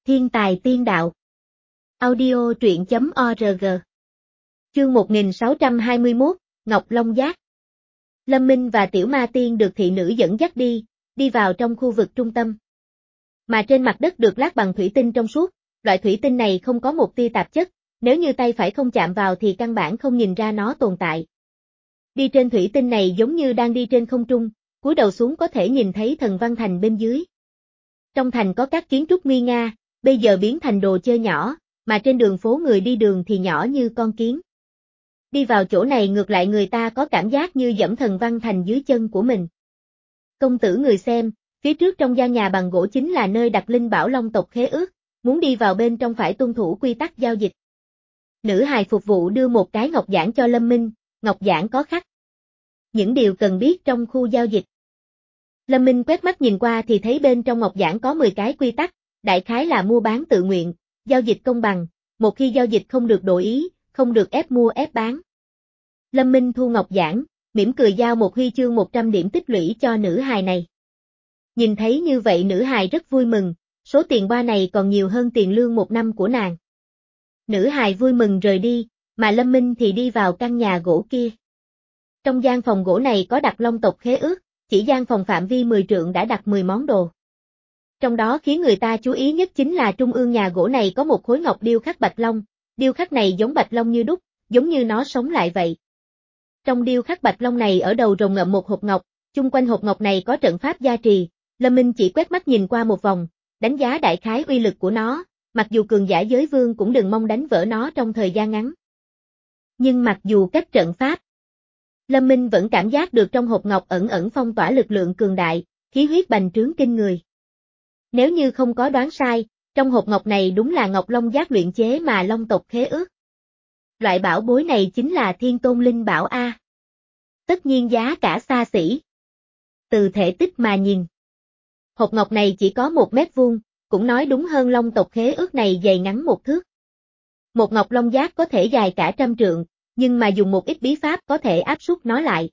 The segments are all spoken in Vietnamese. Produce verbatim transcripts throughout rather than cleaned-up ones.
Thiên tài tiên đạo. Audio truyện chấm org. Chương một nghìn sáu trăm hai mươi mốt, Ngọc Long Giác. Lâm Minh và Tiểu Ma Tiên được thị nữ dẫn dắt đi, đi vào trong khu vực trung tâm. Mà trên mặt đất được lát bằng thủy tinh trong suốt, loại thủy tinh này không có một tia tạp chất, nếu như tay phải không chạm vào thì căn bản không nhìn ra nó tồn tại. Đi trên thủy tinh này giống như đang đi trên không trung, cúi đầu xuống có thể nhìn thấy Thần Văn Thành bên dưới. Trong thành có các kiến trúc nguy nga, bây giờ biến thành đồ chơi nhỏ, mà trên đường phố người đi đường thì nhỏ như con kiến. Đi vào chỗ này ngược lại người ta có cảm giác như dẫm Thần Văn Thành dưới chân của mình. Công tử người xem, phía trước trong gian nhà bằng gỗ chính là nơi đặt linh bảo Long tộc khế ước, muốn đi vào bên trong phải tuân thủ quy tắc giao dịch. Nữ hài phục vụ đưa một cái ngọc giản cho Lâm Minh, ngọc giản có khắc những điều cần biết trong khu giao dịch. Lâm Minh quét mắt nhìn qua thì thấy bên trong ngọc giản có mười cái quy tắc, đại khái là mua bán tự nguyện, giao dịch công bằng, một khi giao dịch không được đổi ý, không được ép mua ép bán. Lâm Minh thu ngọc giản, mỉm cười giao một huy chương một trăm điểm tích lũy cho nữ hài này. Nhìn thấy như vậy nữ hài rất vui mừng, số tiền ba này còn nhiều hơn tiền lương một năm của nàng. Nữ hài vui mừng rời đi, mà Lâm Minh thì đi vào căn nhà gỗ kia. Trong gian phòng gỗ này có đặt Long tộc khế ước, chỉ gian phòng phạm vi mười trượng đã đặt mười món đồ. Trong đó khiến người ta chú ý nhất chính là trung ương nhà gỗ này có một khối ngọc điêu khắc bạch long, điêu khắc này giống bạch long như đúc, giống như nó sống lại vậy. Trong điêu khắc bạch long này ở đầu rồng ngậm một hộp ngọc, chung quanh hộp ngọc này có trận pháp gia trì, Lâm Minh chỉ quét mắt nhìn qua một vòng, đánh giá đại khái uy lực của nó, mặc dù cường giả giới vương cũng đừng mong đánh vỡ nó trong thời gian ngắn. Nhưng mặc dù cách trận pháp, Lâm Minh vẫn cảm giác được trong hộp ngọc ẩn ẩn phong tỏa lực lượng cường đại, khí huyết bành trướng kinh người. Nếu như không có đoán sai, trong hộp ngọc này đúng là Ngọc Long Giác luyện chế mà Long tộc khế ước. Loại bảo bối này chính là Thiên Tôn Linh Bảo A. Tất nhiên giá cả xa xỉ. Từ thể tích mà nhìn, hộp ngọc này chỉ có một mét vuông, cũng nói đúng hơn Long tộc khế ước này dày ngắn một thước. Một Ngọc Long Giác có thể dài cả trăm trượng, nhưng mà dùng một ít bí pháp có thể áp suất nó lại.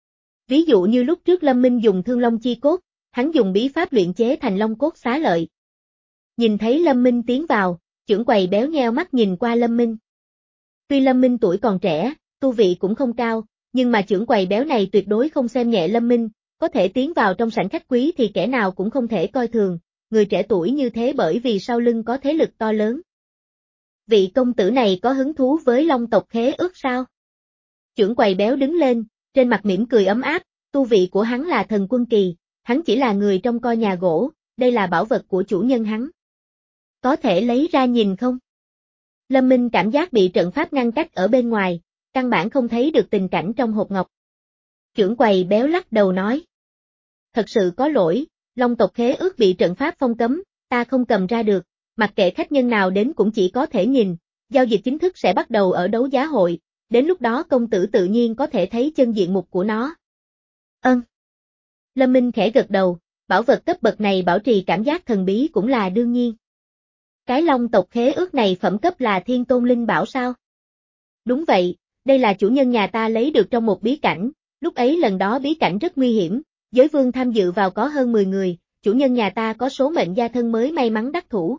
Ví dụ như lúc trước Lâm Minh dùng Thương Long Chi Cốt, hắn dùng bí pháp luyện chế thành Long Cốt Xá Lợi. Nhìn thấy Lâm Minh tiến vào, chưởng quầy béo nheo mắt nhìn qua Lâm Minh. Tuy Lâm Minh tuổi còn trẻ, tu vị cũng không cao, nhưng mà chưởng quầy béo này tuyệt đối không xem nhẹ Lâm Minh, có thể tiến vào trong sảnh khách quý thì kẻ nào cũng không thể coi thường, người trẻ tuổi như thế bởi vì sau lưng có thế lực to lớn. Vị công tử này có hứng thú với Long tộc khế ước sao? Chưởng quầy béo đứng lên, trên mặt mỉm cười ấm áp, tu vị của hắn là thần quân kỳ, hắn chỉ là người trong coi nhà gỗ, đây là bảo vật của chủ nhân hắn. Có thể lấy ra nhìn không? Lâm Minh cảm giác bị trận pháp ngăn cách ở bên ngoài, căn bản không thấy được tình cảnh trong hộp ngọc. Chưởng quầy béo lắc đầu nói. Thật sự có lỗi, Long tộc khế ước bị trận pháp phong cấm, ta không cầm ra được, mặc kệ khách nhân nào đến cũng chỉ có thể nhìn, giao dịch chính thức sẽ bắt đầu ở đấu giá hội, đến lúc đó công tử tự nhiên có thể thấy chân diện mục của nó. Ân. Lâm Minh khẽ gật đầu, bảo vật cấp bậc này bảo trì cảm giác thần bí cũng là đương nhiên. Cái Long tộc khế ước này phẩm cấp là Thiên Tôn Linh Bảo sao? Đúng vậy, đây là chủ nhân nhà ta lấy được trong một bí cảnh, lúc ấy lần đó bí cảnh rất nguy hiểm, giới vương tham dự vào có hơn mười người, chủ nhân nhà ta có số mệnh gia thân mới may mắn đắc thủ.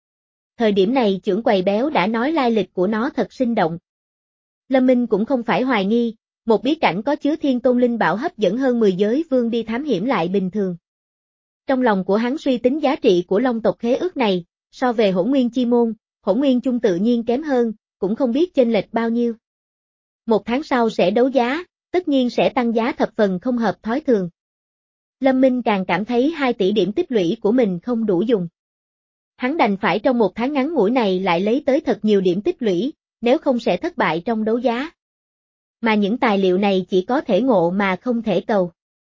Thời điểm này chưởng quầy béo đã nói lai lịch của nó thật sinh động. Lâm Minh cũng không phải hoài nghi, một bí cảnh có chứa Thiên Tôn Linh Bảo hấp dẫn hơn mười giới vương đi thám hiểm lại bình thường. Trong lòng của hắn suy tính giá trị của Long tộc khế ước này, so về Hỗn Nguyên Chi Môn, Hỗn Nguyên Chung tự nhiên kém hơn, cũng không biết chênh lệch bao nhiêu. Một tháng sau sẽ đấu giá, tất nhiên sẽ tăng giá thập phần không hợp thói thường. Lâm Minh càng cảm thấy hai tỷ điểm tích lũy của mình không đủ dùng. Hắn đành phải trong một tháng ngắn ngủi này lại lấy tới thật nhiều điểm tích lũy, nếu không sẽ thất bại trong đấu giá. Mà những tài liệu này chỉ có thể ngộ mà không thể cầu.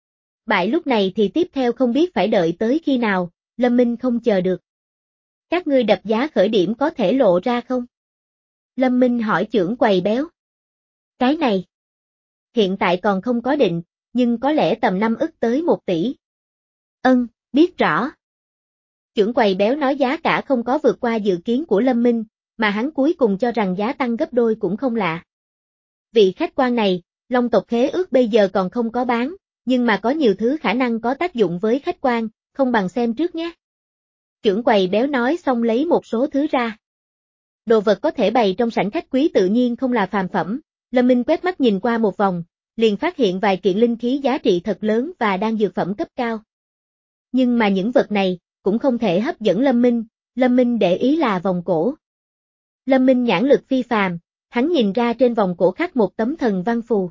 Bại lúc này thì tiếp theo không biết phải đợi tới khi nào, Lâm Minh không chờ được. Các ngươi đập giá khởi điểm có thể lộ ra không? Lâm Minh hỏi chưởng quầy béo. Cái này, hiện tại còn không có định, nhưng có lẽ tầm năm ức tới một tỷ. Ân, biết rõ. Chưởng quầy béo nói giá cả không có vượt qua dự kiến của Lâm Minh, mà hắn cuối cùng cho rằng giá tăng gấp đôi cũng không lạ. Vị khách quan này, Long tộc khế ước bây giờ còn không có bán, nhưng mà có nhiều thứ khả năng có tác dụng với khách quan, không bằng xem trước nhé. Trưởng quầy béo nói xong lấy một số thứ ra. Đồ vật có thể bày trong sảnh khách quý tự nhiên không là phàm phẩm, Lâm Minh quét mắt nhìn qua một vòng, liền phát hiện vài kiện linh khí giá trị thật lớn và đang dược phẩm cấp cao. Nhưng mà những vật này, cũng không thể hấp dẫn Lâm Minh, Lâm Minh để ý là vòng cổ. Lâm Minh nhãn lực phi phàm, hắn nhìn ra trên vòng cổ khắc một tấm thần văn phù.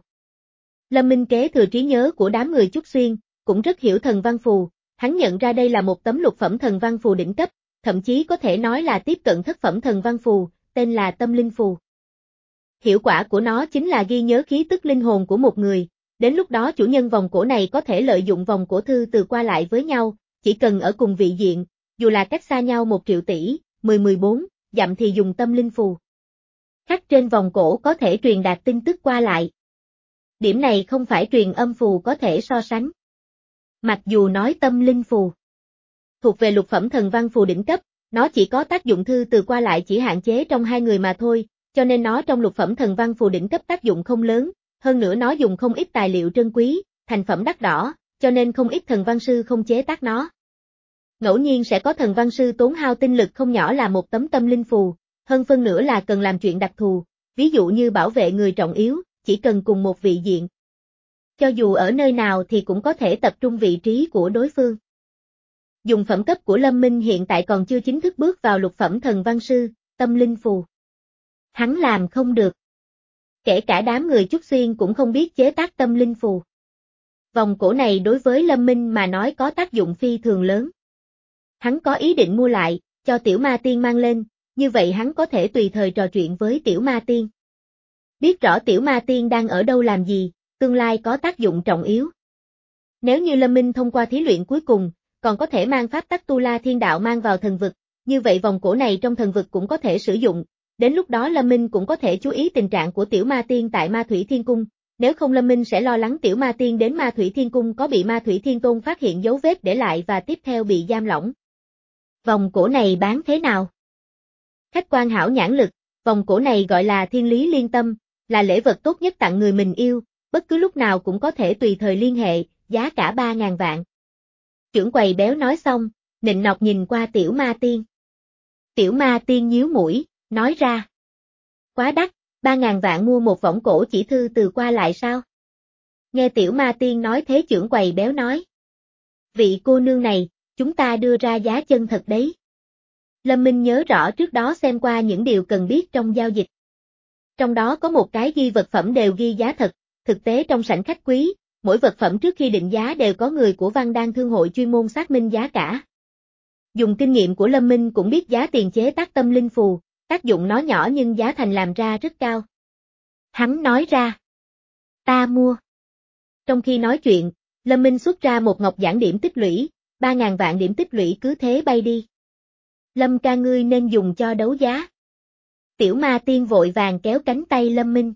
Lâm Minh kế thừa trí nhớ của đám người Trúc Xuyên, cũng rất hiểu thần văn phù, hắn nhận ra đây là một tấm lục phẩm thần văn phù đỉnh cấp, thậm chí có thể nói là tiếp cận thất phẩm thần văn phù, tên là tâm linh phù. Hiệu quả của nó chính là ghi nhớ khí tức linh hồn của một người, đến lúc đó chủ nhân vòng cổ này có thể lợi dụng vòng cổ thư từ qua lại với nhau, chỉ cần ở cùng vị diện, dù là cách xa nhau một triệu tỷ, mười mười bốn, dặm thì dùng tâm linh phù. Khắc trên vòng cổ có thể truyền đạt tin tức qua lại. Điểm này không phải truyền âm phù có thể so sánh. Mặc dù nói tâm linh phù thuộc về lục phẩm thần văn phù đỉnh cấp, nó chỉ có tác dụng thư từ qua lại chỉ hạn chế trong hai người mà thôi, cho nên nó trong lục phẩm thần văn phù đỉnh cấp tác dụng không lớn, hơn nữa nó dùng không ít tài liệu trân quý, thành phẩm đắt đỏ, cho nên không ít thần văn sư không chế tác nó. Ngẫu nhiên sẽ có thần văn sư tốn hao tinh lực không nhỏ là một tấm tâm linh phù, hơn phân nữa là cần làm chuyện đặc thù, ví dụ như bảo vệ người trọng yếu, chỉ cần cùng một vị diện. Cho dù ở nơi nào thì cũng có thể tập trung vị trí của đối phương. Dùng phẩm cấp của Lâm Minh hiện tại còn chưa chính thức bước vào lục phẩm thần văn sư, tâm linh phù. Hắn làm không được. Kể cả đám người Trúc Xuyên cũng không biết chế tác tâm linh phù. Vòng cổ này đối với Lâm Minh mà nói có tác dụng phi thường lớn. Hắn có ý định mua lại, cho tiểu ma tiên mang lên, như vậy hắn có thể tùy thời trò chuyện với tiểu ma tiên. Biết rõ tiểu ma tiên đang ở đâu làm gì, tương lai có tác dụng trọng yếu. Nếu như Lâm Minh thông qua thí luyện cuối cùng, còn có thể mang pháp tắc Tu La Thiên Đạo mang vào thần vực, như vậy vòng cổ này trong thần vực cũng có thể sử dụng, đến lúc đó Lâm Minh cũng có thể chú ý tình trạng của tiểu ma tiên tại Ma Thủy Thiên Cung, nếu không Lâm Minh sẽ lo lắng tiểu ma tiên đến Ma Thủy Thiên Cung có bị Ma Thủy Thiên Tôn phát hiện dấu vết để lại và tiếp theo bị giam lỏng. Vòng cổ này bán thế nào? Khách quan hảo nhãn lực, vòng cổ này gọi là Thiên Lý Liên Tâm, là lễ vật tốt nhất tặng người mình yêu, bất cứ lúc nào cũng có thể tùy thời liên hệ, giá cả ba ngàn vạn. Trưởng quầy béo nói xong, nịnh nọt nhìn qua tiểu ma tiên. Tiểu ma tiên nhíu mũi, nói ra. Quá đắt, ba ngàn vạn mua một võng cổ chỉ thư từ qua lại sao? Nghe tiểu ma tiên nói thế trưởng quầy béo nói. Vị cô nương này, chúng ta đưa ra giá chân thật đấy. Lâm Minh nhớ rõ trước đó xem qua những điều cần biết trong giao dịch. Trong đó có một cái ghi vật phẩm đều ghi giá thật, thực tế trong sảnh khách quý, mỗi vật phẩm trước khi định giá đều có người của Văn Đan Thương hội chuyên môn xác minh giá cả. Dùng kinh nghiệm của Lâm Minh cũng biết giá tiền chế tác tâm linh phù, tác dụng nó nhỏ nhưng giá thành làm ra rất cao. Hắn nói ra. Ta mua. Trong khi nói chuyện, Lâm Minh xuất ra một ngọc giản điểm tích lũy, ba ngàn vạn điểm tích lũy cứ thế bay đi. Lâm ca ngươi nên dùng cho đấu giá. Tiểu ma tiên vội vàng kéo cánh tay Lâm Minh.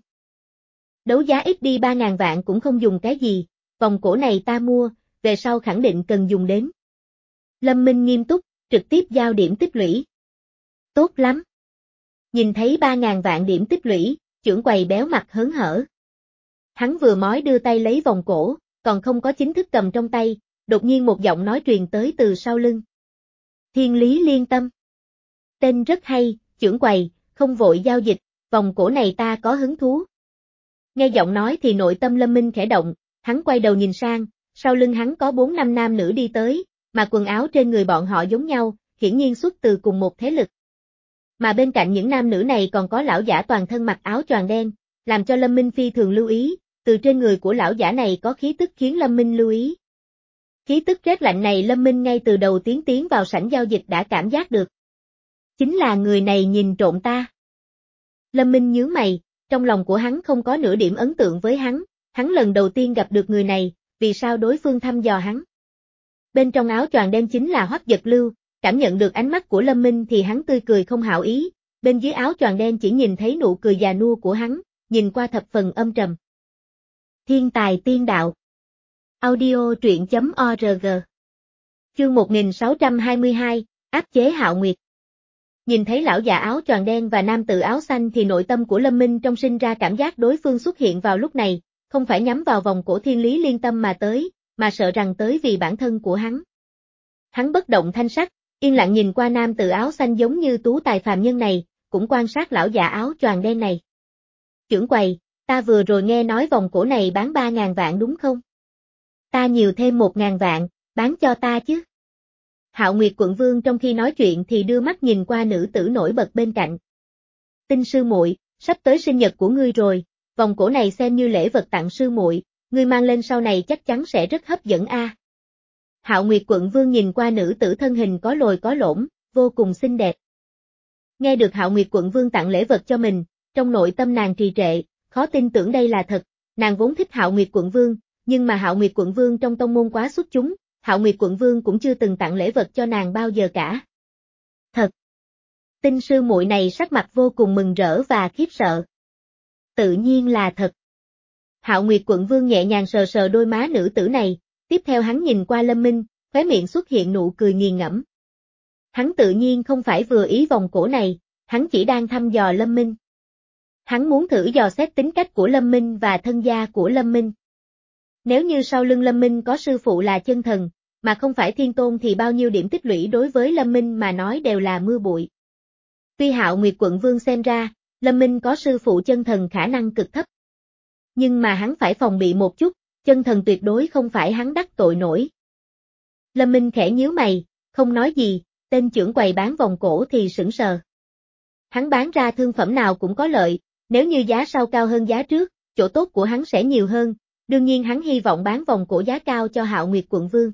Đấu giá ít đi ba ngàn vạn cũng không dùng cái gì, vòng cổ này ta mua, về sau khẳng định cần dùng đến. Lâm Minh nghiêm túc, trực tiếp giao điểm tích lũy. Tốt lắm. Nhìn thấy ba ngàn vạn điểm tích lũy, trưởng quầy béo mặt hớn hở. Hắn vừa mói đưa tay lấy vòng cổ, còn không có chính thức cầm trong tay, đột nhiên một giọng nói truyền tới từ sau lưng. Thiên Lý Liên Tâm. Tên rất hay, trưởng quầy, không vội giao dịch, vòng cổ này ta có hứng thú. Nghe giọng nói thì nội tâm Lâm Minh khẽ động, hắn quay đầu nhìn sang, sau lưng hắn có bốn năm nam nữ đi tới, mà quần áo trên người bọn họ giống nhau, hiển nhiên xuất từ cùng một thế lực. Mà bên cạnh những nam nữ này còn có lão giả toàn thân mặc áo choàng đen, làm cho Lâm Minh phi thường lưu ý, từ trên người của lão giả này có khí tức khiến Lâm Minh lưu ý. Khí tức rét lạnh này Lâm Minh ngay từ đầu tiến tiến vào sảnh giao dịch đã cảm giác được. Chính là người này nhìn trộm ta. Lâm Minh nhướng mày, trong lòng của hắn không có nửa điểm ấn tượng với hắn, hắn lần đầu tiên gặp được người này, vì sao đối phương thăm dò hắn. Bên trong áo choàng đen chính là Hoắc Giật Lưu, cảm nhận được ánh mắt của Lâm Minh thì hắn tươi cười không hảo ý, bên dưới áo choàng đen chỉ nhìn thấy nụ cười già nua của hắn, nhìn qua thập phần âm trầm. Thiên tài tiên đạo. Audio truyện chấm org. Chương một nghìn sáu trăm hai mươi hai, áp chế Hạo Nguyệt. Nhìn thấy lão già áo choàng đen và nam tử áo xanh thì nội tâm của Lâm Minh trong sinh ra cảm giác đối phương xuất hiện vào lúc này, không phải nhắm vào vòng cổ Thiên Lý Liên Tâm mà tới, mà sợ rằng tới vì bản thân của hắn. Hắn bất động thanh sắc, Yên lặng nhìn qua nam tử áo xanh giống như tú tài phàm nhân này, cũng quan sát lão già áo choàng đen này. Trưởng quầy, ta vừa rồi nghe nói vòng cổ này bán ba ngàn vạn đúng không? Ta nhiều thêm một ngàn vạn, bán cho ta chứ. Hạo Nguyệt quận vương trong khi nói chuyện thì đưa mắt nhìn qua nữ tử nổi bật bên cạnh. Tinh sư muội, sắp tới sinh nhật của ngươi rồi, vòng cổ này xem như lễ vật tặng sư muội, ngươi mang lên sau này chắc chắn sẽ rất hấp dẫn a. À. Hạo Nguyệt quận vương nhìn qua nữ tử thân hình có lồi có lõm, vô cùng xinh đẹp. Nghe được Hạo Nguyệt quận vương tặng lễ vật cho mình, trong nội tâm nàng trì trệ, khó tin tưởng đây là thật, nàng vốn thích Hạo Nguyệt quận vương, nhưng mà Hạo Nguyệt quận vương trong tông môn quá xuất chúng, Hạo Nguyệt quận vương cũng chưa từng tặng lễ vật cho nàng bao giờ cả. Thật. Tinh sư muội này sắc mặt vô cùng mừng rỡ và khiếp sợ. Tự nhiên là thật. Hạo Nguyệt quận vương nhẹ nhàng sờ sờ đôi má nữ tử này, tiếp theo hắn nhìn qua Lâm Minh, khóe miệng xuất hiện nụ cười nghiền ngẫm. Hắn tự nhiên không phải vừa ý vòng cổ này, hắn chỉ đang thăm dò Lâm Minh. Hắn muốn thử dò xét tính cách của Lâm Minh và thân gia của Lâm Minh. Nếu như sau lưng Lâm Minh có sư phụ là chân thần, mà không phải thiên tôn thì bao nhiêu điểm tích lũy đối với Lâm Minh mà nói đều là mưa bụi. Tuy Hạo Nguyệt quận vương xem ra, Lâm Minh có sư phụ chân thần khả năng cực thấp. Nhưng mà hắn phải phòng bị một chút, chân thần tuyệt đối không phải hắn đắc tội nổi. Lâm Minh khẽ nhíu mày, không nói gì, tên trưởng quầy bán vòng cổ thì sững sờ. Hắn bán ra thương phẩm nào cũng có lợi, nếu như giá sau cao hơn giá trước, chỗ tốt của hắn sẽ nhiều hơn, đương nhiên hắn hy vọng bán vòng cổ giá cao cho Hạo Nguyệt quận vương.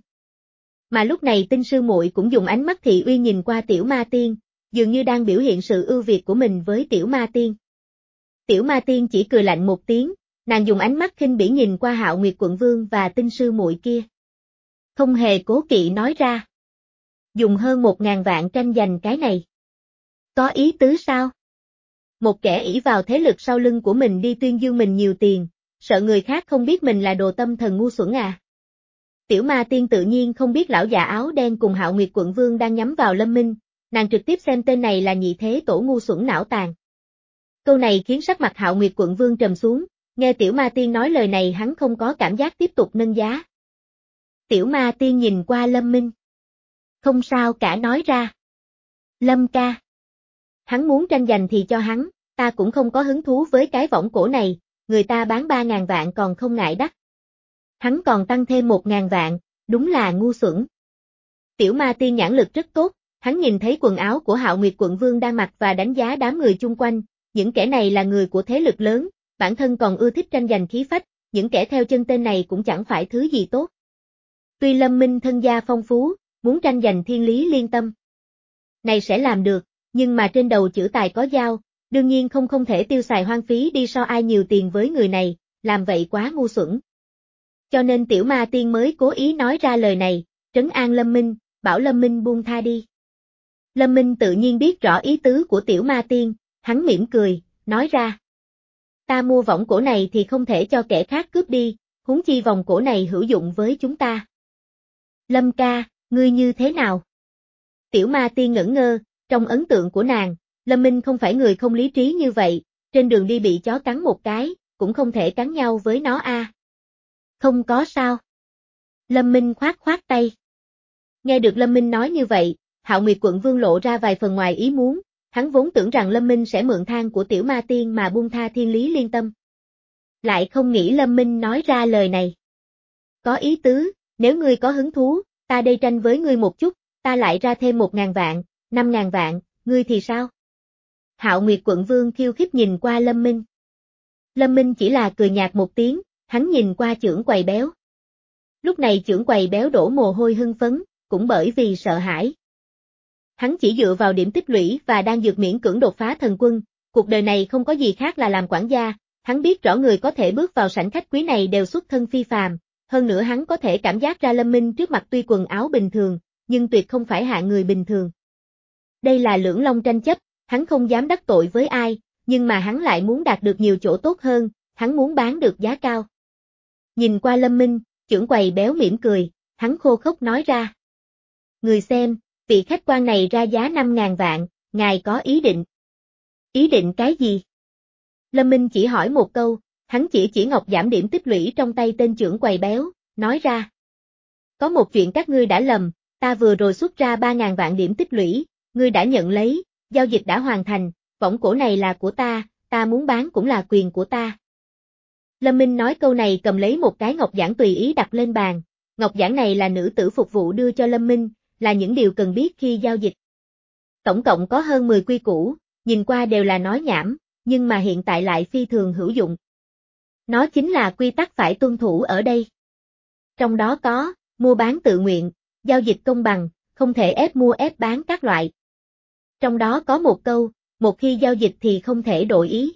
Mà lúc này Tinh sư muội cũng dùng ánh mắt thị uy nhìn qua Tiểu Ma Tiên, dường như đang biểu hiện sự ưu việt của mình với Tiểu Ma Tiên. Tiểu Ma Tiên chỉ cười lạnh một tiếng, nàng dùng ánh mắt khinh bỉ nhìn qua Hạo Nguyệt quận vương và Tinh sư muội kia. Không hề cố kỵ nói ra. Dùng hơn một ngàn vạn tranh giành cái này. Có ý tứ sao? Một kẻ ỷ vào thế lực sau lưng của mình đi tuyên dương mình nhiều tiền, sợ người khác không biết mình là đồ tâm thần ngu xuẩn à. Tiểu Ma Tiên tự nhiên không biết lão già áo đen cùng Hạo Nguyệt quận vương đang nhắm vào Lâm Minh, nàng trực tiếp xem tên này là nhị thế tổ ngu xuẩn não tàn. Câu này khiến sắc mặt Hạo Nguyệt quận vương trầm xuống, nghe Tiểu Ma Tiên nói lời này hắn không có cảm giác tiếp tục nâng giá. Tiểu Ma Tiên nhìn qua Lâm Minh. Không sao cả nói ra. Lâm ca. Hắn muốn tranh giành thì cho hắn, ta cũng không có hứng thú với cái võng cổ này, người ta bán ba ngàn vạn còn không ngại đắt. Hắn còn tăng thêm một ngàn vạn, đúng là ngu xuẩn. Tiểu Ma Tiên nhãn lực rất tốt, hắn nhìn thấy quần áo của Hạo Nguyệt quận vương đang mặc và đánh giá đám người chung quanh, những kẻ này là người của thế lực lớn, bản thân còn ưa thích tranh giành khí phách, những kẻ theo chân tên này cũng chẳng phải thứ gì tốt. Tuy Lâm Minh thân gia phong phú, muốn tranh giành thiên lý liên tâm. Này sẽ làm được, nhưng mà trên đầu chữ tài có dao, đương nhiên không không thể tiêu xài hoang phí đi so ai nhiều tiền với người này, làm vậy quá ngu xuẩn. Cho nên Tiểu Ma Tiên mới cố ý nói ra lời này, trấn an Lâm Minh, bảo Lâm Minh buông tha đi. Lâm Minh tự nhiên biết rõ ý tứ của Tiểu Ma Tiên, hắn mỉm cười, nói ra. Ta mua võng cổ này thì không thể cho kẻ khác cướp đi, huống chi vòng cổ này hữu dụng với chúng ta. Lâm ca, ngươi như thế nào? Tiểu Ma Tiên ngẩn ngơ, trong ấn tượng của nàng, Lâm Minh không phải người không lý trí như vậy, trên đường đi bị chó cắn một cái, cũng không thể cắn nhau với nó a. À. Không có sao. Lâm Minh khoát khoát tay. Nghe được Lâm Minh nói như vậy, Hạo Nguyệt quận vương lộ ra vài phần ngoài ý muốn, hắn vốn tưởng rằng Lâm Minh sẽ mượn thang của Tiểu Ma Tiên mà buông tha thiên lý liên tâm. Lại không nghĩ Lâm Minh nói ra lời này. Có ý tứ, nếu ngươi có hứng thú, ta đây tranh với ngươi một chút, ta lại ra thêm một ngàn vạn, năm ngàn vạn, ngươi thì sao? Hạo Nguyệt quận vương khiêu khích nhìn qua Lâm Minh. Lâm Minh chỉ là cười nhạt một tiếng, hắn nhìn qua chưởng quầy béo. Lúc này chưởng quầy béo đổ mồ hôi hưng phấn, cũng bởi vì sợ hãi. Hắn chỉ dựa vào điểm tích lũy và đang dược miễn cưỡng đột phá thần quân, cuộc đời này không có gì khác là làm quản gia, hắn biết rõ người có thể bước vào sảnh khách quý này đều xuất thân phi phàm, hơn nữa hắn có thể cảm giác ra Lâm Minh trước mặt tuy quần áo bình thường, nhưng tuyệt không phải hạng người bình thường. Đây là lưỡng long tranh chấp, hắn không dám đắc tội với ai, nhưng mà hắn lại muốn đạt được nhiều chỗ tốt hơn, hắn muốn bán được giá cao. Nhìn qua Lâm Minh, chưởng quầy béo mỉm cười, hắn khô khốc nói ra. Người xem, vị khách quan này ra giá năm ngàn vạn, ngài có ý định. Ý định cái gì? Lâm Minh chỉ hỏi một câu, hắn chỉ chỉ ngọc giảm điểm tích lũy trong tay tên chưởng quầy béo, nói ra. Có một chuyện các ngươi đã lầm, ta vừa rồi xuất ra ba ngàn vạn điểm tích lũy, ngươi đã nhận lấy, giao dịch đã hoàn thành, võng cổ này là của ta, ta muốn bán cũng là quyền của ta. Lâm Minh nói câu này cầm lấy một cái ngọc giản tùy ý đặt lên bàn, ngọc giản này là nữ tử phục vụ đưa cho Lâm Minh, là những điều cần biết khi giao dịch. Tổng cộng có hơn mười quy củ, nhìn qua đều là nói nhảm, nhưng mà hiện tại lại phi thường hữu dụng. Nó chính là quy tắc phải tuân thủ ở đây. Trong đó có, mua bán tự nguyện, giao dịch công bằng, không thể ép mua ép bán các loại. Trong đó có một câu, một khi giao dịch thì không thể đổi ý.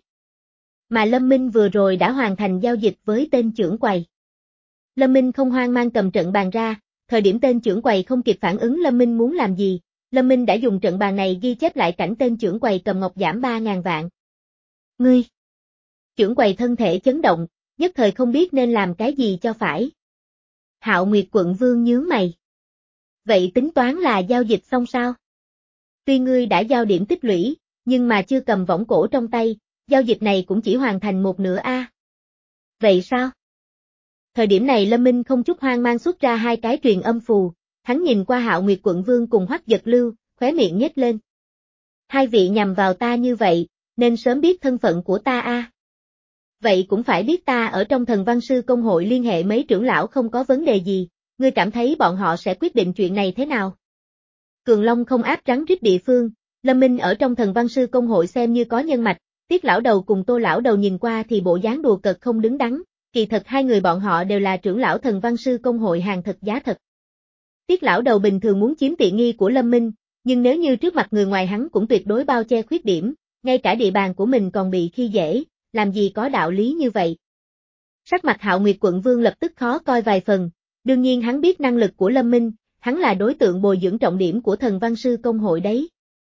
Mà Lâm Minh vừa rồi đã hoàn thành giao dịch với tên trưởng quầy. Lâm Minh không hoang mang cầm trận bàn ra, thời điểm tên trưởng quầy không kịp phản ứng Lâm Minh muốn làm gì, Lâm Minh đã dùng trận bàn này ghi chép lại cảnh tên trưởng quầy cầm ngọc giảm ba ngàn vạn. Ngươi! Trưởng quầy thân thể chấn động, nhất thời không biết nên làm cái gì cho phải. Hạo Nguyệt quận vương nhướng mày. Vậy tính toán là giao dịch xong sao? Tuy ngươi đã giao điểm tích lũy, nhưng mà chưa cầm võng cổ trong tay, giao dịch này cũng chỉ hoàn thành một nửa a. Vậy sao? Thời điểm này Lâm Minh không chút hoang mang xuất ra hai cái truyền âm phù, hắn nhìn qua Hạo Nguyệt quận vương cùng Hoắc Giật Lưu, khóe miệng nhếch lên. Hai vị nhằm vào ta như vậy, nên sớm biết thân phận của ta a. Vậy cũng phải biết ta ở trong Thần Văn Sư Công hội liên hệ mấy trưởng lão không có vấn đề gì, ngươi cảm thấy bọn họ sẽ quyết định chuyện này thế nào? Cường Long không áp rắn rít địa phương, Lâm Minh ở trong Thần Văn Sư Công hội xem như có nhân mạch, Tiết lão đầu cùng Tô lão đầu nhìn qua thì bộ dáng đùa cợt không đứng đắn, kỳ thật hai người bọn họ đều là trưởng lão Thần Văn Sư Công hội hàng thật giá thật. Tiết lão đầu bình thường muốn chiếm tiện nghi của Lâm Minh, nhưng nếu như trước mặt người ngoài hắn cũng tuyệt đối bao che khuyết điểm, ngay cả địa bàn của mình còn bị khi dễ, làm gì có đạo lý như vậy. Sắc mặt Hạo Nguyệt quận vương lập tức khó coi vài phần, đương nhiên hắn biết năng lực của Lâm Minh, hắn là đối tượng bồi dưỡng trọng điểm của Thần Văn Sư Công hội đấy.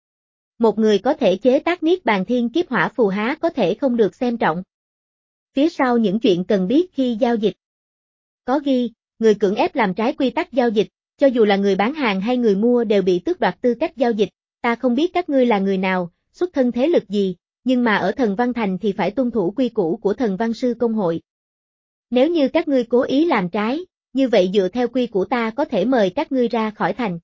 Một người có thể chế tác niết bàn thiên kiếp hỏa phù há có thể không được xem trọng. Phía sau những chuyện cần biết khi giao dịch. Có ghi, người cưỡng ép làm trái quy tắc giao dịch, cho dù là người bán hàng hay người mua đều bị tước đoạt tư cách giao dịch, ta không biết các ngươi là người nào, xuất thân thế lực gì, nhưng mà ở Thần Văn Thành thì phải tuân thủ quy củ của Thần Văn Sư Công hội. Nếu như các ngươi cố ý làm trái, như vậy dựa theo quy củ ta có thể mời các ngươi ra khỏi thành.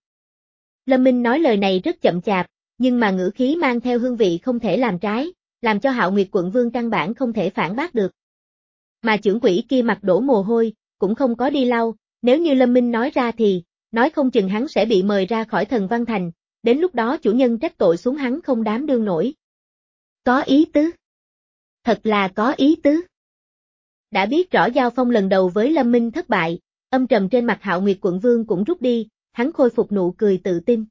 Lâm Minh nói lời này rất chậm chạp, nhưng mà ngữ khí mang theo hương vị không thể làm trái, làm cho Hạo Nguyệt quận vương căn bản không thể phản bác được. Mà trưởng quỹ kia mặt đổ mồ hôi, cũng không có đi lau, nếu như Lâm Minh nói ra thì, nói không chừng hắn sẽ bị mời ra khỏi Thần Văn Thành, đến lúc đó chủ nhân trách tội xuống hắn không đám đương nổi. Có ý tứ. Thật là có ý tứ. Đã biết rõ giao phong lần đầu với Lâm Minh thất bại, âm trầm trên mặt Hạo Nguyệt quận vương cũng rút đi, hắn khôi phục nụ cười tự tin.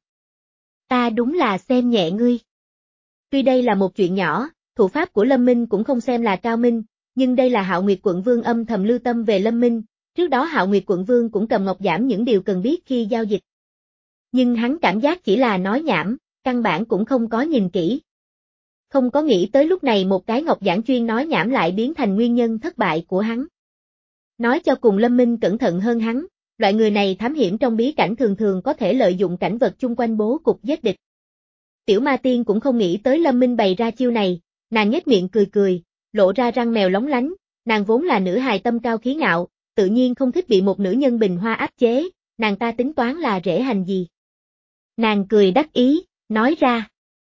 Ta đúng là xem nhẹ ngươi. Tuy đây là một chuyện nhỏ, thủ pháp của Lâm Minh cũng không xem là cao minh, nhưng đây là Hạo Nguyệt quận vương âm thầm lưu tâm về Lâm Minh, trước đó Hạo Nguyệt quận vương cũng cầm ngọc giảm những điều cần biết khi giao dịch. Nhưng hắn cảm giác chỉ là nói nhảm, căn bản cũng không có nhìn kỹ. Không có nghĩ tới lúc này một cái ngọc giản chuyên nói nhảm lại biến thành nguyên nhân thất bại của hắn. Nói cho cùng Lâm Minh cẩn thận hơn hắn, loại người này thám hiểm trong bí cảnh thường thường có thể lợi dụng cảnh vật chung quanh bố cục giết địch. Tiểu Ma Tiên cũng không nghĩ tới Lâm Minh bày ra chiêu này, nàng nhếch miệng cười cười, lộ ra răng mèo lóng lánh, nàng vốn là nữ hài tâm cao khí ngạo, tự nhiên không thích bị một nữ nhân bình hoa áp chế, nàng ta tính toán là rễ hành gì. Nàng cười đắc ý, nói ra.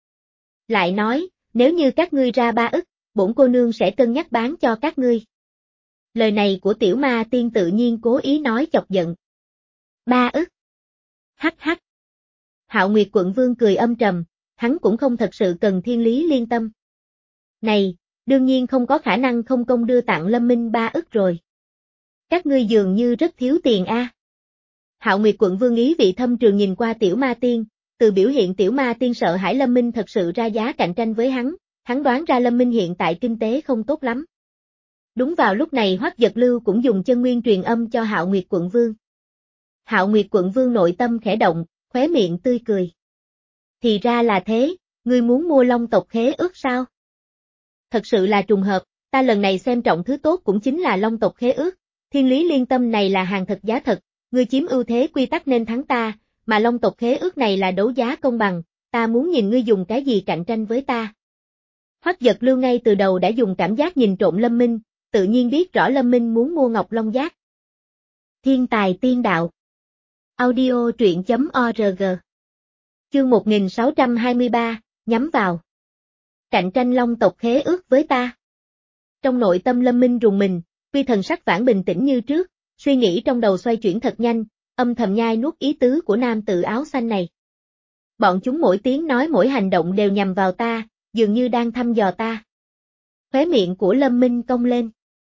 Lại nói, nếu như các ngươi ra ba ức, bổn cô nương sẽ cân nhắc bán cho các ngươi. Lời này của Tiểu Ma Tiên tự nhiên cố ý nói chọc giận. Ba ức. Hắc hắc. Hạo Nguyệt quận vương cười âm trầm, hắn cũng không thật sự cần thiên lý liên tâm. Này, đương nhiên không có khả năng không công đưa tặng Lâm Minh ba ức rồi. Các ngươi dường như rất thiếu tiền a. Hạo Nguyệt quận vương ý vị thâm trường nhìn qua Tiểu Ma Tiên, từ biểu hiện Tiểu Ma Tiên sợ hãi Lâm Minh thật sự ra giá cạnh tranh với hắn, hắn đoán ra Lâm Minh hiện tại kinh tế không tốt lắm. Đúng vào lúc này Hoắc Giật Lưu cũng dùng chân nguyên truyền âm cho Hạo Nguyệt quận vương. Hạo Nguyệt quận vương nội tâm khẽ động, khóe miệng tươi cười. Thì ra là thế, ngươi muốn mua Long tộc khế ước sao? Thật sự là trùng hợp, ta lần này xem trọng thứ tốt cũng chính là Long tộc khế ước, thiên lý liên tâm này là hàng thật giá thật, ngươi chiếm ưu thế quy tắc nên thắng ta, mà Long tộc khế ước này là đấu giá công bằng, ta muốn nhìn ngươi dùng cái gì cạnh tranh với ta. Hoắc Giật Lưu ngay từ đầu đã dùng cảm giác nhìn trộm Lâm Minh, tự nhiên biết rõ Lâm Minh muốn mua Ngọc Long Giác. Thiên tài tiên đạo. Audio truyện chấm org. Chương một nghìn sáu trăm hai mươi ba, nhắm vào. Cạnh tranh long tộc khế ước với ta. Trong nội tâm Lâm Minh rùng mình, tuy thần sắc vẫn bình tĩnh như trước, suy nghĩ trong đầu xoay chuyển thật nhanh, âm thầm nhai nuốt ý tứ của nam tử áo xanh này. Bọn chúng mỗi tiếng nói mỗi hành động đều nhằm vào ta, dường như đang thăm dò ta. Khóe miệng của Lâm Minh cong lên.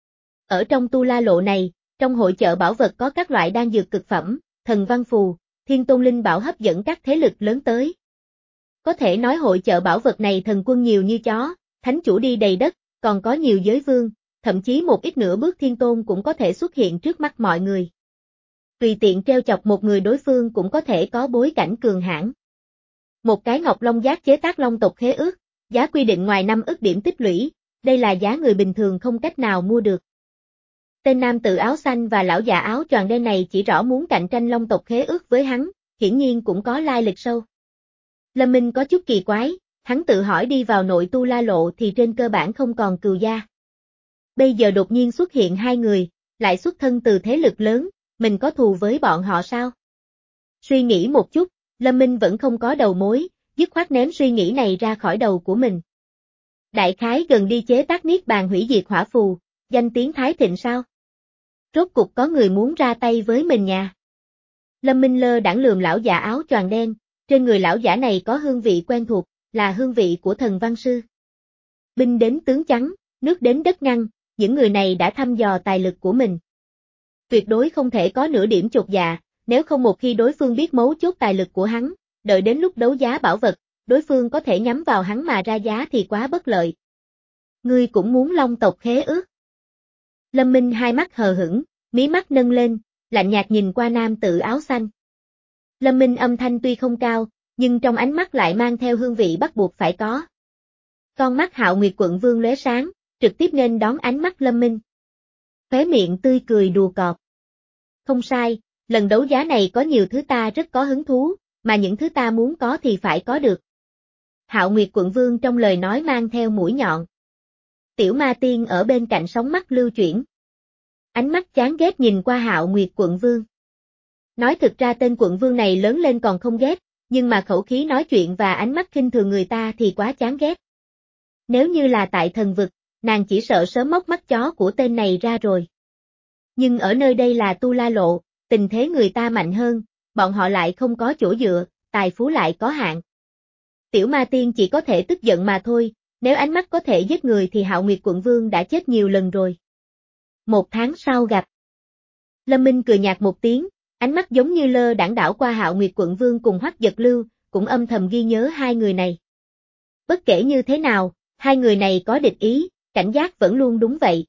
Ở trong tu la lộ này, trong hội chợ bảo vật có các loại đan dược cực phẩm, thần văn phù, thiên tôn linh bảo hấp dẫn các thế lực lớn tới. Có thể nói hội chợ bảo vật này thần quân nhiều như chó, thánh chủ đi đầy đất, còn có nhiều giới vương, thậm chí một ít nửa bước thiên tôn cũng có thể xuất hiện trước mắt mọi người. Tùy tiện treo chọc một người đối phương cũng có thể có bối cảnh cường hãn. Một cái ngọc long giác chế tác long tộc khế ước, giá quy định ngoài năm ức điểm tích lũy, đây là giá người bình thường không cách nào mua được. Tên nam tử áo xanh và lão già áo choàng đen này chỉ rõ muốn cạnh tranh long tộc khế ước với hắn, hiển nhiên cũng có lai lịch sâu. Lâm Minh có chút kỳ quái, hắn tự hỏi đi vào nội tu la lộ thì trên cơ bản không còn cừu gia. Bây giờ đột nhiên xuất hiện hai người, lại xuất thân từ thế lực lớn, mình có thù với bọn họ sao? Suy nghĩ một chút, Lâm Minh vẫn không có đầu mối, dứt khoát ném suy nghĩ này ra khỏi đầu của mình. Đại khái gần đi chế tác niết bàn hủy diệt hỏa phù, danh tiếng Thái Thịnh sao? Rốt cục có người muốn ra tay với mình nha. Lâm Minh lơ đãng lườm lão giả áo choàng đen, trên người lão giả này có hương vị quen thuộc, là hương vị của thần văn sư. Binh đến tướng trắng, nước đến đất ngăn, những người này đã thăm dò tài lực của mình. Tuyệt đối không thể có nửa điểm chột dạ, nếu không một khi đối phương biết mấu chốt tài lực của hắn, đợi đến lúc đấu giá bảo vật, đối phương có thể nhắm vào hắn mà ra giá thì quá bất lợi. Ngươi cũng muốn long tộc khế ước. Lâm Minh hai mắt hờ hững, mí mắt nâng lên, lạnh nhạt nhìn qua nam tử áo xanh. Lâm Minh âm thanh tuy không cao, nhưng trong ánh mắt lại mang theo hương vị bắt buộc phải có. Con mắt Hạo Nguyệt Quận Vương lóe sáng, trực tiếp nên đón ánh mắt Lâm Minh. Khóe miệng tươi cười đùa cợt. Không sai, lần đấu giá này có nhiều thứ ta rất có hứng thú, mà những thứ ta muốn có thì phải có được. Hạo Nguyệt Quận Vương trong lời nói mang theo mũi nhọn. Tiểu Ma Tiên ở bên cạnh sóng mắt lưu chuyển. Ánh mắt chán ghét nhìn qua Hạo Nguyệt Quận Vương. Nói thực ra tên quận vương này lớn lên còn không ghét, nhưng mà khẩu khí nói chuyện và ánh mắt khinh thường người ta thì quá chán ghét. Nếu như là tại thần vực, nàng chỉ sợ sớm móc mắt chó của tên này ra rồi. Nhưng ở nơi đây là tu la lộ, tình thế người ta mạnh hơn, bọn họ lại không có chỗ dựa, tài phú lại có hạn. Tiểu Ma Tiên chỉ có thể tức giận mà thôi, nếu ánh mắt có thể giết người thì Hạo Nguyệt Quận Vương đã chết nhiều lần rồi. Một tháng sau gặp. Lâm Minh cười nhạt một tiếng, ánh mắt giống như lơ đãng đảo qua Hạo Nguyệt Quận Vương cùng Hoắc Giật Lưu, cũng âm thầm ghi nhớ hai người này. Bất kể như thế nào, hai người này có địch ý, cảnh giác vẫn luôn đúng vậy.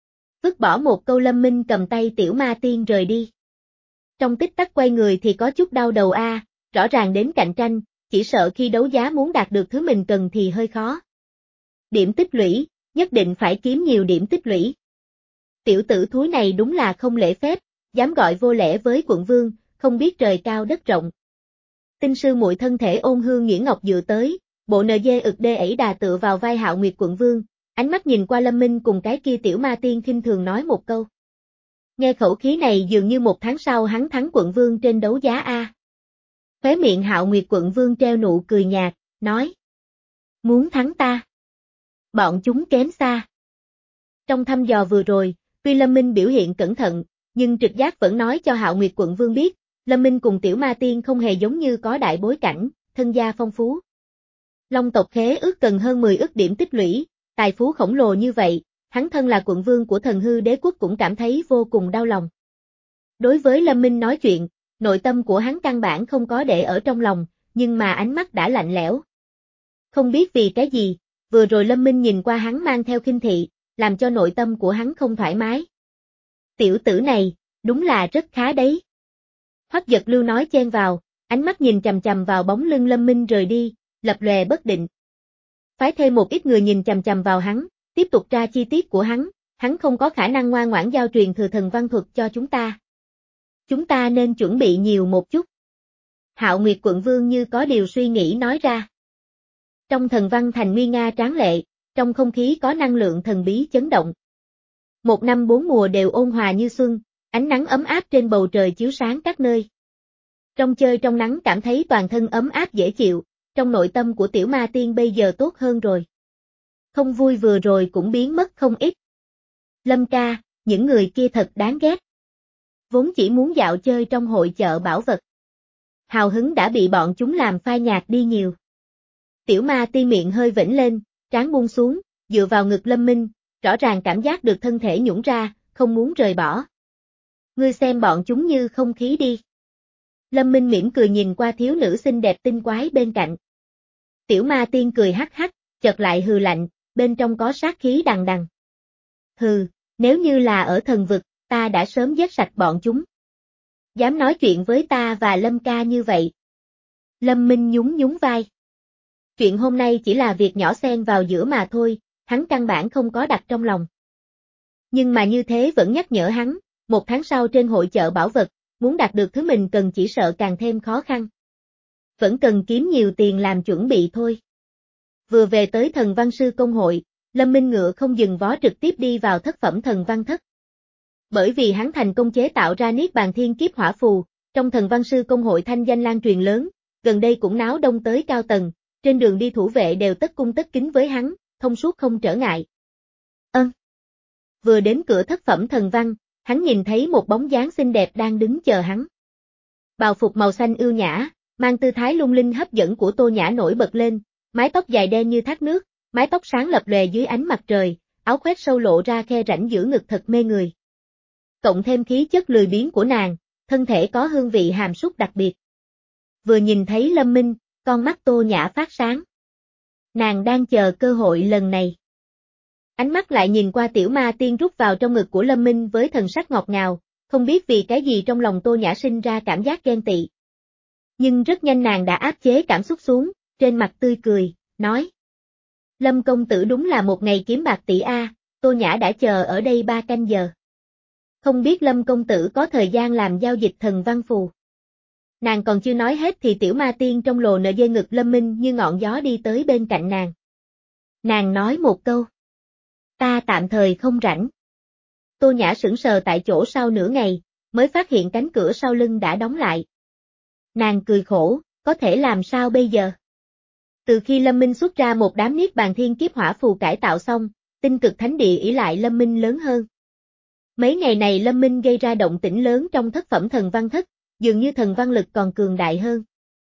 Vứt bỏ một câu Lâm Minh cầm tay Tiểu Ma Tiên rời đi. Trong tích tắc quay người thì có chút đau đầu a, à, rõ ràng đến cạnh tranh, chỉ sợ khi đấu giá muốn đạt được thứ mình cần thì hơi khó. Điểm tích lũy, nhất định phải kiếm nhiều điểm tích lũy. Tiểu tử thúi này đúng là không lễ phép, dám gọi vô lễ với quận vương, không biết trời cao đất rộng. Tinh sư muội thân thể ôn hương Nguyễn Ngọc dựa tới, bộ nờ dê ực đê ẩy đà tựa vào vai Hạo Nguyệt Quận Vương, ánh mắt nhìn qua Lâm Minh cùng cái kia Tiểu Ma Tiên khinh thường nói một câu. Nghe khẩu khí này dường như một tháng sau hắn thắng quận vương trên đấu giá A. Khóe miệng Hạo Nguyệt Quận Vương treo nụ cười nhạt, nói. Muốn thắng ta? Bọn chúng kém xa. Trong thăm dò vừa rồi, tuy Lâm Minh biểu hiện cẩn thận, nhưng trực giác vẫn nói cho Hạo Nguyệt Quận Vương biết, Lâm Minh cùng Tiểu Ma Tiên không hề giống như có đại bối cảnh, thân gia phong phú. Long tộc khế ước cần hơn mười ức điểm tích lũy, tài phú khổng lồ như vậy, hắn thân là quận vương của thần hư đế quốc cũng cảm thấy vô cùng đau lòng. Đối với Lâm Minh nói chuyện, nội tâm của hắn căn bản không có để ở trong lòng, nhưng mà ánh mắt đã lạnh lẽo. Không biết vì cái gì, vừa rồi Lâm Minh nhìn qua hắn mang theo khinh thị, làm cho nội tâm của hắn không thoải mái. Tiểu tử này, đúng là rất khá đấy. Hoắc Giật Lưu nói chen vào, ánh mắt nhìn chằm chằm vào bóng lưng Lâm Minh rời đi, lập lòe bất định. Phái thêm một ít người nhìn chằm chằm vào hắn, tiếp tục tra chi tiết của hắn, hắn không có khả năng ngoan ngoãn giao truyền thừa thần văn thuật cho chúng ta. Chúng ta nên chuẩn bị nhiều một chút. Hạo Nguyệt Quận Vương như có điều suy nghĩ nói ra. Trong thần văn thành nguy nga tráng lệ, trong không khí có năng lượng thần bí chấn động. Một năm bốn mùa đều ôn hòa như xuân, ánh nắng ấm áp trên bầu trời chiếu sáng các nơi. Trong chơi trong nắng cảm thấy toàn thân ấm áp dễ chịu, trong nội tâm của tiểu ma tiên bây giờ tốt hơn rồi. Không vui vừa rồi cũng biến mất không ít. Lâm ca, những người kia thật đáng ghét. Vốn chỉ muốn dạo chơi trong hội chợ bảo vật. Hào hứng đã bị bọn chúng làm phai nhạt đi nhiều. Tiểu ma tiên miệng hơi vểnh lên, trán buông xuống, dựa vào ngực Lâm Minh, rõ ràng cảm giác được thân thể nhũn ra, không muốn rời bỏ. Ngươi xem bọn chúng như không khí đi. Lâm Minh mỉm cười nhìn qua thiếu nữ xinh đẹp tinh quái bên cạnh. Tiểu ma tiên cười hắc hắc, chợt lại hừ lạnh, bên trong có sát khí đằng đằng. Hừ, nếu như là ở thần vực, ta đã sớm giết sạch bọn chúng. Dám nói chuyện với ta và Lâm ca như vậy. Lâm Minh nhún nhún vai. Chuyện hôm nay chỉ là việc nhỏ xen vào giữa mà thôi, hắn căn bản không có đặt trong lòng. Nhưng mà như thế vẫn nhắc nhở hắn, một tháng sau trên hội chợ bảo vật, muốn đạt được thứ mình cần chỉ sợ càng thêm khó khăn. Vẫn cần kiếm nhiều tiền làm chuẩn bị thôi. Vừa về tới thần văn sư công hội, Lâm Minh ngựa không dừng vó trực tiếp đi vào thất phẩm thần văn thất. Bởi vì hắn thành công chế tạo ra niết bàn thiên kiếp hỏa phù, trong thần văn sư công hội thanh danh lan truyền lớn, gần đây cũng náo đông tới cao tầng, trên đường đi thủ vệ đều tất cung tất kính với hắn, thông suốt không trở ngại. Ân. Vừa đến cửa thất phẩm thần văn, hắn nhìn thấy một bóng dáng xinh đẹp đang đứng chờ hắn. Bào phục màu xanh ưu nhã, mang tư thái lung linh hấp dẫn của Tô Nhã nổi bật lên, mái tóc dài đen như thác nước, mái tóc sáng lập lòe dưới ánh mặt trời, áo khoét sâu lộ ra khe rãnh giữa ngực thật mê người. Cộng thêm khí chất lười biếng của nàng, thân thể có hương vị hàm súc đặc biệt. Vừa nhìn thấy Lâm Minh, con mắt Tô Nhã phát sáng. Nàng đang chờ cơ hội lần này. Ánh mắt lại nhìn qua tiểu ma tiên rút vào trong ngực của Lâm Minh với thần sắc ngọt ngào, không biết vì cái gì trong lòng Tô Nhã sinh ra cảm giác ghen tị. Nhưng rất nhanh nàng đã áp chế cảm xúc xuống, trên mặt tươi cười, nói. Lâm công tử đúng là một ngày kiếm bạc tỷ A, Tô Nhã đã chờ ở đây ba canh giờ. Không biết Lâm công tử có thời gian làm giao dịch thần văn phù. Nàng còn chưa nói hết thì tiểu ma tiên trong lồ nợ dây ngực Lâm Minh như ngọn gió đi tới bên cạnh nàng. Nàng nói một câu. Ta tạm thời không rảnh. Tô Nhã sững sờ tại chỗ sau nửa ngày, mới phát hiện cánh cửa sau lưng đã đóng lại. Nàng cười khổ, có thể làm sao bây giờ? Từ khi Lâm Minh xuất ra một đám niết bàn thiên kiếp hỏa phù cải tạo xong, tinh cực thánh địa ỷ lại Lâm Minh lớn hơn. Mấy ngày này Lâm Minh gây ra động tĩnh lớn trong thất phẩm thần văn thất, dường như thần văn lực còn cường đại hơn.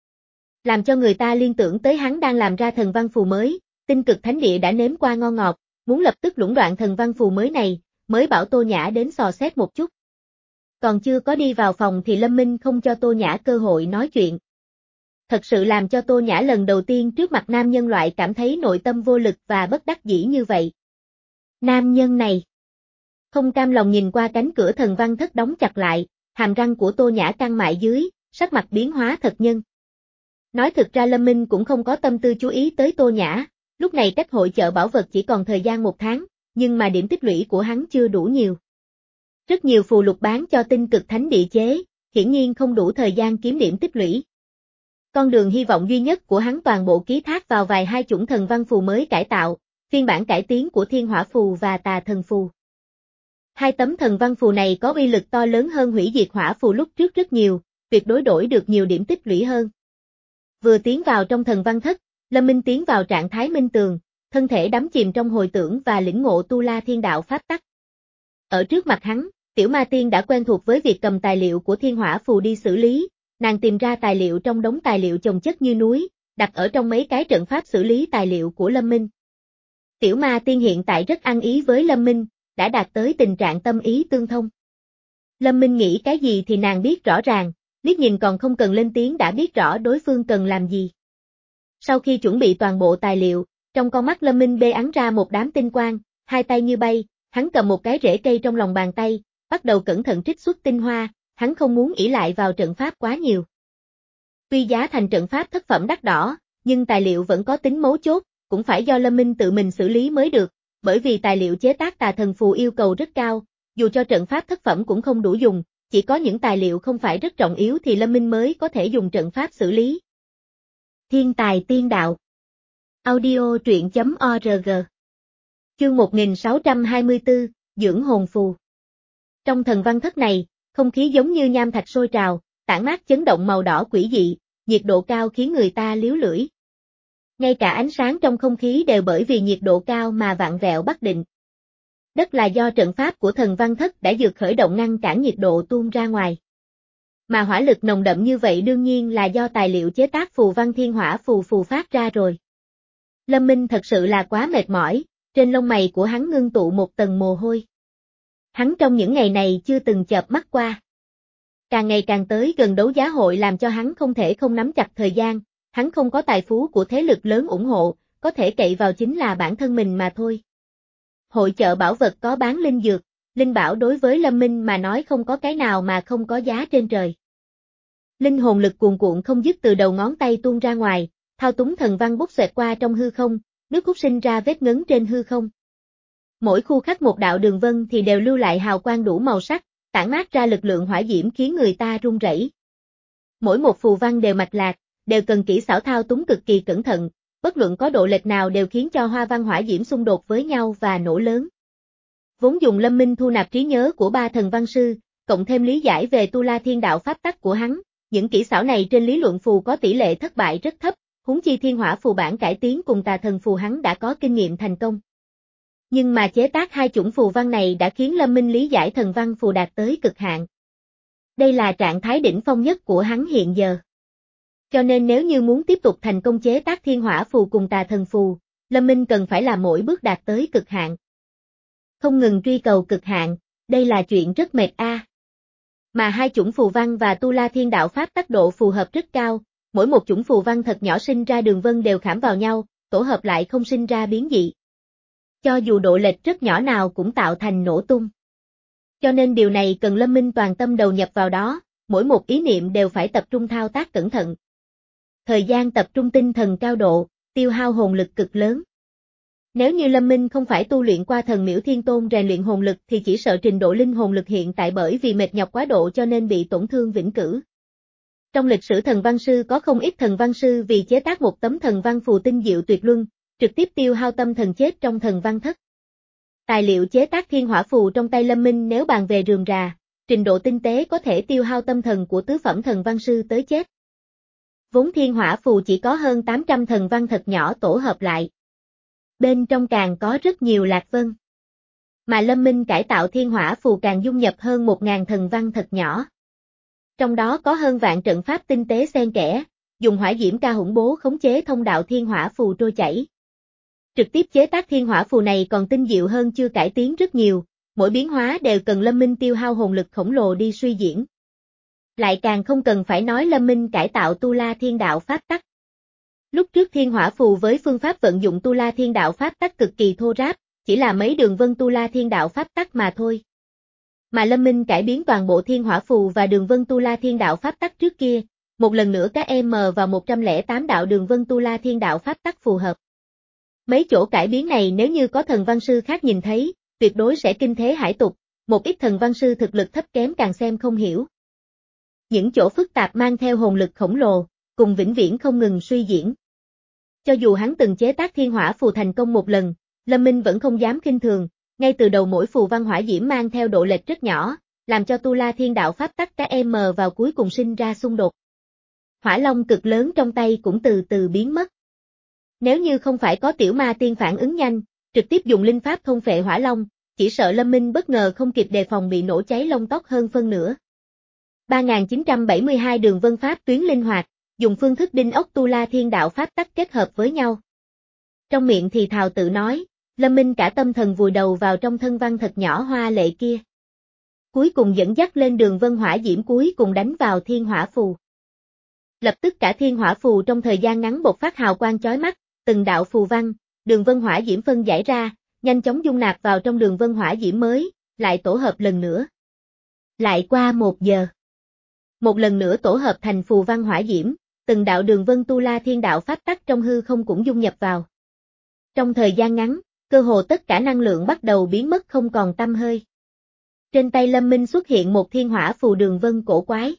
Làm cho người ta liên tưởng tới hắn đang làm ra thần văn phù mới, tinh cực thánh địa đã nếm qua ngon ngọt, muốn lập tức lũng đoạn thần văn phù mới này, mới bảo Tô Nhã đến dò xét một chút. Còn chưa có đi vào phòng thì Lâm Minh không cho Tô Nhã cơ hội nói chuyện. Thật sự làm cho Tô Nhã lần đầu tiên trước mặt nam nhân loại cảm thấy nội tâm vô lực và bất đắc dĩ như vậy. Nam nhân này. Không cam lòng nhìn qua cánh cửa thần văn thất đóng chặt lại, hàm răng của Tô Nhã căng mại dưới, sắc mặt biến hóa thật nhân. Nói thực ra Lâm Minh cũng không có tâm tư chú ý tới Tô Nhã, lúc này cách hội chợ bảo vật chỉ còn thời gian một tháng, nhưng mà điểm tích lũy của hắn chưa đủ nhiều. Rất nhiều phù lục bán cho tinh cực thánh địa chế, hiển nhiên không đủ thời gian kiếm điểm tích lũy. Con đường hy vọng duy nhất của hắn toàn bộ ký thác vào vài hai chủng thần văn phù mới cải tạo, phiên bản cải tiến của thiên hỏa phù và tà thần phù. Hai tấm thần văn phù này có uy lực to lớn hơn hủy diệt hỏa phù lúc trước rất nhiều, tuyệt đối đổi được nhiều điểm tích lũy hơn. Vừa tiến vào trong thần văn thất, Lâm Minh tiến vào trạng thái minh tường, thân thể đắm chìm trong hồi tưởng và lĩnh ngộ tu la thiên đạo pháp tắc. Ở trước mặt hắn, tiểu ma tiên đã quen thuộc với việc cầm tài liệu của thiên hỏa phù đi xử lý, nàng tìm ra tài liệu trong đống tài liệu chồng chất như núi, đặt ở trong mấy cái trận pháp xử lý tài liệu của Lâm Minh. Tiểu ma tiên hiện tại rất ăn ý với Lâm Minh, đã đạt tới tình trạng tâm ý tương thông. Lâm Minh nghĩ cái gì thì nàng biết rõ ràng, liếc nhìn còn không cần lên tiếng đã biết rõ đối phương cần làm gì. Sau khi chuẩn bị toàn bộ tài liệu, trong con mắt Lâm Minh bê ắn ra một đám tinh quang, hai tay như bay, hắn cầm một cái rễ cây trong lòng bàn tay, bắt đầu cẩn thận trích xuất tinh hoa, hắn không muốn ỷ lại vào trận pháp quá nhiều. Tuy giá thành trận pháp thất phẩm đắt đỏ, nhưng tài liệu vẫn có tính mấu chốt, cũng phải do Lâm Minh tự mình xử lý mới được, bởi vì tài liệu chế tác tà thần phù yêu cầu rất cao, dù cho trận pháp thất phẩm cũng không đủ dùng, chỉ có những tài liệu không phải rất trọng yếu thì Lâm Minh mới có thể dùng trận pháp xử lý. Thiên tài tiên đạo. Audio truyện chấm org. Chương một nghìn sáu trăm hai mươi tư, dưỡng hồn phù. Trong thần văn thất này, không khí giống như nham thạch sôi trào, tản mát chấn động màu đỏ quỷ dị, nhiệt độ cao khiến người ta liếu lưỡi. Ngay cả ánh sáng trong không khí đều bởi vì nhiệt độ cao mà vặn vẹo bất định. Đất là do trận pháp của thần văn thất đã dược khởi động ngăn cản nhiệt độ tuôn ra ngoài. Mà hỏa lực nồng đậm như vậy đương nhiên là do tài liệu chế tác phù văn thiên hỏa phù phù phát ra rồi. Lâm Minh thật sự là quá mệt mỏi, trên lông mày của hắn ngưng tụ một tầng mồ hôi. Hắn trong những ngày này chưa từng chợp mắt qua. Càng ngày càng tới gần đấu giá hội làm cho hắn không thể không nắm chặt thời gian, hắn không có tài phú của thế lực lớn ủng hộ, có thể cậy vào chính là bản thân mình mà thôi. Hội chợ bảo vật có bán linh dược, linh bảo đối với Lâm Minh mà nói không có cái nào mà không có giá trên trời. Linh hồn lực cuồn cuộn không dứt từ đầu ngón tay tuôn ra ngoài, thao túng thần văn bút xoẹt qua trong hư không, nước hút sinh ra vết ngấn trên hư không. Mỗi khu khắc một đạo đường vân thì đều lưu lại hào quang đủ màu sắc, tản mát ra lực lượng hỏa diễm khiến người ta run rẩy. Mỗi một phù văn đều mạch lạc, đều cần kỹ xảo thao túng cực kỳ cẩn thận, bất luận có độ lệch nào đều khiến cho hoa văn hỏa diễm xung đột với nhau và nổ lớn. Vốn dùng Lâm Minh thu nạp trí nhớ của ba thần văn sư, cộng thêm lý giải về Tu La Thiên Đạo pháp tắc của hắn, những kỹ xảo này trên lý luận phù có tỷ lệ thất bại rất thấp, huống chi thiên hỏa phù bản cải tiến cùng tà thần phù hắn đã có kinh nghiệm thành công. Nhưng mà chế tác hai chủng phù văn này đã khiến Lâm Minh lý giải thần văn phù đạt tới cực hạn. Đây là trạng thái đỉnh phong nhất của hắn hiện giờ. Cho nên nếu như muốn tiếp tục thành công chế tác thiên hỏa phù cùng tà thần phù, Lâm Minh cần phải làm mỗi bước đạt tới cực hạn. Không ngừng truy cầu cực hạn, đây là chuyện rất mệt a. À. Mà hai chủng phù văn và Tu La Thiên Đạo pháp tác độ phù hợp rất cao, mỗi một chủng phù văn thật nhỏ sinh ra đường vân đều khảm vào nhau, tổ hợp lại không sinh ra biến dị. Cho dù độ lệch rất nhỏ nào cũng tạo thành nổ tung. Cho nên điều này cần Lâm Minh toàn tâm đầu nhập vào đó, mỗi một ý niệm đều phải tập trung thao tác cẩn thận. Thời gian tập trung tinh thần cao độ, tiêu hao hồn lực cực lớn. Nếu như Lâm Minh không phải tu luyện qua thần miễu thiên tôn rèn luyện hồn lực thì chỉ sợ trình độ linh hồn lực hiện tại bởi vì mệt nhọc quá độ cho nên bị tổn thương vĩnh cửu. Trong lịch sử thần văn sư có không ít thần văn sư vì chế tác một tấm thần văn phù tinh diệu tuyệt luân, trực tiếp tiêu hao tâm thần chết trong thần văn thất. Tài liệu chế tác thiên hỏa phù trong tay Lâm Minh nếu bàn về rườm rà, trình độ tinh tế có thể tiêu hao tâm thần của tứ phẩm thần văn sư tới chết. Vốn thiên hỏa phù chỉ có hơn tám trăm thần văn thật nhỏ tổ hợp lại. Bên trong càng có rất nhiều lạc vân. Mà Lâm Minh cải tạo thiên hỏa phù càng dung nhập hơn một ngàn thần văn thật nhỏ. Trong đó có hơn vạn trận pháp tinh tế xen kẽ, dùng hỏa diễm ca hủng bố khống chế thông đạo thiên hỏa phù trôi chảy. Trực tiếp chế tác thiên hỏa phù này còn tinh diệu hơn chưa cải tiến rất nhiều, mỗi biến hóa đều cần Lâm Minh tiêu hao hồn lực khổng lồ đi suy diễn. Lại càng không cần phải nói Lâm Minh cải tạo Tu La Thiên Đạo pháp tắc. Lúc trước thiên hỏa phù với phương pháp vận dụng Tu La Thiên Đạo pháp tắc cực kỳ thô ráp, chỉ là mấy đường vân Tu La Thiên Đạo pháp tắc mà thôi. Mà Lâm Minh cải biến toàn bộ thiên hỏa phù và đường vân Tu La Thiên Đạo pháp tắc trước kia, một lần nữa các em vào một trăm lẻ tám đạo đường vân Tu La Thiên Đạo pháp tắc phù hợp. Mấy chỗ cải biến này nếu như có thần văn sư khác nhìn thấy, tuyệt đối sẽ kinh thế hải tục, một ít thần văn sư thực lực thấp kém càng xem không hiểu. Những chỗ phức tạp mang theo hồn lực khổng lồ, cùng vĩnh viễn không ngừng suy diễn. Cho dù hắn từng chế tác thiên hỏa phù thành công một lần, Lâm Minh vẫn không dám khinh thường, ngay từ đầu mỗi phù văn hỏa diễm mang theo độ lệch rất nhỏ, làm cho Tu La Thiên Đạo pháp tắc các em vào cuối cùng sinh ra xung đột. Hỏa long cực lớn trong tay cũng từ từ biến mất. Nếu như không phải có tiểu ma tiên phản ứng nhanh, trực tiếp dùng linh pháp thôn phệ hỏa long, chỉ sợ Lâm Minh bất ngờ không kịp đề phòng bị nổ cháy lông tóc hơn phân nửa. ba nghìn chín trăm bảy mươi hai đường vân pháp tuyến linh hoạt, dùng phương thức đinh ốc Tu La Thiên Đạo pháp tắc kết hợp với nhau. Trong miệng thì thào tự nói, Lâm Minh cả tâm thần vùi đầu vào trong thân văn thật nhỏ hoa lệ kia. Cuối cùng dẫn dắt lên đường vân hỏa diễm cuối cùng đánh vào thiên hỏa phù. Lập tức cả thiên hỏa phù trong thời gian ngắn bộc phát hào quang chói mắt, từng đạo phù văn, đường vân hỏa diễm phân giải ra, nhanh chóng dung nạp vào trong đường vân hỏa diễm mới, lại tổ hợp lần nữa. Lại qua một giờ. Một lần nữa tổ hợp thành phù văn hỏa diễm, từng đạo đường vân Tu La Thiên Đạo pháp tắc trong hư không cũng dung nhập vào. Trong thời gian ngắn, cơ hồ tất cả năng lượng bắt đầu biến mất không còn tăm hơi. Trên tay Lâm Minh xuất hiện một thiên hỏa phù đường vân cổ quái.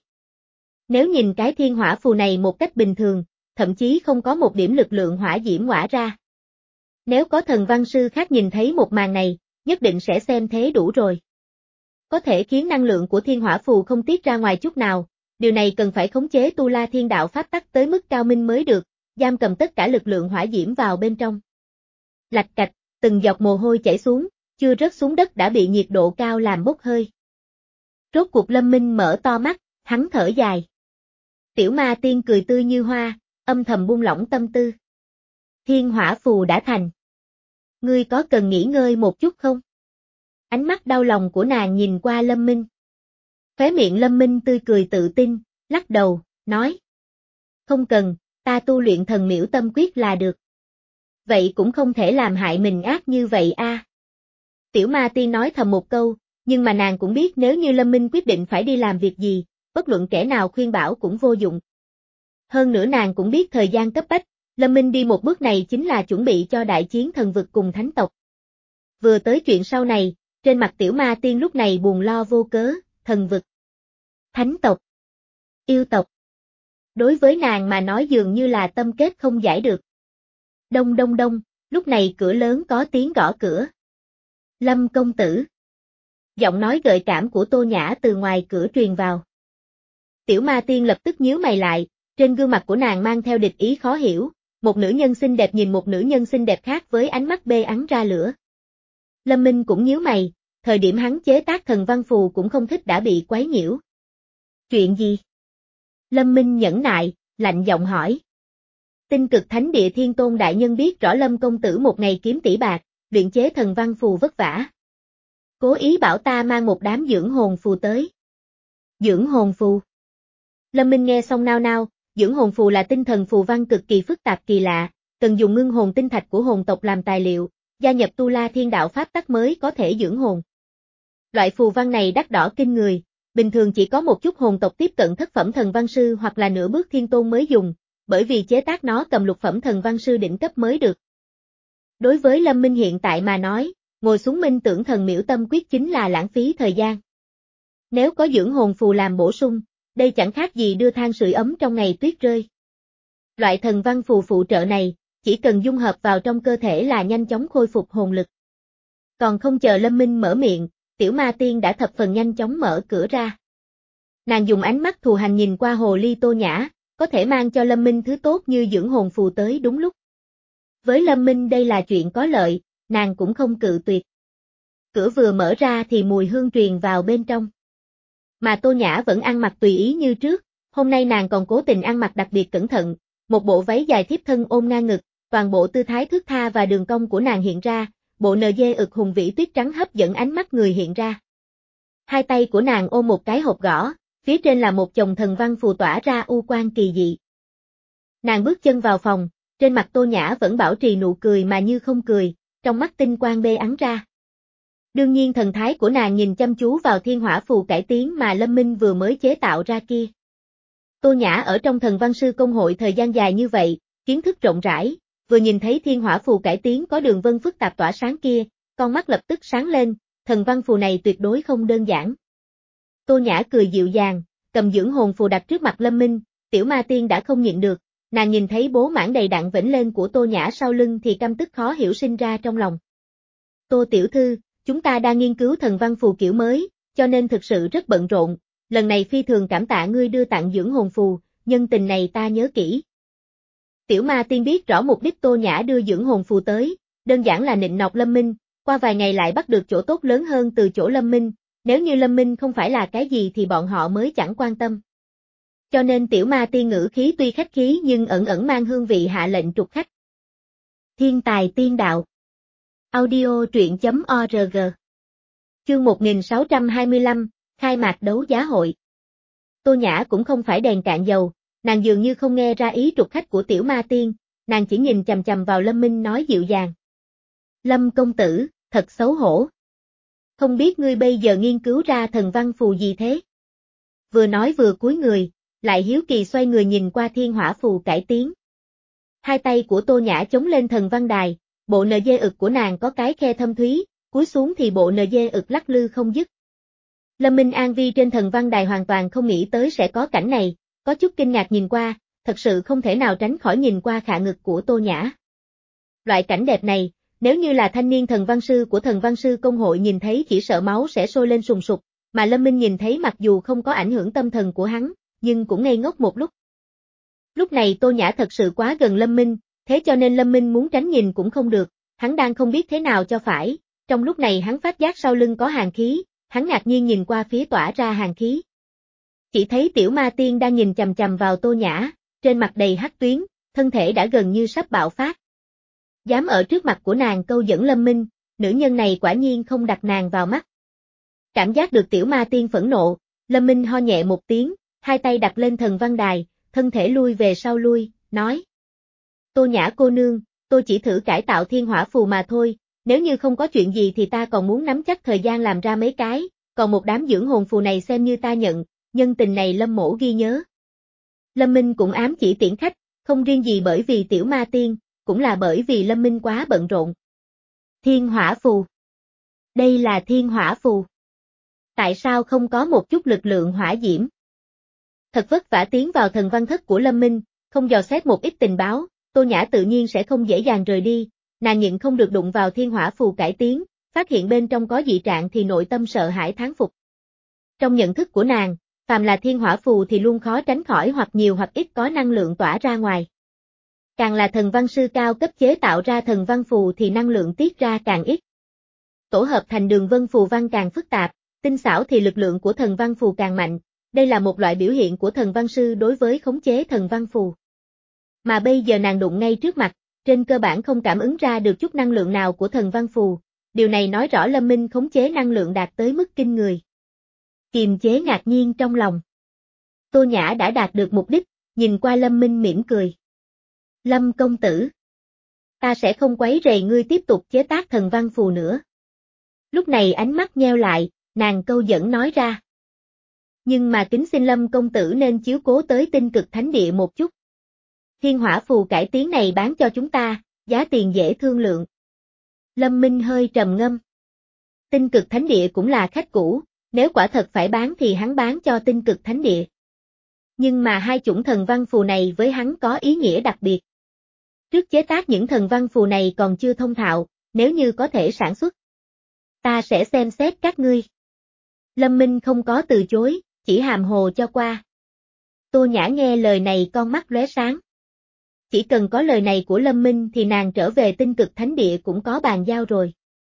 Nếu nhìn cái thiên hỏa phù này một cách bình thường, thậm chí không có một điểm lực lượng hỏa diễm hỏa ra. Nếu có thần văn sư khác nhìn thấy một màn này, nhất định sẽ xem thế đủ rồi. Có thể khiến năng lượng của thiên hỏa phù không tiết ra ngoài chút nào, Điều này cần phải khống chế Tu La Thiên Đạo pháp tắc tới mức cao minh mới được, giam cầm tất cả lực lượng hỏa diễm vào bên trong. Lạch cạch, từng giọt mồ hôi chảy xuống, chưa rớt xuống đất đã bị nhiệt độ cao làm bốc hơi. Rốt cuộc Lâm Minh mở to mắt, hắn thở dài. Tiểu Ma Tiên cười tươi như hoa, âm thầm buông lỏng tâm tư. Thiên hỏa phù đã thành. Ngươi có cần nghỉ ngơi một chút không? Ánh mắt đau lòng của nàng nhìn qua Lâm Minh. Khóe miệng Lâm Minh tươi cười tự tin, lắc đầu, nói. Không cần, ta tu luyện thần miễu tâm quyết là được. Vậy cũng không thể làm hại mình ác như vậy a. Tiểu Ma Tiên nói thầm một câu, nhưng mà nàng cũng biết nếu như Lâm Minh quyết định phải đi làm việc gì, bất luận kẻ nào khuyên bảo cũng vô dụng. Hơn nữa nàng cũng biết thời gian cấp bách, Lâm Minh đi một bước này chính là chuẩn bị cho đại chiến thần vực cùng thánh tộc. Vừa tới chuyện sau này, trên mặt Tiểu Ma Tiên lúc này buồn lo vô cớ, thần vực, thánh tộc, yêu tộc. Đối với nàng mà nói dường như là tâm kết không giải được. Đông đông đông, lúc này cửa lớn có tiếng gõ cửa. Lâm công tử. Giọng nói gợi cảm của Tô Nhã từ ngoài cửa truyền vào. Tiểu Ma Tiên lập tức nhíu mày lại, trên gương mặt của nàng mang theo địch ý khó hiểu, một nữ nhân xinh đẹp nhìn một nữ nhân xinh đẹp khác với ánh mắt bê ắng ra lửa. Lâm Minh cũng nhíu mày, thời điểm hắn chế tác thần văn phù cũng không thích đã bị quấy nhiễu. Chuyện gì? Lâm Minh nhẫn nại, lạnh giọng hỏi. Tinh Cực Thánh Địa Thiên Tôn đại nhân biết rõ Lâm công tử một ngày kiếm tỷ bạc, luyện chế thần văn phù vất vả. Cố ý bảo ta mang một đám dưỡng hồn phù tới. Dưỡng hồn phù. Lâm Minh nghe xong nao nao, dưỡng hồn phù là tinh thần phù văn cực kỳ phức tạp kỳ lạ, cần dùng ngưng hồn tinh thạch của hồn tộc làm tài liệu, gia nhập Tu La Thiên Đạo pháp tắc mới có thể dưỡng hồn. Loại phù văn này đắt đỏ kinh người, bình thường chỉ có một chút hồn tộc tiếp cận thất phẩm thần văn sư hoặc là nửa bước thiên tôn mới dùng, bởi vì chế tác nó cầm lục phẩm thần văn sư đỉnh cấp mới được. Đối với Lâm Minh hiện tại mà nói, ngồi xuống minh tưởng thần miễu tâm quyết chính là lãng phí thời gian. Nếu có dưỡng hồn phù làm bổ sung, đây chẳng khác gì đưa than sưởi ấm trong ngày tuyết rơi. Loại thần văn phù phụ trợ này, chỉ cần dung hợp vào trong cơ thể là nhanh chóng khôi phục hồn lực. Còn không chờ Lâm Minh mở miệng, Tiểu Ma Tiên đã thập phần nhanh chóng mở cửa ra. Nàng dùng ánh mắt thù hành nhìn qua hồ ly Tô Nhã, có thể mang cho Lâm Minh thứ tốt như dưỡng hồn phù tới đúng lúc. Với Lâm Minh đây là chuyện có lợi, nàng cũng không cự tuyệt. Cửa vừa mở ra thì mùi hương truyền vào bên trong. Mà Tô Nhã vẫn ăn mặc tùy ý như trước, hôm nay nàng còn cố tình ăn mặc đặc biệt cẩn thận, một bộ váy dài thiếp thân ôm ngang ngực, toàn bộ tư thái thướt tha và đường cong của nàng hiện ra, bộ nờ dê ực hùng vĩ tuyết trắng hấp dẫn ánh mắt người hiện ra. Hai tay của nàng ôm một cái hộp gỗ, phía trên là một chồng thần văn phù tỏa ra u quang kỳ dị. Nàng bước chân vào phòng, trên mặt Tô Nhã vẫn bảo trì nụ cười mà như không cười, trong mắt tinh quang bê ắng ra. Đương nhiên thần thái của nàng nhìn chăm chú vào thiên hỏa phù cải tiến mà Lâm Minh vừa mới chế tạo ra kia. Tô Nhã ở trong thần văn sư công hội thời gian dài như vậy, kiến thức rộng rãi, vừa nhìn thấy thiên hỏa phù cải tiến có đường vân phức tạp tỏa sáng kia, con mắt lập tức sáng lên, thần văn phù này tuyệt đối không đơn giản. Tô Nhã cười dịu dàng, cầm dưỡng hồn phù đặt trước mặt Lâm Minh, Tiểu Ma Tiên đã không nhịn được, nàng nhìn thấy bố mãn đầy đặn vểnh lên của Tô Nhã sau lưng thì căm tức khó hiểu sinh ra trong lòng. Tô tiểu thư, chúng ta đang nghiên cứu thần văn phù kiểu mới, cho nên thực sự rất bận rộn, lần này phi thường cảm tạ ngươi đưa tặng dưỡng hồn phù, nhân tình này ta nhớ kỹ. Tiểu Ma Tiên biết rõ mục đích Tô Nhã đưa dưỡng hồn phù tới, đơn giản là nịnh nọt Lâm Minh, qua vài ngày lại bắt được chỗ tốt lớn hơn từ chỗ Lâm Minh, nếu như Lâm Minh không phải là cái gì thì bọn họ mới chẳng quan tâm. Cho nên Tiểu Ma Tiên ngữ khí tuy khách khí nhưng ẩn ẩn mang hương vị hạ lệnh trục khách. Thiên tài tiên đạo. Audio truyện chấm org. Chương một nghìn sáu trăm hai mươi lăm, khai mạc đấu giá hội. Tô Nhã cũng không phải đèn cạn dầu, nàng dường như không nghe ra ý trục khách của Tiểu Ma Tiên, nàng chỉ nhìn chằm chằm vào Lâm Minh nói dịu dàng. Lâm công tử, thật xấu hổ. Không biết ngươi bây giờ nghiên cứu ra thần văn phù gì thế? Vừa nói vừa cúi người, lại hiếu kỳ xoay người nhìn qua thiên hỏa phù cải tiến. Hai tay của Tô Nhã chống lên thần văn đài, bộ nờ dê ực của nàng có cái khe thâm thúy, cúi xuống thì bộ nờ dê ực lắc lư không dứt. Lâm Minh An Vi trên thần văn đài hoàn toàn không nghĩ tới sẽ có cảnh này, có chút kinh ngạc nhìn qua, thật sự không thể nào tránh khỏi nhìn qua khả ngực của Tô Nhã. Loại cảnh đẹp này, nếu như là thanh niên thần văn sư của thần văn sư công hội nhìn thấy chỉ sợ máu sẽ sôi lên sùng sục, mà Lâm Minh nhìn thấy mặc dù không có ảnh hưởng tâm thần của hắn, nhưng cũng ngây ngốc một lúc. Lúc này Tô Nhã thật sự quá gần Lâm Minh, thế cho nên Lâm Minh muốn tránh nhìn cũng không được, hắn đang không biết thế nào cho phải, trong lúc này hắn phát giác sau lưng có hàn khí, hắn ngạc nhiên nhìn qua phía tỏa ra hàn khí. Chỉ thấy Tiểu Ma Tiên đang nhìn chằm chằm vào Tô Nhã, trên mặt đầy hắc tuyến, thân thể đã gần như sắp bạo phát. Dám ở trước mặt của nàng câu dẫn Lâm Minh, nữ nhân này quả nhiên không đặt nàng vào mắt. Cảm giác được Tiểu Ma Tiên phẫn nộ, Lâm Minh ho nhẹ một tiếng, hai tay đặt lên thần văn đài, thân thể lui về sau lui, nói. Tô Nhã cô nương, tôi chỉ thử cải tạo thiên hỏa phù mà thôi, nếu như không có chuyện gì thì ta còn muốn nắm chắc thời gian làm ra mấy cái, còn một đám dưỡng hồn phù này xem như ta nhận, nhân tình này Lâm mỗ ghi nhớ. Lâm Minh cũng ám chỉ tiễn khách, không riêng gì bởi vì Tiểu Ma Tiên, cũng là bởi vì Lâm Minh quá bận rộn. Thiên hỏa phù. Đây là thiên hỏa phù. Tại sao không có một chút lực lượng hỏa diễm? Thật vất vả tiến vào thần văn thất của Lâm Minh, không dò xét một ít tình báo, Tô Nhã tự nhiên sẽ không dễ dàng rời đi, nàng nhịn không được đụng vào thiên hỏa phù cải tiến, phát hiện bên trong có dị trạng thì nội tâm sợ hãi thán phục. Trong nhận thức của nàng, phàm là thiên hỏa phù thì luôn khó tránh khỏi hoặc nhiều hoặc ít có năng lượng tỏa ra ngoài. Càng là thần văn sư cao cấp chế tạo ra thần văn phù thì năng lượng tiết ra càng ít. Tổ hợp thành đường vân phù văn càng phức tạp, tinh xảo thì lực lượng của thần văn phù càng mạnh, đây là một loại biểu hiện của thần văn sư đối với khống chế thần văn phù. Mà bây giờ nàng đụng ngay trước mặt, trên cơ bản không cảm ứng ra được chút năng lượng nào của thần văn phù, điều này nói rõ Lâm Minh khống chế năng lượng đạt tới mức kinh người. Kiềm chế ngạc nhiên trong lòng. Tô Nhã đã đạt được mục đích, nhìn qua Lâm Minh mỉm cười. Lâm công tử. Ta sẽ không quấy rầy ngươi tiếp tục chế tác thần văn phù nữa. Lúc này ánh mắt nheo lại, nàng câu dẫn nói ra. Nhưng mà kính xin Lâm công tử nên chiếu cố tới Tinh Cực Thánh Địa một chút. Thiên hỏa phù cải tiến này bán cho chúng ta, giá tiền dễ thương lượng. Lâm Minh hơi trầm ngâm. Tinh Cực Thánh Địa cũng là khách cũ, nếu quả thật phải bán thì hắn bán cho Tinh Cực Thánh Địa. Nhưng mà hai chủng thần văn phù này với hắn có ý nghĩa đặc biệt. Trước chế tác những thần văn phù này còn chưa thông thạo, nếu như có thể sản xuất. Ta sẽ xem xét các ngươi. Lâm Minh không có từ chối, chỉ hàm hồ cho qua. Tô Nhã nghe lời này con mắt lóe sáng. Chỉ cần có lời này của Lâm Minh thì nàng trở về Tinh Cực Thánh Địa cũng có bàn giao rồi.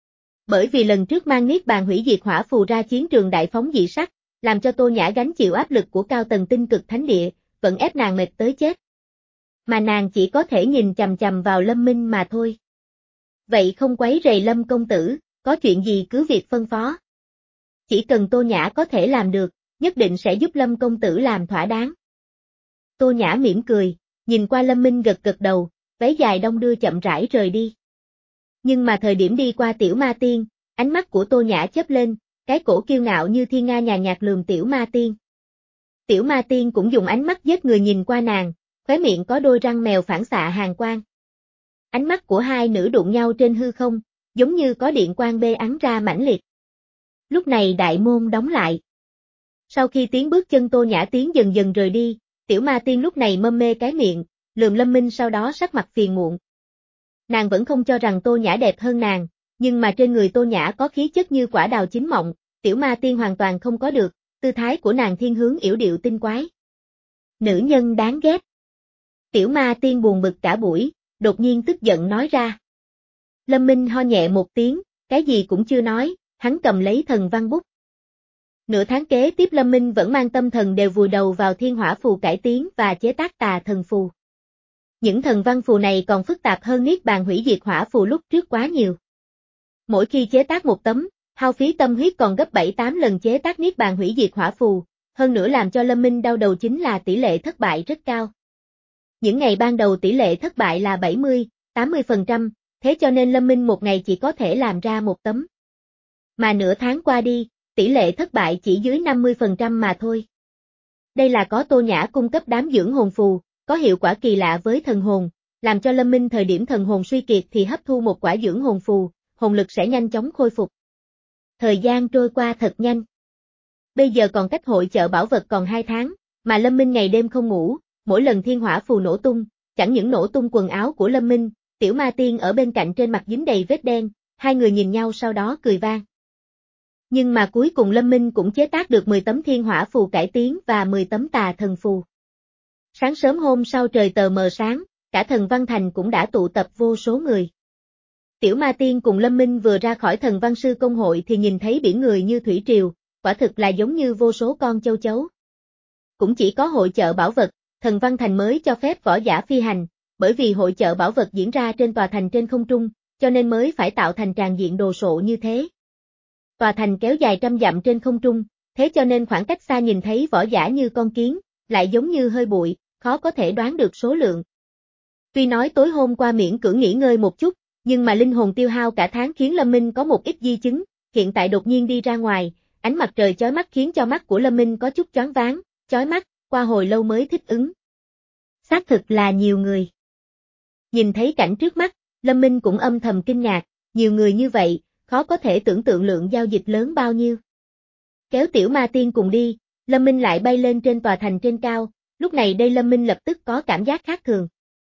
Bởi vì lần trước mang niết bàn hủy diệt hỏa phù ra chiến trường đại phóng dị sắc, làm cho Tô Nhã gánh chịu áp lực của cao tầng Tinh Cực Thánh Địa, vẫn ép nàng mệt tới chết. Mà nàng chỉ có thể nhìn chằm chằm vào Lâm Minh mà thôi. Vậy không quấy rầy Lâm công tử, có chuyện gì cứ việc phân phó. Chỉ cần Tô Nhã có thể làm được, nhất định sẽ giúp Lâm công tử làm thỏa đáng. Tô Nhã mỉm cười, nhìn qua Lâm Minh gật gật đầu, váy dài đong đưa chậm rãi rời đi. Nhưng mà thời điểm đi qua Tiểu Ma Tiên, ánh mắt của Tô Nhã chớp lên, cái cổ kiêu ngạo như thiên nga nhàn nhạt lườm Tiểu Ma Tiên. Tiểu Ma Tiên cũng dùng ánh mắt giết người nhìn qua nàng, khóe miệng có đôi răng mèo phản xạ hàn quang. Ánh mắt của hai nữ đụng nhau trên hư không, giống như có điện quang bê ắn ra mãnh liệt. Lúc này đại môn đóng lại. Sau khi tiếng bước chân Tô Nhã tiến dần dần rời đi, Tiểu Ma Tiên lúc này mâm mê cái miệng, lườm Lâm Minh sau đó sắc mặt phiền muộn. Nàng vẫn không cho rằng Tô Nhã đẹp hơn nàng, nhưng mà trên người Tô Nhã có khí chất như quả đào chín mọng, Tiểu Ma Tiên hoàn toàn không có được, tư thái của nàng thiên hướng yểu điệu tinh quái. Nữ nhân đáng ghét. Tiểu Ma Tiên buồn bực cả buổi, đột nhiên tức giận nói ra. Lâm Minh ho nhẹ một tiếng, cái gì cũng chưa nói, hắn cầm lấy thần văn bút. Nửa tháng kế tiếp Lâm Minh vẫn mang tâm thần đều vùi đầu vào thiên hỏa phù cải tiến và chế tác tà thần phù. Những thần văn phù này còn phức tạp hơn niết bàn hủy diệt hỏa phù lúc trước quá nhiều. Mỗi khi chế tác một tấm, hao phí tâm huyết còn gấp bảy tám lần chế tác niết bàn hủy diệt hỏa phù, hơn nữa làm cho Lâm Minh đau đầu chính là tỷ lệ thất bại rất cao. Những ngày ban đầu tỷ lệ thất bại là bảy mươi, tám mươi phần trăm, thế cho nên Lâm Minh một ngày chỉ có thể làm ra một tấm. Mà nửa tháng qua đi, tỷ lệ thất bại chỉ dưới năm mươi phần trăm mà thôi. Đây là có Tô Nhã cung cấp đám dưỡng hồn phù, có hiệu quả kỳ lạ với thần hồn, làm cho Lâm Minh thời điểm thần hồn suy kiệt thì hấp thu một quả dưỡng hồn phù, hồn lực sẽ nhanh chóng khôi phục. Thời gian trôi qua thật nhanh. Bây giờ còn cách hội chợ bảo vật còn hai tháng, mà Lâm Minh ngày đêm không ngủ, mỗi lần thiên hỏa phù nổ tung, chẳng những nổ tung quần áo của Lâm Minh, Tiểu Ma Tiên ở bên cạnh trên mặt dính đầy vết đen, hai người nhìn nhau sau đó cười vang. Nhưng mà cuối cùng Lâm Minh cũng chế tác được mười tấm thiên hỏa phù cải tiến và mười tấm tà thần phù. Sáng sớm hôm sau trời tờ mờ sáng, cả Thần Văn Thành cũng đã tụ tập vô số người. Tiểu Ma Tiên cùng Lâm Minh vừa ra khỏi Thần Văn Sư Công hội thì nhìn thấy biển người như thủy triều, quả thực là giống như vô số con châu chấu. Cũng chỉ có hội chợ bảo vật, Thần Văn Thành mới cho phép võ giả phi hành, bởi vì hội chợ bảo vật diễn ra trên tòa thành trên không trung, cho nên mới phải tạo thành tràn diện đồ sộ như thế. Tòa thành kéo dài trăm dặm trên không trung, thế cho nên khoảng cách xa nhìn thấy võ giả như con kiến, lại giống như hơi bụi, khó có thể đoán được số lượng. Tuy nói tối hôm qua miễn cưỡng nghỉ ngơi một chút, nhưng mà linh hồn tiêu hao cả tháng khiến Lâm Minh có một ít di chứng, hiện tại đột nhiên đi ra ngoài, ánh mặt trời chói mắt khiến cho mắt của Lâm Minh có chút choáng váng, chói mắt, qua hồi lâu mới thích ứng. Xác thực là nhiều người. Nhìn thấy cảnh trước mắt, Lâm Minh cũng âm thầm kinh ngạc, nhiều người như vậy, khó có thể tưởng tượng lượng giao dịch lớn bao nhiêu. Kéo Tiểu Ma Tiên cùng đi, Lâm Minh lại bay lên trên tòa thành trên cao, lúc này đây Lâm Minh lập tức có cảm giác khác thường.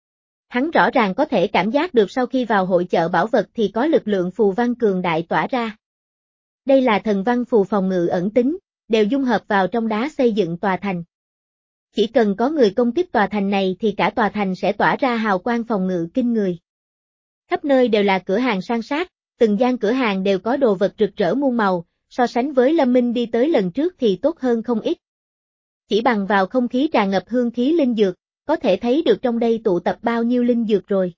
Hắn rõ ràng có thể cảm giác được sau khi vào hội chợ bảo vật thì có lực lượng phù văn cường đại tỏa ra. Đây là thần văn phù phòng ngự ẩn tính, đều dung hợp vào trong đá xây dựng tòa thành. Chỉ cần có người công kích tòa thành này thì cả tòa thành sẽ tỏa ra hào quang phòng ngự kinh người. Khắp nơi đều là cửa hàng san sát, từng gian cửa hàng đều có đồ vật rực rỡ muôn màu, so sánh với Lâm Minh đi tới lần trước thì tốt hơn không ít. Chỉ bằng vào không khí tràn ngập hương khí linh dược, có thể thấy được trong đây tụ tập bao nhiêu linh dược rồi.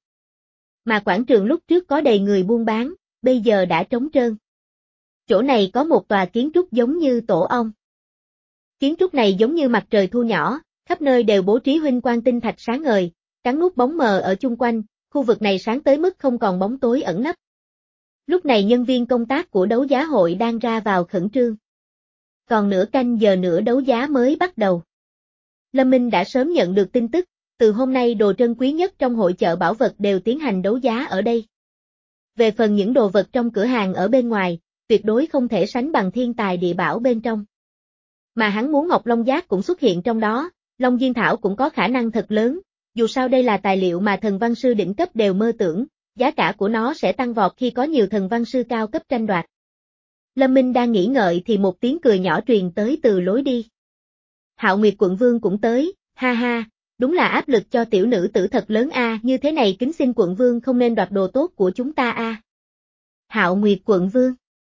Mà quảng trường lúc trước có đầy người buôn bán, bây giờ đã trống trơn. Chỗ này có một tòa kiến trúc giống như tổ ong. Kiến trúc này giống như mặt trời thu nhỏ, khắp nơi đều bố trí huỳnh quang tinh thạch sáng ngời, cắn nút bóng mờ ở chung quanh, khu vực này sáng tới mức không còn bóng tối ẩn nấp. Lúc này nhân viên công tác của đấu giá hội đang ra vào khẩn trương. Còn nửa canh giờ nữa đấu giá mới bắt đầu. Lâm Minh đã sớm nhận được tin tức, từ hôm nay đồ trân quý nhất trong hội chợ bảo vật đều tiến hành đấu giá ở đây. Về phần những đồ vật trong cửa hàng ở bên ngoài, tuyệt đối không thể sánh bằng thiên tài địa bảo bên trong. Mà hắn muốn Ngọc Long Giác cũng xuất hiện trong đó, Long Diên Thảo cũng có khả năng thật lớn, dù sao đây là tài liệu mà thần văn sư đỉnh cấp đều mơ tưởng, giá cả của nó sẽ tăng vọt khi có nhiều thần văn sư cao cấp tranh đoạt. Lâm Minh đang nghĩ ngợi thì một tiếng cười nhỏ truyền tới từ lối đi. Hạo Nguyệt quận vương cũng tới, ha ha, đúng là áp lực cho tiểu nữ tử thật lớn a, như thế này kính xin quận vương không nên đoạt đồ tốt của chúng ta a. Hạo Nguyệt quận vương.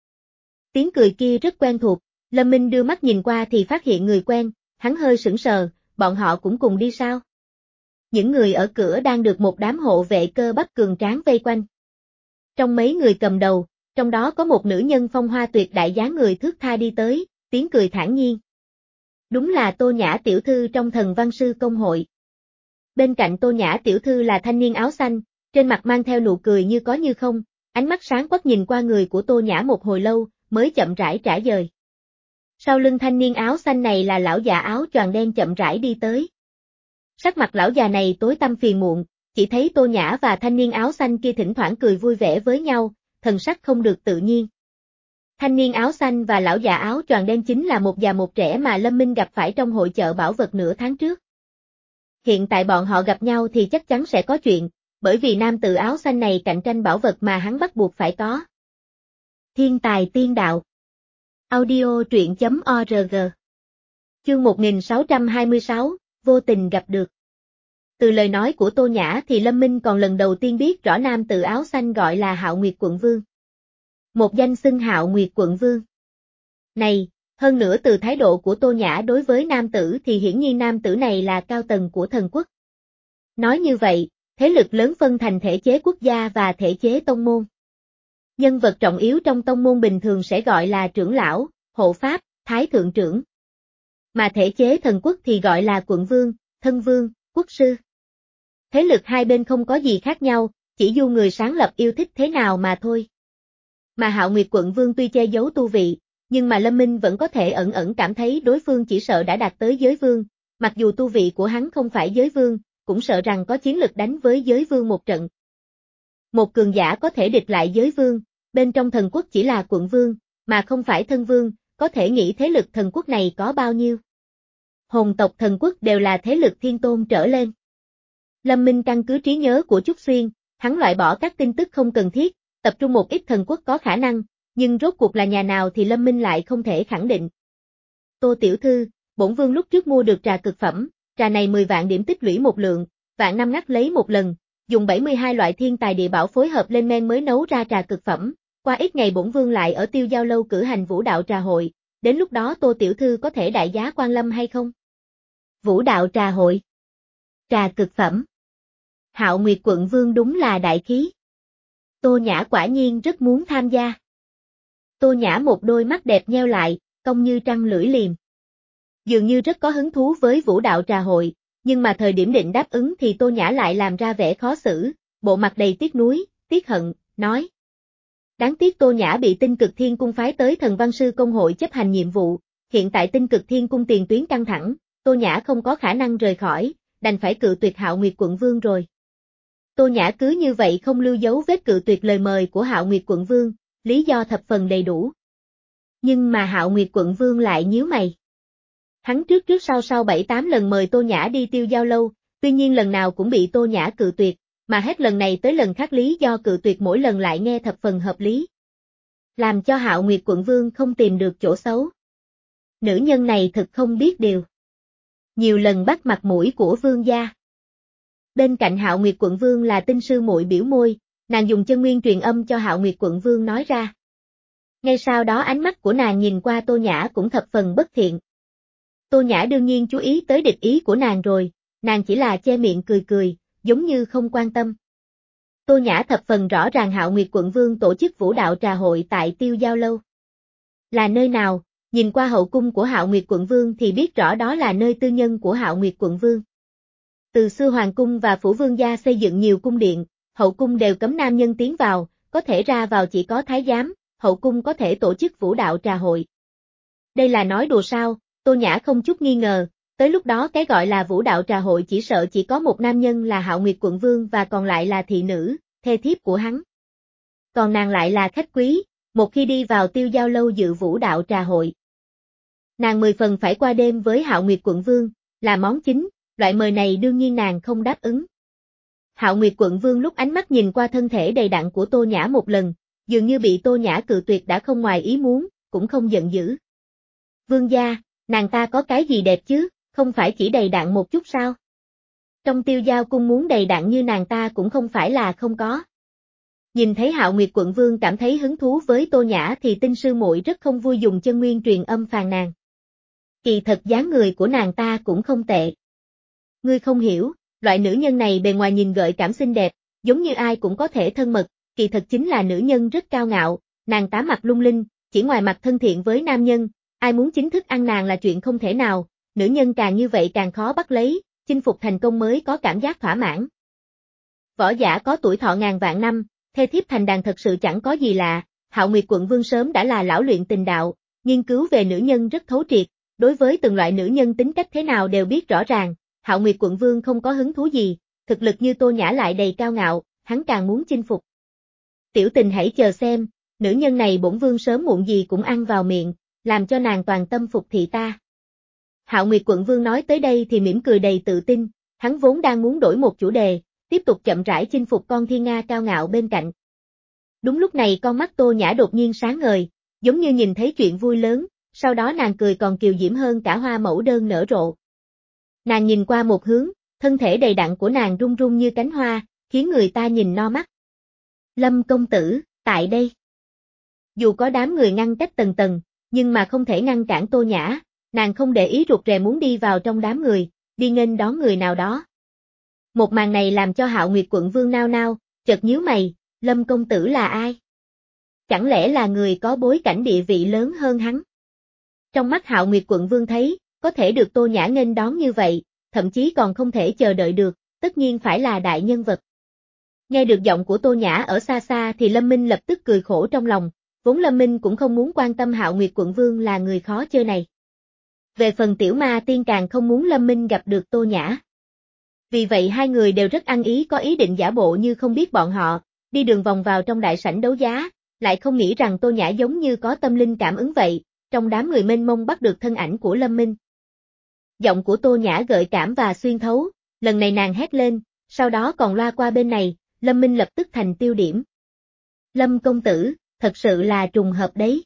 Tiếng cười kia rất quen thuộc, Lâm Minh đưa mắt nhìn qua thì phát hiện người quen, hắn hơi sững sờ, bọn họ cũng cùng đi sao? Những người ở cửa đang được một đám hộ vệ cơ bắp cường tráng vây quanh. Trong mấy người cầm đầu, trong đó có một nữ nhân phong hoa tuyệt đại dáng người thước tha đi tới, tiếng cười thản nhiên. Đúng là Tô Nhã tiểu thư trong thần văn sư công hội. Bên cạnh Tô Nhã tiểu thư là thanh niên áo xanh, trên mặt mang theo nụ cười như có như không, ánh mắt sáng quắc nhìn qua người của Tô Nhã một hồi lâu, mới chậm rãi trả lời. Sau lưng thanh niên áo xanh này là lão già áo choàng đen chậm rãi đi tới. Sắc mặt lão già này tối tăm phiền muộn, chỉ thấy Tô Nhã và thanh niên áo xanh kia thỉnh thoảng cười vui vẻ với nhau, thần sắc không được tự nhiên. Thanh niên áo xanh và lão già áo choàng đen chính là một già một trẻ mà Lâm Minh gặp phải trong hội chợ bảo vật nửa tháng trước. Hiện tại bọn họ gặp nhau thì chắc chắn sẽ có chuyện, bởi vì nam tử áo xanh này cạnh tranh bảo vật mà hắn bắt buộc phải có. Thiên tài tiên đạo. Audio truyện chấm org. Chương một nghìn sáu trăm hai mươi sáu, vô tình gặp được. Từ lời nói của Tô Nhã thì Lâm Minh còn lần đầu tiên biết rõ nam tử áo xanh gọi là Hạo Nguyệt quận vương. Một danh xưng Hạo Nguyệt quận vương. Này, hơn nữa từ thái độ của Tô Nhã đối với nam tử thì hiển nhiên nam tử này là cao tầng của thần quốc. Nói như vậy, thế lực lớn phân thành thể chế quốc gia và thể chế tông môn. Nhân vật trọng yếu trong tông môn bình thường sẽ gọi là trưởng lão, hộ pháp, thái thượng trưởng. Mà thể chế thần quốc thì gọi là quận vương, thân vương, quốc sư. Thế lực hai bên không có gì khác nhau, chỉ dù người sáng lập yêu thích thế nào mà thôi. Mà Hạo Nguyệt quận vương tuy che giấu tu vị, nhưng mà Lâm Minh vẫn có thể ẩn ẩn cảm thấy đối phương chỉ sợ đã đạt tới giới vương, mặc dù tu vị của hắn không phải giới vương, cũng sợ rằng có chiến lực đánh với giới vương một trận. Một cường giả có thể địch lại giới vương, bên trong thần quốc chỉ là quận vương, mà không phải thân vương, có thể nghĩ thế lực thần quốc này có bao nhiêu. Hồn tộc thần quốc đều là thế lực thiên tôn trở lên. Lâm Minh căn cứ trí nhớ của Trúc Xuyên, hắn loại bỏ các tin tức không cần thiết, tập trung một ít thần quốc có khả năng, nhưng rốt cuộc là nhà nào thì Lâm Minh lại không thể khẳng định. Tô tiểu thư, bổn vương lúc trước mua được trà cực phẩm, trà này mười vạn điểm tích lũy một lượng, vạn năm ngắt lấy một lần, dùng bảy mươi hai loại thiên tài địa bảo phối hợp lên men mới nấu ra trà cực phẩm, qua ít ngày bổn vương lại ở Tiêu Giao lâu cử hành vũ đạo trà hội, đến lúc đó Tô tiểu thư có thể đại giá quan lâm hay không? Vũ đạo trà hội. Trà cực phẩm. Hạo Nguyệt quận vương đúng là đại khí. Tô Nhã quả nhiên rất muốn tham gia. Tô Nhã một đôi mắt đẹp nheo lại, cong như trăng lưỡi liềm. Dường như rất có hứng thú với vũ đạo trà hội, nhưng mà thời điểm định đáp ứng thì Tô Nhã lại làm ra vẻ khó xử, bộ mặt đầy tiếc nuối, tiếc hận, nói. Đáng tiếc Tô Nhã bị Tinh Cực Thiên Cung phái tới Thần Văn Sư Công hội chấp hành nhiệm vụ, hiện tại Tinh Cực Thiên Cung tiền tuyến căng thẳng, Tô Nhã không có khả năng rời khỏi, đành phải cự tuyệt Hạo Nguyệt quận vương rồi. Tô Nhã cứ như vậy không lưu dấu vết cự tuyệt lời mời của Hạo Nguyệt quận vương, lý do thập phần đầy đủ. Nhưng mà Hạo Nguyệt quận vương lại nhíu mày. Hắn trước trước sau sau bảy tám lần mời Tô Nhã đi Tiêu Giao lâu, tuy nhiên lần nào cũng bị Tô Nhã cự tuyệt, mà hết lần này tới lần khác lý do cự tuyệt mỗi lần lại nghe thập phần hợp lý. Làm cho Hạo Nguyệt quận vương không tìm được chỗ xấu. Nữ nhân này thật không biết điều. Nhiều lần bắt mặt mũi của vương gia. Bên cạnh Hạo Nguyệt quận vương là Tinh sư muội biểu môi, nàng dùng chân nguyên truyền âm cho Hạo Nguyệt quận vương nói ra. Ngay sau đó ánh mắt của nàng nhìn qua Tô Nhã cũng thập phần bất thiện. Tô Nhã đương nhiên chú ý tới địch ý của nàng rồi, nàng chỉ là che miệng cười cười, giống như không quan tâm. Tô Nhã thập phần rõ ràng Hạo Nguyệt quận vương tổ chức vũ đạo trà hội tại Tiêu Giao lâu. Là nơi nào, nhìn qua hậu cung của Hạo Nguyệt quận vương thì biết rõ đó là nơi tư nhân của Hạo Nguyệt quận vương. Từ xưa hoàng cung và phủ vương gia xây dựng nhiều cung điện, hậu cung đều cấm nam nhân tiến vào, có thể ra vào chỉ có thái giám, hậu cung có thể tổ chức vũ đạo trà hội. Đây là nói đùa sao? Tô Nhã không chút nghi ngờ, tới lúc đó cái gọi là vũ đạo trà hội chỉ sợ chỉ có một nam nhân là Hạo Nguyệt quận vương và còn lại là thị nữ, thê thiếp của hắn. Còn nàng lại là khách quý, một khi đi vào Tiêu Giao lâu dự vũ đạo trà hội. Nàng mười phần phải qua đêm với Hạo Nguyệt quận vương, là món chính, loại mời này đương nhiên nàng không đáp ứng. Hạo Nguyệt quận vương lúc ánh mắt nhìn qua thân thể đầy đặn của Tô Nhã một lần, dường như bị Tô Nhã cự tuyệt đã không ngoài ý muốn, cũng không giận dữ. Vương gia, nàng ta có cái gì đẹp chứ, không phải chỉ đầy đặn một chút sao? Trong Tiêu Giao cung muốn đầy đặn như nàng ta cũng không phải là không có. Nhìn thấy Hạo Nguyệt quận vương cảm thấy hứng thú với Tô Nhã thì Tinh sư muội rất không vui dùng chân nguyên truyền âm phàn nàn. Kỳ thật dáng người của nàng ta cũng không tệ. Ngươi không hiểu, loại nữ nhân này bề ngoài nhìn gợi cảm xinh đẹp, giống như ai cũng có thể thân mật, kỳ thật chính là nữ nhân rất cao ngạo, nàng tá mặt lung linh, chỉ ngoài mặt thân thiện với nam nhân, ai muốn chính thức ăn nàng là chuyện không thể nào, nữ nhân càng như vậy càng khó bắt lấy, chinh phục thành công mới có cảm giác thỏa mãn. Võ giả có tuổi thọ ngàn vạn năm, thê thiếp thành đàn thật sự chẳng có gì lạ, Hạo Nguyệt quận vương sớm đã là lão luyện tình đạo, nghiên cứu về nữ nhân rất thấu triệt, đối với từng loại nữ nhân tính cách thế nào đều biết rõ ràng, Hạo Nguyệt quận vương không có hứng thú gì, thực lực như Tô Nhã lại đầy cao ngạo, hắn càng muốn chinh phục. Tiểu tình hãy chờ xem, nữ nhân này bổn vương sớm muộn gì cũng ăn vào miệng, làm cho nàng toàn tâm phục thị ta. Hạo Nguyệt quận vương nói tới đây thì mỉm cười đầy tự tin, hắn vốn đang muốn đổi một chủ đề, tiếp tục chậm rãi chinh phục con thiên nga cao ngạo bên cạnh. Đúng lúc này con mắt Tô Nhã đột nhiên sáng ngời, giống như nhìn thấy chuyện vui lớn, sau đó nàng cười còn kiều diễm hơn cả hoa mẫu đơn nở rộ. Nàng nhìn qua một hướng, thân thể đầy đặn của nàng rung rung như cánh hoa, khiến người ta nhìn no mắt. Lâm công tử, tại đây. Dù có đám người ngăn cách tầng tầng, nhưng mà không thể ngăn cản Tô Nhã, nàng không để ý rụt rè muốn đi vào trong đám người, đi nghênh đón người nào đó. Một màn này làm cho Hạo Nguyệt quận vương nao nao, chợt nhíu mày, Lâm công tử là ai? Chẳng lẽ là người có bối cảnh địa vị lớn hơn hắn? Trong mắt Hạo Nguyệt quận vương thấy, có thể được Tô Nhã nghênh đón như vậy, thậm chí còn không thể chờ đợi được, tất nhiên phải là đại nhân vật. Nghe được giọng của Tô Nhã ở xa xa thì Lâm Minh lập tức cười khổ trong lòng, vốn Lâm Minh cũng không muốn quan tâm Hạo Nguyệt quận vương là người khó chơi này. Về phần Tiểu Ma Tiên càng không muốn Lâm Minh gặp được Tô Nhã. Vì vậy hai người đều rất ăn ý có ý định giả bộ như không biết bọn họ, đi đường vòng vào trong đại sảnh đấu giá, lại không nghĩ rằng Tô Nhã giống như có tâm linh cảm ứng vậy, trong đám người mênh mông bắt được thân ảnh của Lâm Minh. Giọng của Tô Nhã gợi cảm và xuyên thấu, lần này nàng hét lên, sau đó còn loa qua bên này, Lâm Minh lập tức thành tiêu điểm. Lâm công tử, thật sự là trùng hợp đấy.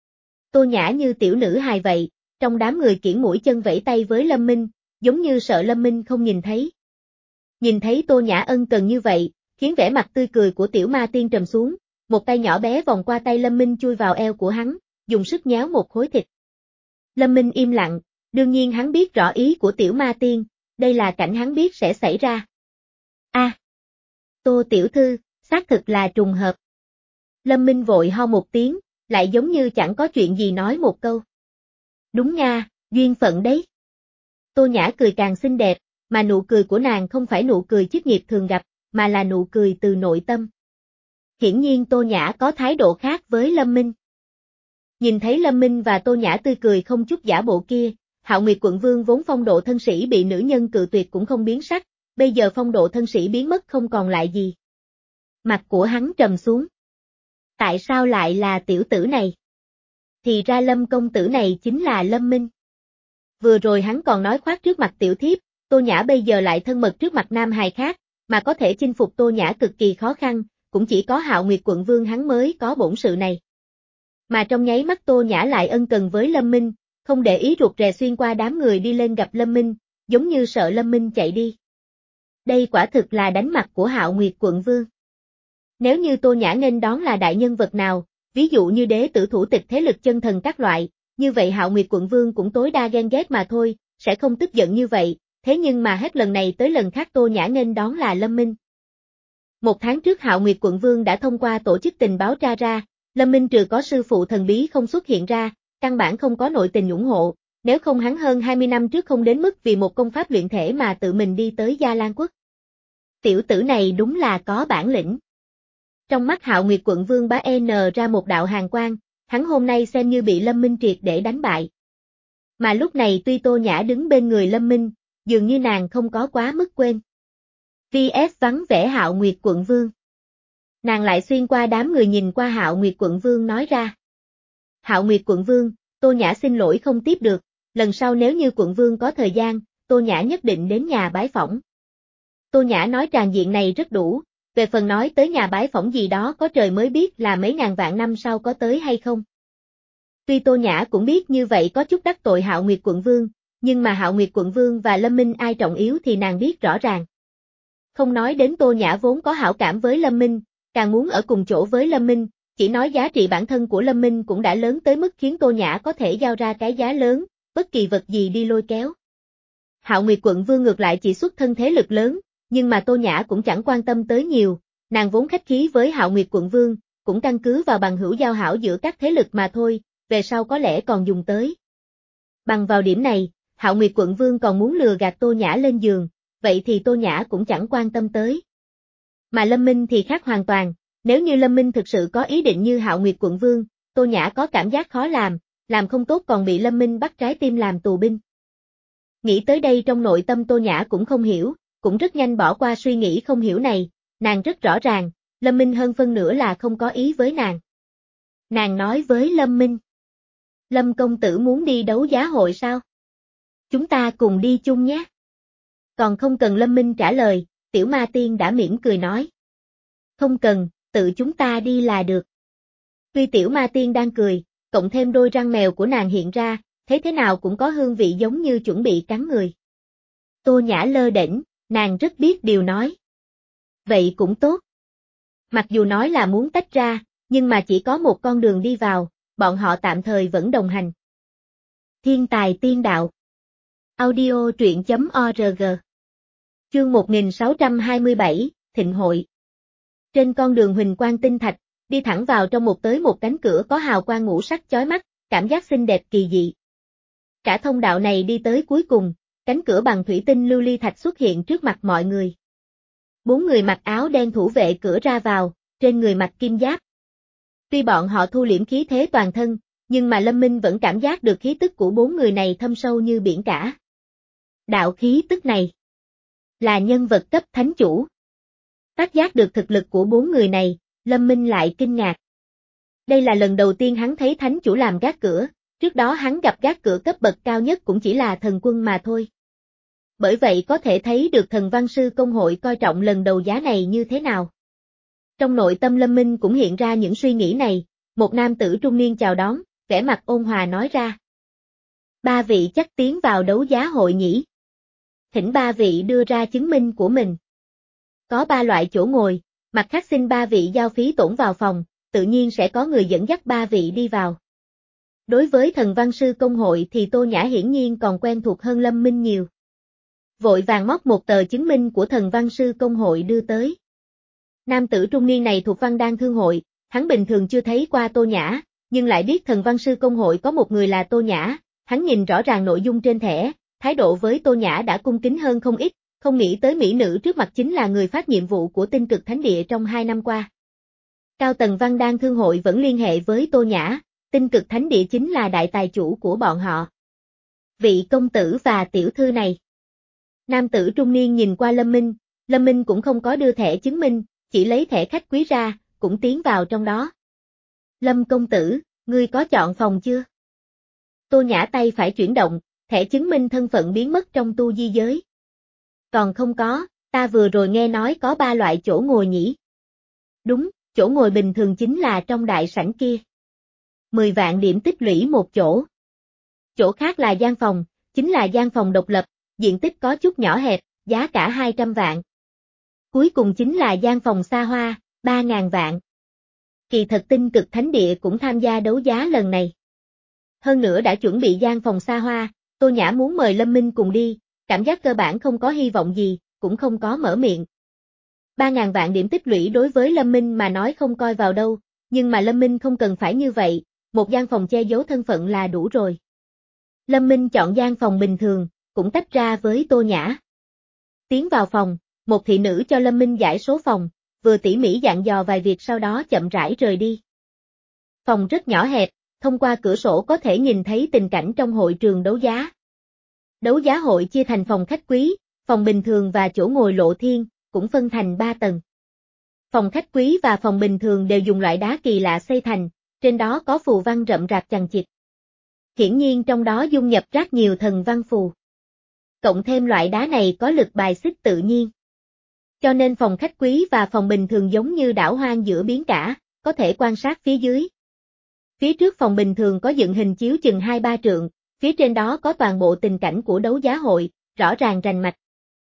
Tô Nhã như tiểu nữ hài vậy, trong đám người kiễng mũi chân vẫy tay với Lâm Minh, giống như sợ Lâm Minh không nhìn thấy. Nhìn thấy Tô Nhã ân cần như vậy, khiến vẻ mặt tươi cười của tiểu ma tiên trầm xuống, một tay nhỏ bé vòng qua tay Lâm Minh chui vào eo của hắn, dùng sức nhéo một khối thịt. Lâm Minh im lặng, đương nhiên hắn biết rõ ý của tiểu ma tiên, đây là cảnh hắn biết sẽ xảy ra. A, à, Tô tiểu thư, xác thực là trùng hợp. Lâm Minh vội ho một tiếng, lại giống như chẳng có chuyện gì nói một câu. Đúng nga, duyên phận đấy. Tô Nhã cười càng xinh đẹp, mà nụ cười của nàng không phải nụ cười chức nghiệp thường gặp, mà là nụ cười từ nội tâm. Hiển nhiên Tô Nhã có thái độ khác với Lâm Minh. Nhìn thấy Lâm Minh và Tô Nhã tươi cười không chút giả bộ kia, Hạo Nguyệt Quận Vương vốn phong độ thân sĩ bị nữ nhân cự tuyệt cũng không biến sắc, bây giờ phong độ thân sĩ biến mất không còn lại gì. Mặt của hắn trầm xuống. Tại sao lại là tiểu tử này? Thì ra Lâm công tử này chính là Lâm Minh. Vừa rồi hắn còn nói khoác trước mặt tiểu thiếp, Tô Nhã bây giờ lại thân mật trước mặt nam hài khác, mà có thể chinh phục Tô Nhã cực kỳ khó khăn, cũng chỉ có Hạo Nguyệt Quận Vương hắn mới có bổn sự này. Mà trong nháy mắt Tô Nhã lại ân cần với Lâm Minh, không để ý rụt rè xuyên qua đám người đi lên gặp Lâm Minh, giống như sợ Lâm Minh chạy đi. Đây quả thực là đánh mặt của Hạo Nguyệt Quận Vương. Nếu như Tô Nhã nghênh đón là đại nhân vật nào, ví dụ như đế tử thủ tịch thế lực chân thần các loại, như vậy Hạo Nguyệt Quận Vương cũng tối đa ghen ghét mà thôi, sẽ không tức giận như vậy, thế nhưng mà hết lần này tới lần khác Tô Nhã nghênh đón là Lâm Minh. Một tháng trước Hạo Nguyệt Quận Vương đã thông qua tổ chức tình báo tra ra, Lâm Minh trừ có sư phụ thần bí không xuất hiện ra, căn bản không có nội tình ủng hộ, nếu không hắn hơn hai mươi năm trước không đến mức vì một công pháp luyện thể mà tự mình đi tới Gia Lan Quốc. Tiểu tử này đúng là có bản lĩnh. Trong mắt Hạo Nguyệt Quận Vương bá N ra một đạo hàn quang, hắn hôm nay xem như bị Lâm Minh triệt để đánh bại. Mà lúc này tuy Tô Nhã đứng bên người Lâm Minh, dường như nàng không có quá mức quên. vê ét vắng vẻ Hạo Nguyệt Quận Vương. Nàng lại xuyên qua đám người nhìn qua Hạo Nguyệt Quận Vương nói ra. Hạo Nguyệt Quận Vương, Tô Nhã xin lỗi không tiếp được, lần sau nếu như Quận Vương có thời gian, Tô Nhã nhất định đến nhà bái phỏng. Tô Nhã nói tràng diện này rất đủ, về phần nói tới nhà bái phỏng gì đó có trời mới biết là mấy ngàn vạn năm sau có tới hay không. Tuy Tô Nhã cũng biết như vậy có chút đắc tội Hạo Nguyệt Quận Vương, nhưng mà Hạo Nguyệt Quận Vương và Lâm Minh ai trọng yếu thì nàng biết rõ ràng. Không nói đến Tô Nhã vốn có hảo cảm với Lâm Minh, càng muốn ở cùng chỗ với Lâm Minh, chỉ nói giá trị bản thân của Lâm Minh cũng đã lớn tới mức khiến Tô Nhã có thể giao ra cái giá lớn, bất kỳ vật gì đi lôi kéo. Hạo Nguyệt Quận Vương ngược lại chỉ xuất thân thế lực lớn, nhưng mà Tô Nhã cũng chẳng quan tâm tới nhiều, nàng vốn khách khí với Hạo Nguyệt Quận Vương, cũng căn cứ vào bằng hữu giao hảo giữa các thế lực mà thôi, về sau có lẽ còn dùng tới. Bằng vào điểm này, Hạo Nguyệt Quận Vương còn muốn lừa gạt Tô Nhã lên giường, vậy thì Tô Nhã cũng chẳng quan tâm tới. Mà Lâm Minh thì khác hoàn toàn, nếu như Lâm Minh thực sự có ý định như Hạo Nguyệt Quận Vương, Tô Nhã có cảm giác khó làm, làm không tốt còn bị Lâm Minh bắt trái tim làm tù binh. Nghĩ tới đây trong nội tâm Tô Nhã cũng không hiểu, cũng rất nhanh bỏ qua suy nghĩ không hiểu này, nàng rất rõ ràng, Lâm Minh hơn phân nửa là không có ý với nàng. Nàng nói với Lâm Minh. Lâm công tử muốn đi đấu giá hội sao? Chúng ta cùng đi chung nhé. Còn không cần Lâm Minh trả lời, tiểu ma tiên đã mỉm cười nói. Không cần, tự chúng ta đi là được. Tuy tiểu ma tiên đang cười, cộng thêm đôi răng mèo của nàng hiện ra, thấy thế nào cũng có hương vị giống như chuẩn bị cắn người. Tô Nhã lơ đễnh, nàng rất biết điều nói. Vậy cũng tốt. Mặc dù nói là muốn tách ra, nhưng mà chỉ có một con đường đi vào, bọn họ tạm thời vẫn đồng hành. Thiên tài tiên đạo. Audio truyện chấm org. Chương một nghìn sáu trăm hai mươi bảy, Thịnh hội. Trên con đường huỳnh quang tinh thạch, đi thẳng vào trong một tới một cánh cửa có hào quang ngũ sắc chói mắt, cảm giác xinh đẹp kỳ dị. Cả thông đạo này đi tới cuối cùng, cánh cửa bằng thủy tinh lưu ly thạch xuất hiện trước mặt mọi người. Bốn người mặc áo đen thủ vệ cửa ra vào, trên người mặc kim giáp. Tuy bọn họ thu liễm khí thế toàn thân, nhưng mà Lâm Minh vẫn cảm giác được khí tức của bốn người này thâm sâu như biển cả. Đạo khí tức này là nhân vật cấp thánh chủ. Phát giác được thực lực của bốn người này, Lâm Minh lại kinh ngạc. Đây là lần đầu tiên hắn thấy thánh chủ làm gác cửa, trước đó hắn gặp gác cửa cấp bậc cao nhất cũng chỉ là thần quân mà thôi. Bởi vậy có thể thấy được thần văn sư công hội coi trọng lần đầu giá này như thế nào. Trong nội tâm Lâm Minh cũng hiện ra những suy nghĩ này, một nam tử trung niên chào đón, vẻ mặt ôn hòa nói ra. Ba vị chắc tiến vào đấu giá hội nhỉ? Thỉnh ba vị đưa ra chứng minh của mình. Có ba loại chỗ ngồi, mặt khác xin ba vị giao phí tổn vào phòng, tự nhiên sẽ có người dẫn dắt ba vị đi vào. Đối với thần văn sư công hội thì Tô Nhã hiển nhiên còn quen thuộc hơn Lâm Minh nhiều. Vội vàng móc một tờ chứng minh của thần văn sư công hội đưa tới. Nam tử trung niên này thuộc Văn Đan Thương hội, hắn bình thường chưa thấy qua Tô Nhã, nhưng lại biết thần văn sư công hội có một người là Tô Nhã, hắn nhìn rõ ràng nội dung trên thẻ, thái độ với Tô Nhã đã cung kính hơn không ít, không nghĩ tới mỹ nữ trước mặt chính là người phát nhiệm vụ của Tinh Cực Thánh Địa trong hai năm qua. Cao tầng Văn Đan Thương hội vẫn liên hệ với Tô Nhã, Tinh Cực Thánh Địa chính là đại tài chủ của bọn họ. Vị công tử và tiểu thư này. Nam tử trung niên nhìn qua Lâm Minh, Lâm Minh cũng không có đưa thẻ chứng minh, chỉ lấy thẻ khách quý ra, cũng tiến vào trong đó. Lâm công tử, ngươi có chọn phòng chưa? Tô Nhã tay phải chuyển động, thẻ chứng minh thân phận biến mất trong tu di giới. Còn không có, ta vừa rồi nghe nói có ba loại chỗ ngồi nhỉ? Đúng, chỗ ngồi bình thường chính là trong đại sảnh kia. mười vạn điểm tích lũy một chỗ. Chỗ khác là gian phòng, chính là gian phòng độc lập, diện tích có chút nhỏ hẹp, giá cả hai trăm vạn. Cuối cùng chính là gian phòng xa hoa, ba ngàn vạn. Kỳ thật Tinh Cực Thánh Địa cũng tham gia đấu giá lần này. Hơn nữa đã chuẩn bị gian phòng xa hoa, Tô Nhã muốn mời Lâm Minh cùng đi, cảm giác cơ bản không có hy vọng gì, cũng không có mở miệng. ba ngàn vạn điểm tích lũy đối với Lâm Minh mà nói không coi vào đâu, nhưng mà Lâm Minh không cần phải như vậy, một gian phòng che giấu thân phận là đủ rồi. Lâm Minh chọn gian phòng bình thường, cũng tách ra với Tô Nhã. Tiến vào phòng, một thị nữ cho Lâm Minh giải số phòng, vừa tỉ mỉ dặn dò vài việc sau đó chậm rãi rời đi. Phòng rất nhỏ hẹp, thông qua cửa sổ có thể nhìn thấy tình cảnh trong hội trường đấu giá. Đấu giá hội chia thành phòng khách quý, phòng bình thường và chỗ ngồi lộ thiên, cũng phân thành ba tầng. Phòng khách quý và phòng bình thường đều dùng loại đá kỳ lạ xây thành, trên đó có phù văn rậm rạp chằng chịt. Hiển nhiên trong đó dung nhập rất nhiều thần văn phù. Cộng thêm loại đá này có lực bài xích tự nhiên. Cho nên phòng khách quý và phòng bình thường giống như đảo hoang giữa biển cả, có thể quan sát phía dưới. Phía trước phòng bình thường có dựng hình chiếu chừng hai ba trượng, phía trên đó có toàn bộ tình cảnh của đấu giá hội, rõ ràng rành mạch.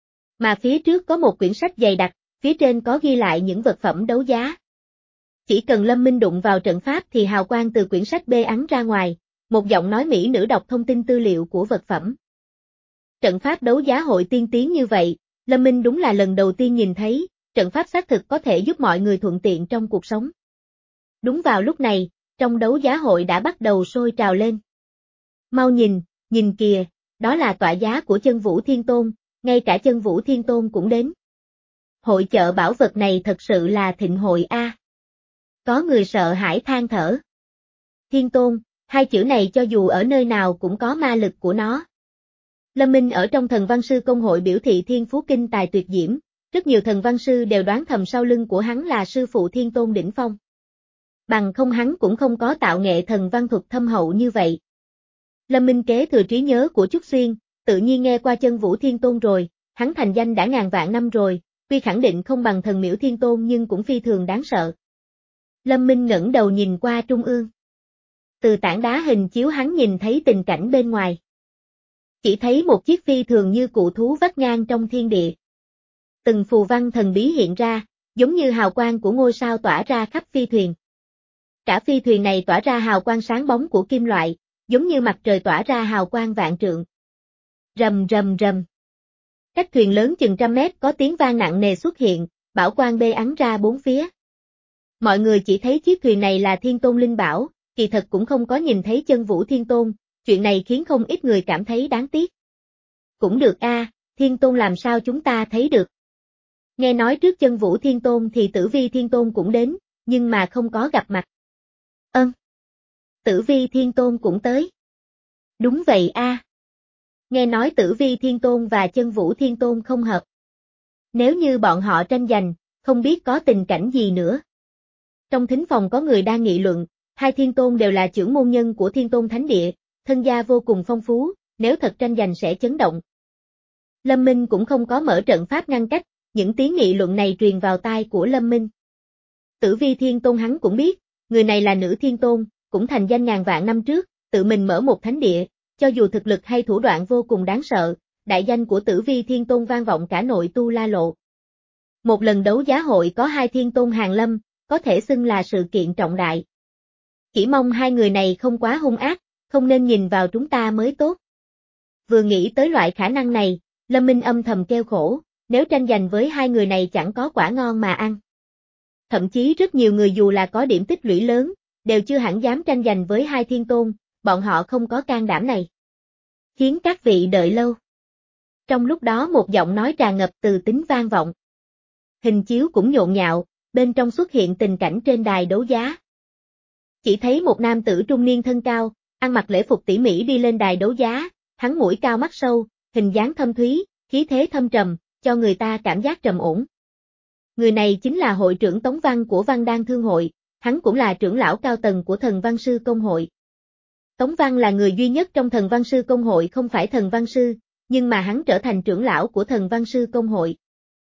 Mà phía trước có một quyển sách dày đặc, phía trên có ghi lại những vật phẩm đấu giá. Chỉ cần Lâm Minh đụng vào trận pháp thì hào quang từ quyển sách bê ắn ra ngoài, một giọng nói mỹ nữ đọc thông tin tư liệu của vật phẩm. Trận pháp đấu giá hội tiên tiến như vậy, Lâm Minh đúng là lần đầu tiên nhìn thấy, trận pháp xác thực có thể giúp mọi người thuận tiện trong cuộc sống. Đúng vào lúc này, trong đấu giá hội đã bắt đầu sôi trào lên. Mau nhìn, nhìn kìa, đó là tọa giá của Chân Vũ Thiên Tôn, ngay cả Chân Vũ Thiên Tôn cũng đến. Hội chợ bảo vật này thật sự là thịnh hội a. Có người sợ hãi than thở. Thiên Tôn, hai chữ này cho dù ở nơi nào cũng có ma lực của nó. Lâm Minh ở trong thần văn sư công hội biểu thị thiên phú kinh tài tuyệt diễm, rất nhiều thần văn sư đều đoán thầm sau lưng của hắn là sư phụ Thiên Tôn đỉnh phong. Bằng không hắn cũng không có tạo nghệ thần văn thuật thâm hậu như vậy. Lâm Minh kế thừa trí nhớ của Trúc Xuyên, tự nhiên nghe qua Chân Vũ Thiên Tôn rồi, hắn thành danh đã ngàn vạn năm rồi, tuy khẳng định không bằng thần miễu Thiên Tôn nhưng cũng phi thường đáng sợ. Lâm Minh ngẩng đầu nhìn qua trung ương. Từ tảng đá hình chiếu hắn nhìn thấy tình cảnh bên ngoài. Chỉ thấy một chiếc phi thường như cụ thú vắt ngang trong thiên địa. Từng phù văn thần bí hiện ra, giống như hào quang của ngôi sao tỏa ra khắp phi thuyền. Cả phi thuyền này tỏa ra hào quang sáng bóng của kim loại, giống như mặt trời tỏa ra hào quang vạn trượng. Rầm rầm rầm. Cách thuyền lớn chừng trăm mét có tiếng vang nặng nề xuất hiện, bảo quang bê ắn ra bốn phía. Mọi người chỉ thấy chiếc thuyền này là Thiên Tôn Linh Bảo, kỳ thật cũng không có nhìn thấy Chân Vũ Thiên Tôn, chuyện này khiến không ít người cảm thấy đáng tiếc. Cũng được a, à, Thiên Tôn làm sao chúng ta thấy được. Nghe nói trước Chân Vũ Thiên Tôn thì Tử Vi Thiên Tôn cũng đến, nhưng mà không có gặp mặt. Ơn. Tử Vi Thiên Tôn cũng tới. Đúng vậy a. À. Nghe nói Tử Vi Thiên Tôn và Chân Vũ Thiên Tôn không hợp. Nếu như bọn họ tranh giành, không biết có tình cảnh gì nữa. Trong thính phòng có người đang nghị luận, hai Thiên Tôn đều là trưởng môn nhân của Thiên Tôn Thánh Địa, thân gia vô cùng phong phú, nếu thật tranh giành sẽ chấn động. Lâm Minh cũng không có mở trận pháp ngăn cách, những tiếng nghị luận này truyền vào tai của Lâm Minh. Tử Vi Thiên Tôn hắn cũng biết, người này là nữ thiên tôn, cũng thành danh ngàn vạn năm trước, tự mình mở một thánh địa, cho dù thực lực hay thủ đoạn vô cùng đáng sợ, đại danh của Tử Vi Thiên Tôn vang vọng cả nội Tu La Lộ. Một lần đấu giá hội có hai thiên tôn hàng lâm, có thể xưng là sự kiện trọng đại. Chỉ mong hai người này không quá hung ác, không nên nhìn vào chúng ta mới tốt. Vừa nghĩ tới loại khả năng này, Lâm Minh âm thầm kêu khổ, nếu tranh giành với hai người này chẳng có quả ngon mà ăn. Thậm chí rất nhiều người dù là có điểm tích lũy lớn, đều chưa hẳn dám tranh giành với hai thiên tôn, bọn họ không có can đảm này. Khiến các vị đợi lâu. Trong lúc đó một giọng nói tràn ngập từ tính vang vọng. Hình chiếu cũng nhộn nhạo, bên trong xuất hiện tình cảnh trên đài đấu giá. Chỉ thấy một nam tử trung niên thân cao, ăn mặc lễ phục tỉ mỉ đi lên đài đấu giá, hắn mũi cao mắt sâu, hình dáng thâm thúy, khí thế thâm trầm, cho người ta cảm giác trầm ổn. Người này chính là hội trưởng Tống Văn của Văn Đan Thương hội, hắn cũng là trưởng lão cao tầng của Thần Văn Sư Công hội. Tống Văn là người duy nhất trong Thần Văn Sư Công hội không phải Thần Văn Sư, nhưng mà hắn trở thành trưởng lão của Thần Văn Sư Công hội.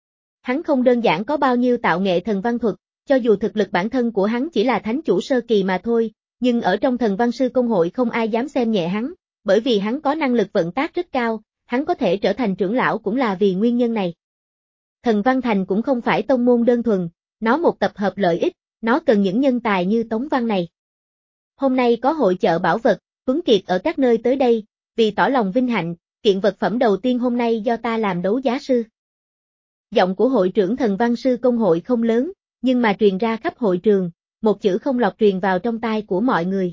Hắn không đơn giản có bao nhiêu tạo nghệ thần văn thuật, cho dù thực lực bản thân của hắn chỉ là thánh chủ sơ kỳ mà thôi, nhưng ở trong Thần Văn Sư Công hội không ai dám xem nhẹ hắn, bởi vì hắn có năng lực vận tác rất cao, hắn có thể trở thành trưởng lão cũng là vì nguyên nhân này. Thần Văn Thành cũng không phải tông môn đơn thuần, nó một tập hợp lợi ích, nó cần những nhân tài như Tống Văn này. Hôm nay có hội chợ bảo vật, tuấn kiệt ở các nơi tới đây, vì tỏ lòng vinh hạnh, kiện vật phẩm đầu tiên hôm nay do ta làm đấu giá sư. Giọng của hội trưởng Thần Văn Sư Công hội không lớn, nhưng mà truyền ra khắp hội trường, một chữ không lọt truyền vào trong tai của mọi người.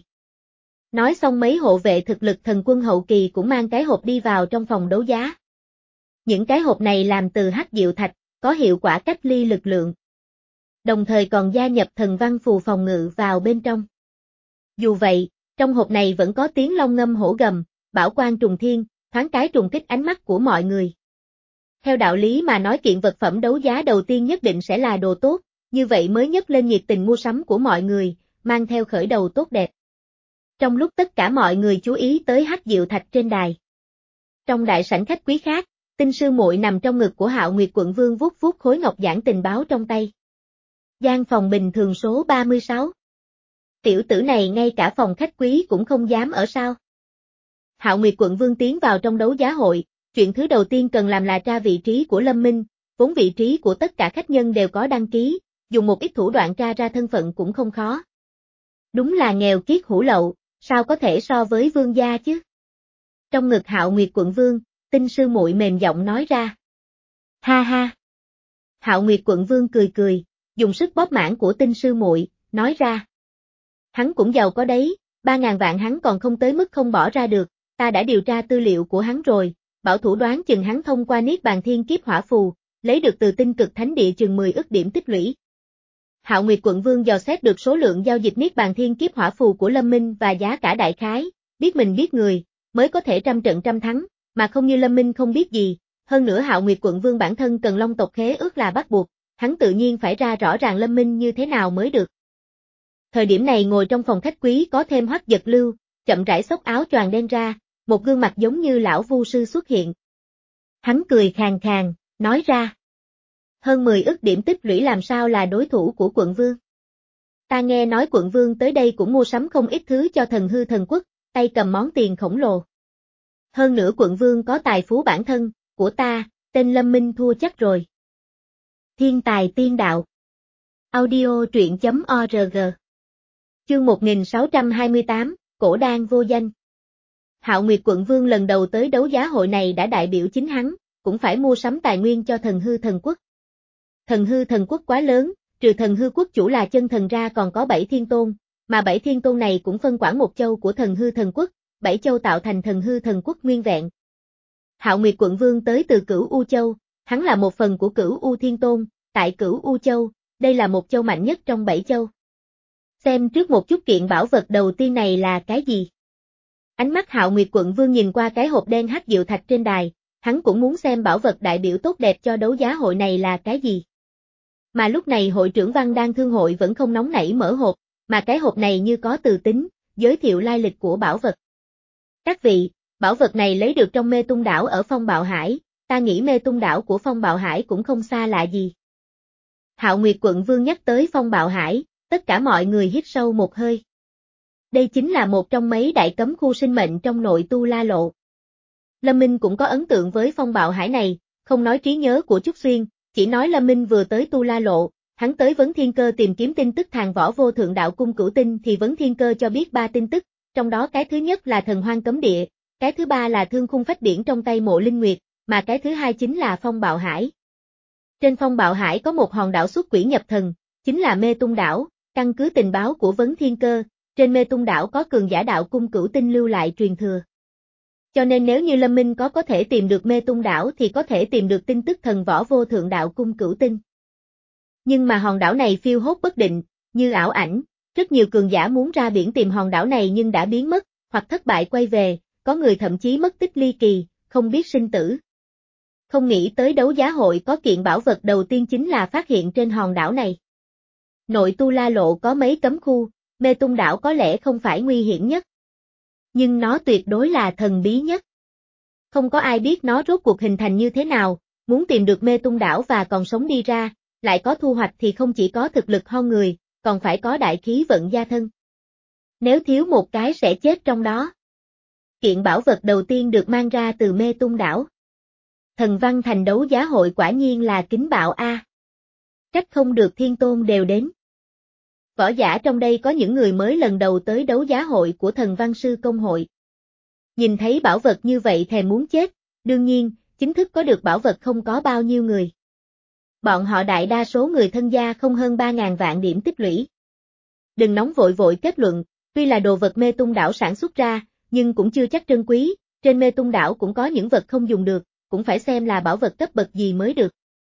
Nói xong mấy hộ vệ thực lực thần quân hậu kỳ cũng mang cái hộp đi vào trong phòng đấu giá. Những cái hộp này làm từ hắc diệu thạch, có hiệu quả cách ly lực lượng. Đồng thời còn gia nhập thần văn phù phòng ngự vào bên trong. Dù vậy, trong hộp này vẫn có tiếng long ngâm hổ gầm, bảo quang trùng thiên, thoáng cái trùng kích ánh mắt của mọi người. Theo đạo lý mà nói kiện vật phẩm đấu giá đầu tiên nhất định sẽ là đồ tốt, như vậy mới nhấc lên nhiệt tình mua sắm của mọi người, mang theo khởi đầu tốt đẹp. Trong lúc tất cả mọi người chú ý tới hắc diệu thạch trên đài. Trong đại sảnh khách quý khác, Tinh sư muội nằm trong ngực của Hạo Nguyệt quận vương vuốt vuốt khối ngọc giản tình báo trong tay. Gian phòng bình thường số ba mươi sáu. Tiểu tử này ngay cả phòng khách quý cũng không dám ở sao? Hạo Nguyệt quận vương tiến vào trong đấu giá hội, chuyện thứ đầu tiên cần làm là tra vị trí của Lâm Minh, vốn vị trí của tất cả khách nhân đều có đăng ký, dùng một ít thủ đoạn tra ra thân phận cũng không khó. Đúng là nghèo kiết hủ lậu, sao có thể so với vương gia chứ? Trong ngực Hạo Nguyệt quận vương, Tinh sư muội mềm giọng nói ra. Ha ha. Hạo Nguyệt quận vương cười cười, dùng sức bóp mãn của Tinh sư muội, nói ra. Hắn cũng giàu có đấy, ba ngàn vạn hắn còn không tới mức không bỏ ra được, ta đã điều tra tư liệu của hắn rồi, bảo thủ đoán chừng hắn thông qua Niết Bàn Thiên Kiếp Hỏa Phù, lấy được từ Tinh Cực Thánh Địa chừng mười ức điểm tích lũy. Hạo Nguyệt quận vương dò xét được số lượng giao dịch Niết Bàn Thiên Kiếp Hỏa Phù của Lâm Minh và giá cả đại khái, biết mình biết người, mới có thể trăm trận trăm thắng, mà không như Lâm Minh không biết gì, hơn nữa Hạo Nguyệt quận vương bản thân cần Long tộc khế ước là bắt buộc, hắn tự nhiên phải ra rõ ràng Lâm Minh như thế nào mới được. Thời điểm này ngồi trong phòng khách quý có thêm Hoắc Giật Lưu, chậm rãi xốc áo choàng đen ra, một gương mặt giống như lão vu sư xuất hiện. Hắn cười khàn khàn, nói ra. Hơn mười ức điểm tích lũy làm sao là đối thủ của quận vương. Ta nghe nói quận vương tới đây cũng mua sắm không ít thứ cho thần hư thần quốc, tay cầm món tiền khổng lồ. Hơn nữa quận vương có tài phú bản thân, của ta, tên Lâm Minh thua chắc rồi. Thiên tài tiên đạo. Audio truyện chấm org. Chương một nghìn sáu trăm hai mươi tám, Cổ Đan vô danh. Hạo Nguyệt quận vương lần đầu tới đấu giá hội này đã đại biểu chính hắn, cũng phải mua sắm tài nguyên cho thần hư thần quốc. Thần hư thần quốc quá lớn, trừ thần hư quốc chủ là chân thần ra còn có bảy thiên tôn, mà bảy thiên tôn này cũng phân quản một châu của thần hư thần quốc, bảy châu tạo thành thần hư thần quốc nguyên vẹn. Hạo Nguyệt quận vương tới từ Cửu U Châu, hắn là một phần của Cửu U Thiên Tôn, tại Cửu U Châu, đây là một châu mạnh nhất trong bảy châu. Xem trước một chút kiện bảo vật đầu tiên này là cái gì? Ánh mắt Hạo Nguyệt quận vương nhìn qua cái hộp đen hắc diệu thạch trên đài, hắn cũng muốn xem bảo vật đại biểu tốt đẹp cho đấu giá hội này là cái gì. Mà lúc này hội trưởng Văn Đan Thương hội vẫn không nóng nảy mở hộp, mà cái hộp này như có từ tính, giới thiệu lai lịch của bảo vật. Các vị, bảo vật này lấy được trong Mê Tung đảo ở Phong Bạo Hải, ta nghĩ Mê Tung đảo của Phong Bạo Hải cũng không xa lạ gì. Hạo Nguyệt quận vương nhắc tới Phong Bạo Hải, Tất cả mọi người hít sâu một hơi. Đây chính là một trong mấy đại cấm khu sinh mệnh trong nội Tu La Lộ. Lâm Minh cũng có ấn tượng với phong bạo hải này, không nói trí nhớ của Trúc Xuyên, chỉ nói Lâm Minh vừa tới Tu La Lộ, hắn tới Vấn Thiên Cơ tìm kiếm tin tức thàn võ vô thượng đạo cung cửu tinh thì Vấn Thiên Cơ cho biết ba tin tức, trong đó cái thứ nhất là thần hoang cấm địa, cái thứ ba là thương khung phách điển trong tay Mộ Linh Nguyệt, mà cái thứ hai chính là phong bạo hải. Trên phong bạo hải có một hòn đảo xuất quỷ nhập thần, chính là Mê Tung đảo, căn cứ tình báo của Vấn Thiên Cơ, trên Mê Tung đảo có cường giả đạo cung cửu tinh lưu lại truyền thừa. Cho nên nếu như Lâm Minh có có thể tìm được Mê Tung đảo thì có thể tìm được tin tức thần võ vô thượng đạo cung cửu tinh. Nhưng mà hòn đảo này phiêu hốt bất định, như ảo ảnh, rất nhiều cường giả muốn ra biển tìm hòn đảo này nhưng đã biến mất, hoặc thất bại quay về, có người thậm chí mất tích ly kỳ, không biết sinh tử. Không nghĩ tới đấu giá hội có kiện bảo vật đầu tiên chính là phát hiện trên hòn đảo này. Nội Tu La Lộ có mấy cấm khu, Mê Tung đảo có lẽ không phải nguy hiểm nhất. Nhưng nó tuyệt đối là thần bí nhất. Không có ai biết nó rốt cuộc hình thành như thế nào, muốn tìm được Mê Tung đảo và còn sống đi ra, lại có thu hoạch thì không chỉ có thực lực ho người, còn phải có đại khí vận gia thân. Nếu thiếu một cái sẽ chết trong đó. Kiện bảo vật đầu tiên được mang ra từ Mê Tung đảo. Thần Văn Thành đấu giá hội quả nhiên là kính bạo a. Trách không được Thiên Tôn đều đến. Võ giả trong đây có những người mới lần đầu tới đấu giá hội của Thần Văn Sư Công hội. Nhìn thấy bảo vật như vậy thèm muốn chết, đương nhiên, chính thức có được bảo vật không có bao nhiêu người. Bọn họ đại đa số người thân gia không hơn ba ngàn vạn điểm tích lũy. Đừng nóng vội vội kết luận, tuy là đồ vật Mê Tung đảo sản xuất ra, nhưng cũng chưa chắc trân quý, trên Mê Tung đảo cũng có những vật không dùng được, cũng phải xem là bảo vật cấp bậc gì mới được.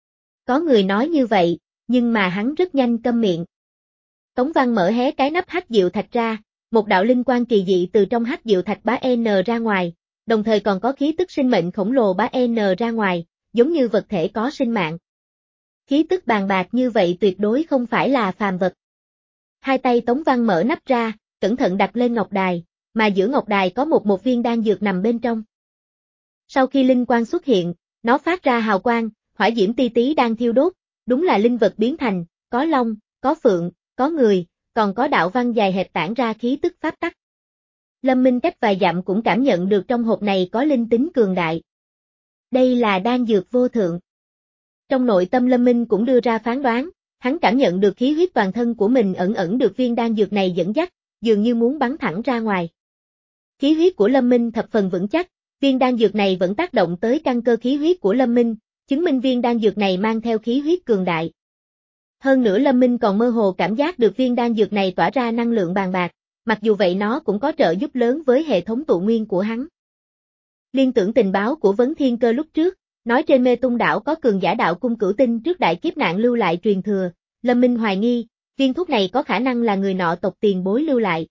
Có người nói như vậy, nhưng mà hắn rất nhanh câm miệng. Tống Văn mở hé cái nắp hắc diệu thạch ra, một đạo linh quang kỳ dị từ trong hắc diệu thạch bá N ra ngoài, đồng thời còn có khí tức sinh mệnh khổng lồ bá N ra ngoài, giống như vật thể có sinh mạng. Khí tức bàn bạc như vậy tuyệt đối không phải là phàm vật. Hai tay Tống Văn mở nắp ra, cẩn thận đặt lên ngọc đài, mà giữa ngọc đài có một một viên đan dược nằm bên trong. Sau khi linh quang xuất hiện, nó phát ra hào quang, hỏa diễm ti tí đang thiêu đốt, đúng là linh vật biến thành, có long, có phượng, có người, còn có đạo văn dài hẹp tản ra khí tức pháp tắc. Lâm Minh cách vài dặm cũng cảm nhận được trong hộp này có linh tính cường đại. Đây là đan dược vô thượng. Trong nội tâm Lâm Minh cũng đưa ra phán đoán, hắn cảm nhận được khí huyết toàn thân của mình ẩn ẩn được viên đan dược này dẫn dắt, dường như muốn bắn thẳng ra ngoài. Khí huyết của Lâm Minh thập phần vững chắc, viên đan dược này vẫn tác động tới căn cơ khí huyết của Lâm Minh, chứng minh viên đan dược này mang theo khí huyết cường đại. Hơn nữa Lâm Minh còn mơ hồ cảm giác được viên đan dược này tỏa ra năng lượng bàn bạc, mặc dù vậy nó cũng có trợ giúp lớn với hệ thống tụ nguyên của hắn. Liên tưởng tình báo của Vấn Thiên Cơ lúc trước, nói trên Mê Tung đảo có cường giả đạo cung cửu tinh trước đại kiếp nạn lưu lại truyền thừa, Lâm Minh hoài nghi, viên thuốc này có khả năng là người nọ tộc tiền bối lưu lại.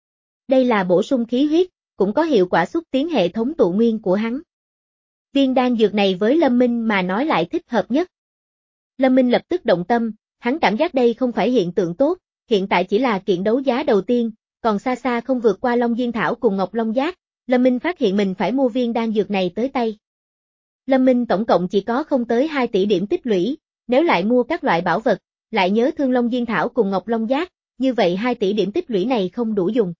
Đây là bổ sung khí huyết, cũng có hiệu quả xúc tiến hệ thống tụ nguyên của hắn. Viên đan dược này với Lâm Minh mà nói lại thích hợp nhất. Lâm Minh lập tức động tâm, hắn cảm giác đây không phải hiện tượng tốt, hiện tại chỉ là kiện đấu giá đầu tiên, còn xa xa không vượt qua Long Diên Thảo cùng Ngọc Long Giác, Lâm Minh phát hiện mình phải mua viên đan dược này tới tay. Lâm Minh tổng cộng chỉ có không tới hai tỷ điểm tích lũy, nếu lại mua các loại bảo vật, lại nhớ thương Long Diên Thảo cùng Ngọc Long Giác, như vậy hai tỷ điểm tích lũy này không đủ dùng.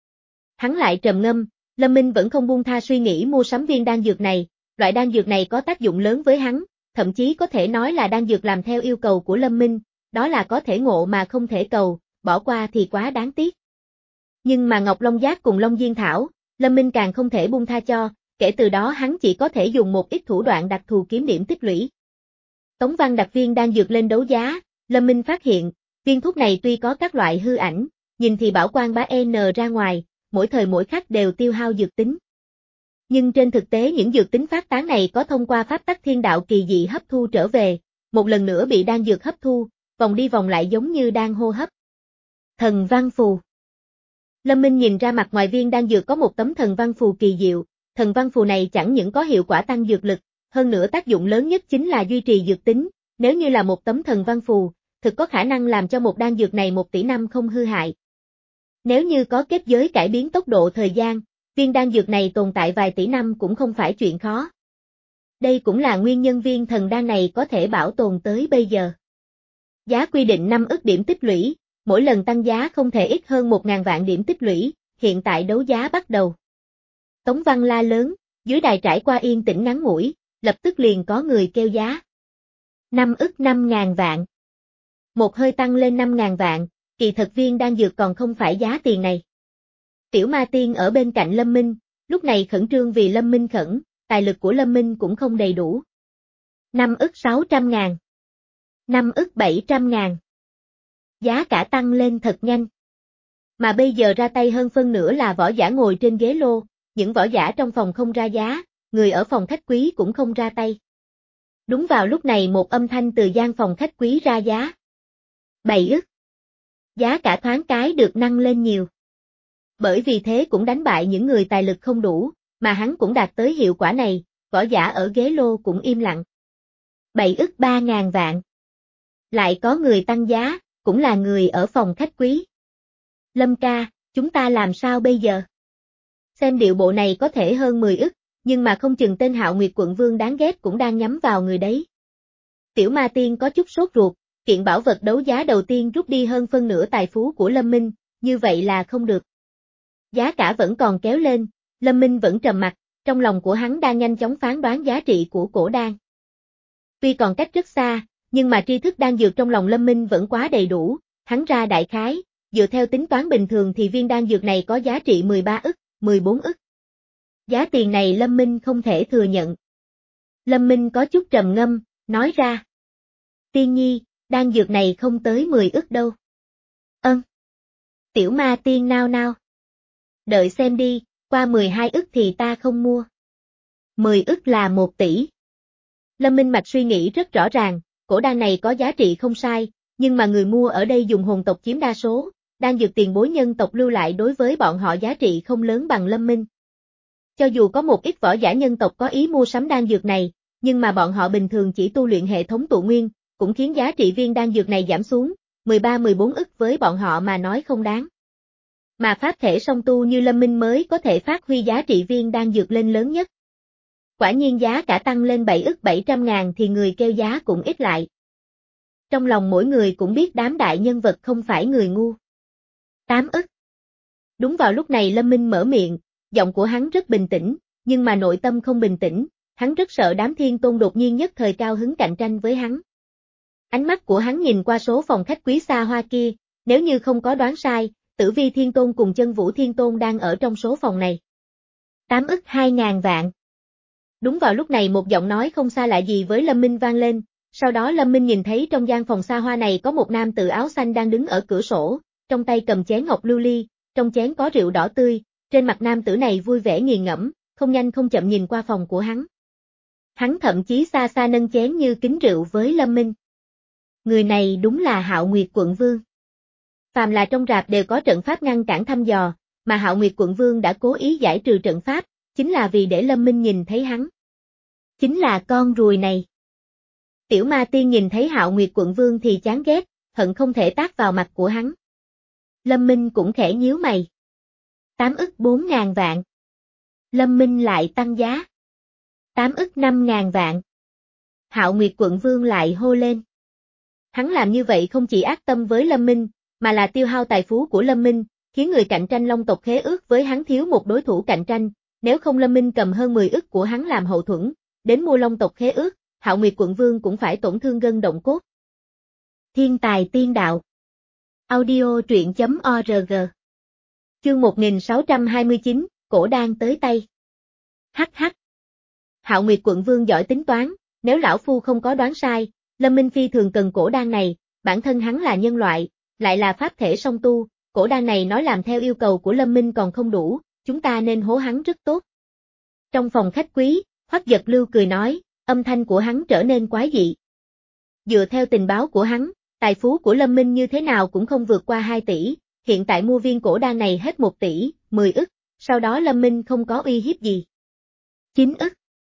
Hắn lại trầm ngâm, Lâm Minh vẫn không buông tha suy nghĩ mua sắm viên đan dược này, loại đan dược này có tác dụng lớn với hắn, thậm chí có thể nói là đan dược làm theo yêu cầu của Lâm Minh, đó là có thể ngộ mà không thể cầu, bỏ qua thì quá đáng tiếc. Nhưng mà Ngọc Long Giác cùng Long Diên Thảo, Lâm Minh càng không thể buông tha cho, kể từ đó hắn chỉ có thể dùng một ít thủ đoạn đặc thù kiếm điểm tích lũy. Tống Văn đặt viên đan dược lên đấu giá, Lâm Minh phát hiện, viên thuốc này tuy có các loại hư ảnh, nhìn thì bảo quang bá N ra ngoài, mỗi thời mỗi khắc đều tiêu hao dược tính. Nhưng trên thực tế những dược tính phát tán này có thông qua pháp tắc thiên đạo kỳ dị hấp thu trở về, một lần nữa bị đan dược hấp thu, vòng đi vòng lại giống như đang hô hấp. Thần văn phù. Lâm Minh nhìn ra mặt ngoài viên đan dược có một tấm thần văn phù kỳ diệu, thần văn phù này chẳng những có hiệu quả tăng dược lực, hơn nữa tác dụng lớn nhất chính là duy trì dược tính, nếu như là một tấm thần văn phù, thực có khả năng làm cho một đan dược này một tỷ năm không hư hại. Nếu như có kết giới cải biến tốc độ thời gian, viên đan dược này tồn tại vài tỷ năm cũng không phải chuyện khó. Đây cũng là nguyên nhân viên thần đan này có thể bảo tồn tới bây giờ. Giá quy định năm ức điểm tích lũy, mỗi lần tăng giá không thể ít hơn một nghìn vạn điểm tích lũy, hiện tại đấu giá bắt đầu. Tống Văn la lớn, dưới đài trải qua yên tĩnh ngắn ngủi, lập tức liền có người kêu giá. Năm ức năm ngàn vạn. Một hơi tăng lên năm ngàn vạn, kỳ thật viên đan dược còn không phải giá tiền này. Tiểu Ma Tiên ở bên cạnh Lâm Minh, lúc này khẩn trương vì Lâm Minh khẩn, tài lực của Lâm Minh cũng không đầy đủ. Năm ức sáu trăm ngàn. Năm ức bảy trăm ngàn. Giá cả tăng lên thật nhanh. Mà bây giờ ra tay hơn phân nửa là võ giả ngồi trên ghế lô, những võ giả trong phòng không ra giá, người ở phòng khách quý cũng không ra tay. Đúng vào lúc này một âm thanh từ gian phòng khách quý ra giá. Bảy ức. Giá cả thoáng cái được nâng lên nhiều. Bởi vì thế cũng đánh bại những người tài lực không đủ, mà hắn cũng đạt tới hiệu quả này, võ giả ở ghế lô cũng im lặng. Bảy ức ba ngàn vạn. Lại có người tăng giá, cũng là người ở phòng khách quý. Lâm ca, chúng ta làm sao bây giờ? Xem điệu bộ này có thể hơn mười ức, nhưng mà không chừng tên Hạo Nguyệt quận vương đáng ghét cũng đang nhắm vào người đấy. Tiểu Ma Tiên có chút sốt ruột, kiện bảo vật đấu giá đầu tiên rút đi hơn phân nửa tài phú của Lâm Minh, như vậy là không được. Giá cả vẫn còn kéo lên, Lâm Minh vẫn trầm mặc, trong lòng của hắn đang nhanh chóng phán đoán giá trị của cổ đan. Tuy còn cách rất xa, nhưng mà tri thức đan dược trong lòng Lâm Minh vẫn quá đầy đủ, hắn ra đại khái, dựa theo tính toán bình thường thì viên đan dược này có giá trị mười ba ức, mười bốn ức. Giá tiền này Lâm Minh không thể thừa nhận. Lâm Minh có chút trầm ngâm, nói ra. Tiên nhi, đan dược này không tới mười ức đâu. Ân. Tiểu Ma Tiên nao nao. Đợi xem đi, qua mười hai ức thì ta không mua. mười ức là một tỷ. Lâm Minh Mạch suy nghĩ rất rõ ràng, cổ đan này có giá trị không sai, nhưng mà người mua ở đây dùng hồn tộc chiếm đa số, đan dược tiền bối nhân tộc lưu lại đối với bọn họ giá trị không lớn bằng Lâm Minh. Cho dù có một ít võ giả nhân tộc có ý mua sắm đan dược này, nhưng mà bọn họ bình thường chỉ tu luyện hệ thống tụ nguyên, cũng khiến giá trị viên đan dược này giảm xuống, mười ba mười bốn ức với bọn họ mà nói không đáng. Mà pháp thể song tu như Lâm Minh mới có thể phát huy giá trị viên đan dược lên lớn nhất. Quả nhiên giá cả tăng lên bảy ức bảy trăm ngàn thì người kêu giá cũng ít lại. Trong lòng mỗi người cũng biết đám đại nhân vật không phải người ngu. Tám ức. Đúng vào lúc này Lâm Minh mở miệng, giọng của hắn rất bình tĩnh, nhưng mà nội tâm không bình tĩnh, hắn rất sợ đám thiên tôn đột nhiên nhất thời cao hứng cạnh tranh với hắn. Ánh mắt của hắn nhìn qua số phòng khách quý xa hoa kia, nếu như không có đoán sai, Tử Vi Thiên Tôn cùng Chân Vũ Thiên Tôn đang ở trong số phòng này. Tám ức hai ngàn vạn. Đúng vào lúc này một giọng nói không xa lạ gì với Lâm Minh vang lên, sau đó Lâm Minh nhìn thấy trong gian phòng xa hoa này có một nam tử áo xanh đang đứng ở cửa sổ, trong tay cầm chén ngọc lưu ly, trong chén có rượu đỏ tươi, trên mặt nam tử này vui vẻ nghiền ngẫm, không nhanh không chậm nhìn qua phòng của hắn. Hắn thậm chí xa xa nâng chén như kính rượu với Lâm Minh. Người này đúng là Hạo Nguyệt quận vương. Phàm là trong rạp đều có trận pháp ngăn cản thăm dò, mà Hạo Nguyệt quận vương đã cố ý giải trừ trận pháp, chính là vì để Lâm Minh nhìn thấy hắn. Chính là con ruồi này. Tiểu Ma Tiên nhìn thấy Hạo Nguyệt quận vương thì chán ghét, hận không thể tát vào mặt của hắn. Lâm Minh cũng khẽ nhíu mày. Tám ức bốn ngàn vạn. Lâm Minh lại tăng giá. Tám ức năm ngàn vạn. Hạo Nguyệt quận vương lại hô lên. Hắn làm như vậy không chỉ ác tâm với Lâm Minh, mà là tiêu hao tài phú của Lâm Minh, khiến người cạnh tranh Long tộc khế ước với hắn thiếu một đối thủ cạnh tranh, nếu không Lâm Minh cầm hơn mười ức của hắn làm hậu thuẫn, đến mua Long tộc khế ước, Hạo Nguyệt quận vương cũng phải tổn thương gân động cốt. Thiên tài tiên đạo. Audio truyện chấm org. Chương một nghìn sáu trăm hai mươi chín, cổ đan tới tay. Hắc hắc. Hạo Nguyệt quận vương giỏi tính toán, nếu lão phu không có đoán sai, Lâm Minh phi thường cần cổ đan này, bản thân hắn là nhân loại, lại là pháp thể song tu, cổ đan này nói làm theo yêu cầu của Lâm Minh còn không đủ, chúng ta nên hố hắn rất tốt. Trong phòng khách quý, Hoắc Giật Lưu cười nói, âm thanh của hắn trở nên quái dị. Dựa theo tình báo của hắn, tài phú của Lâm Minh như thế nào cũng không vượt qua hai tỷ, hiện tại mua viên cổ đan này hết một tỷ, mười ức, sau đó Lâm Minh không có uy hiếp gì. chín ức.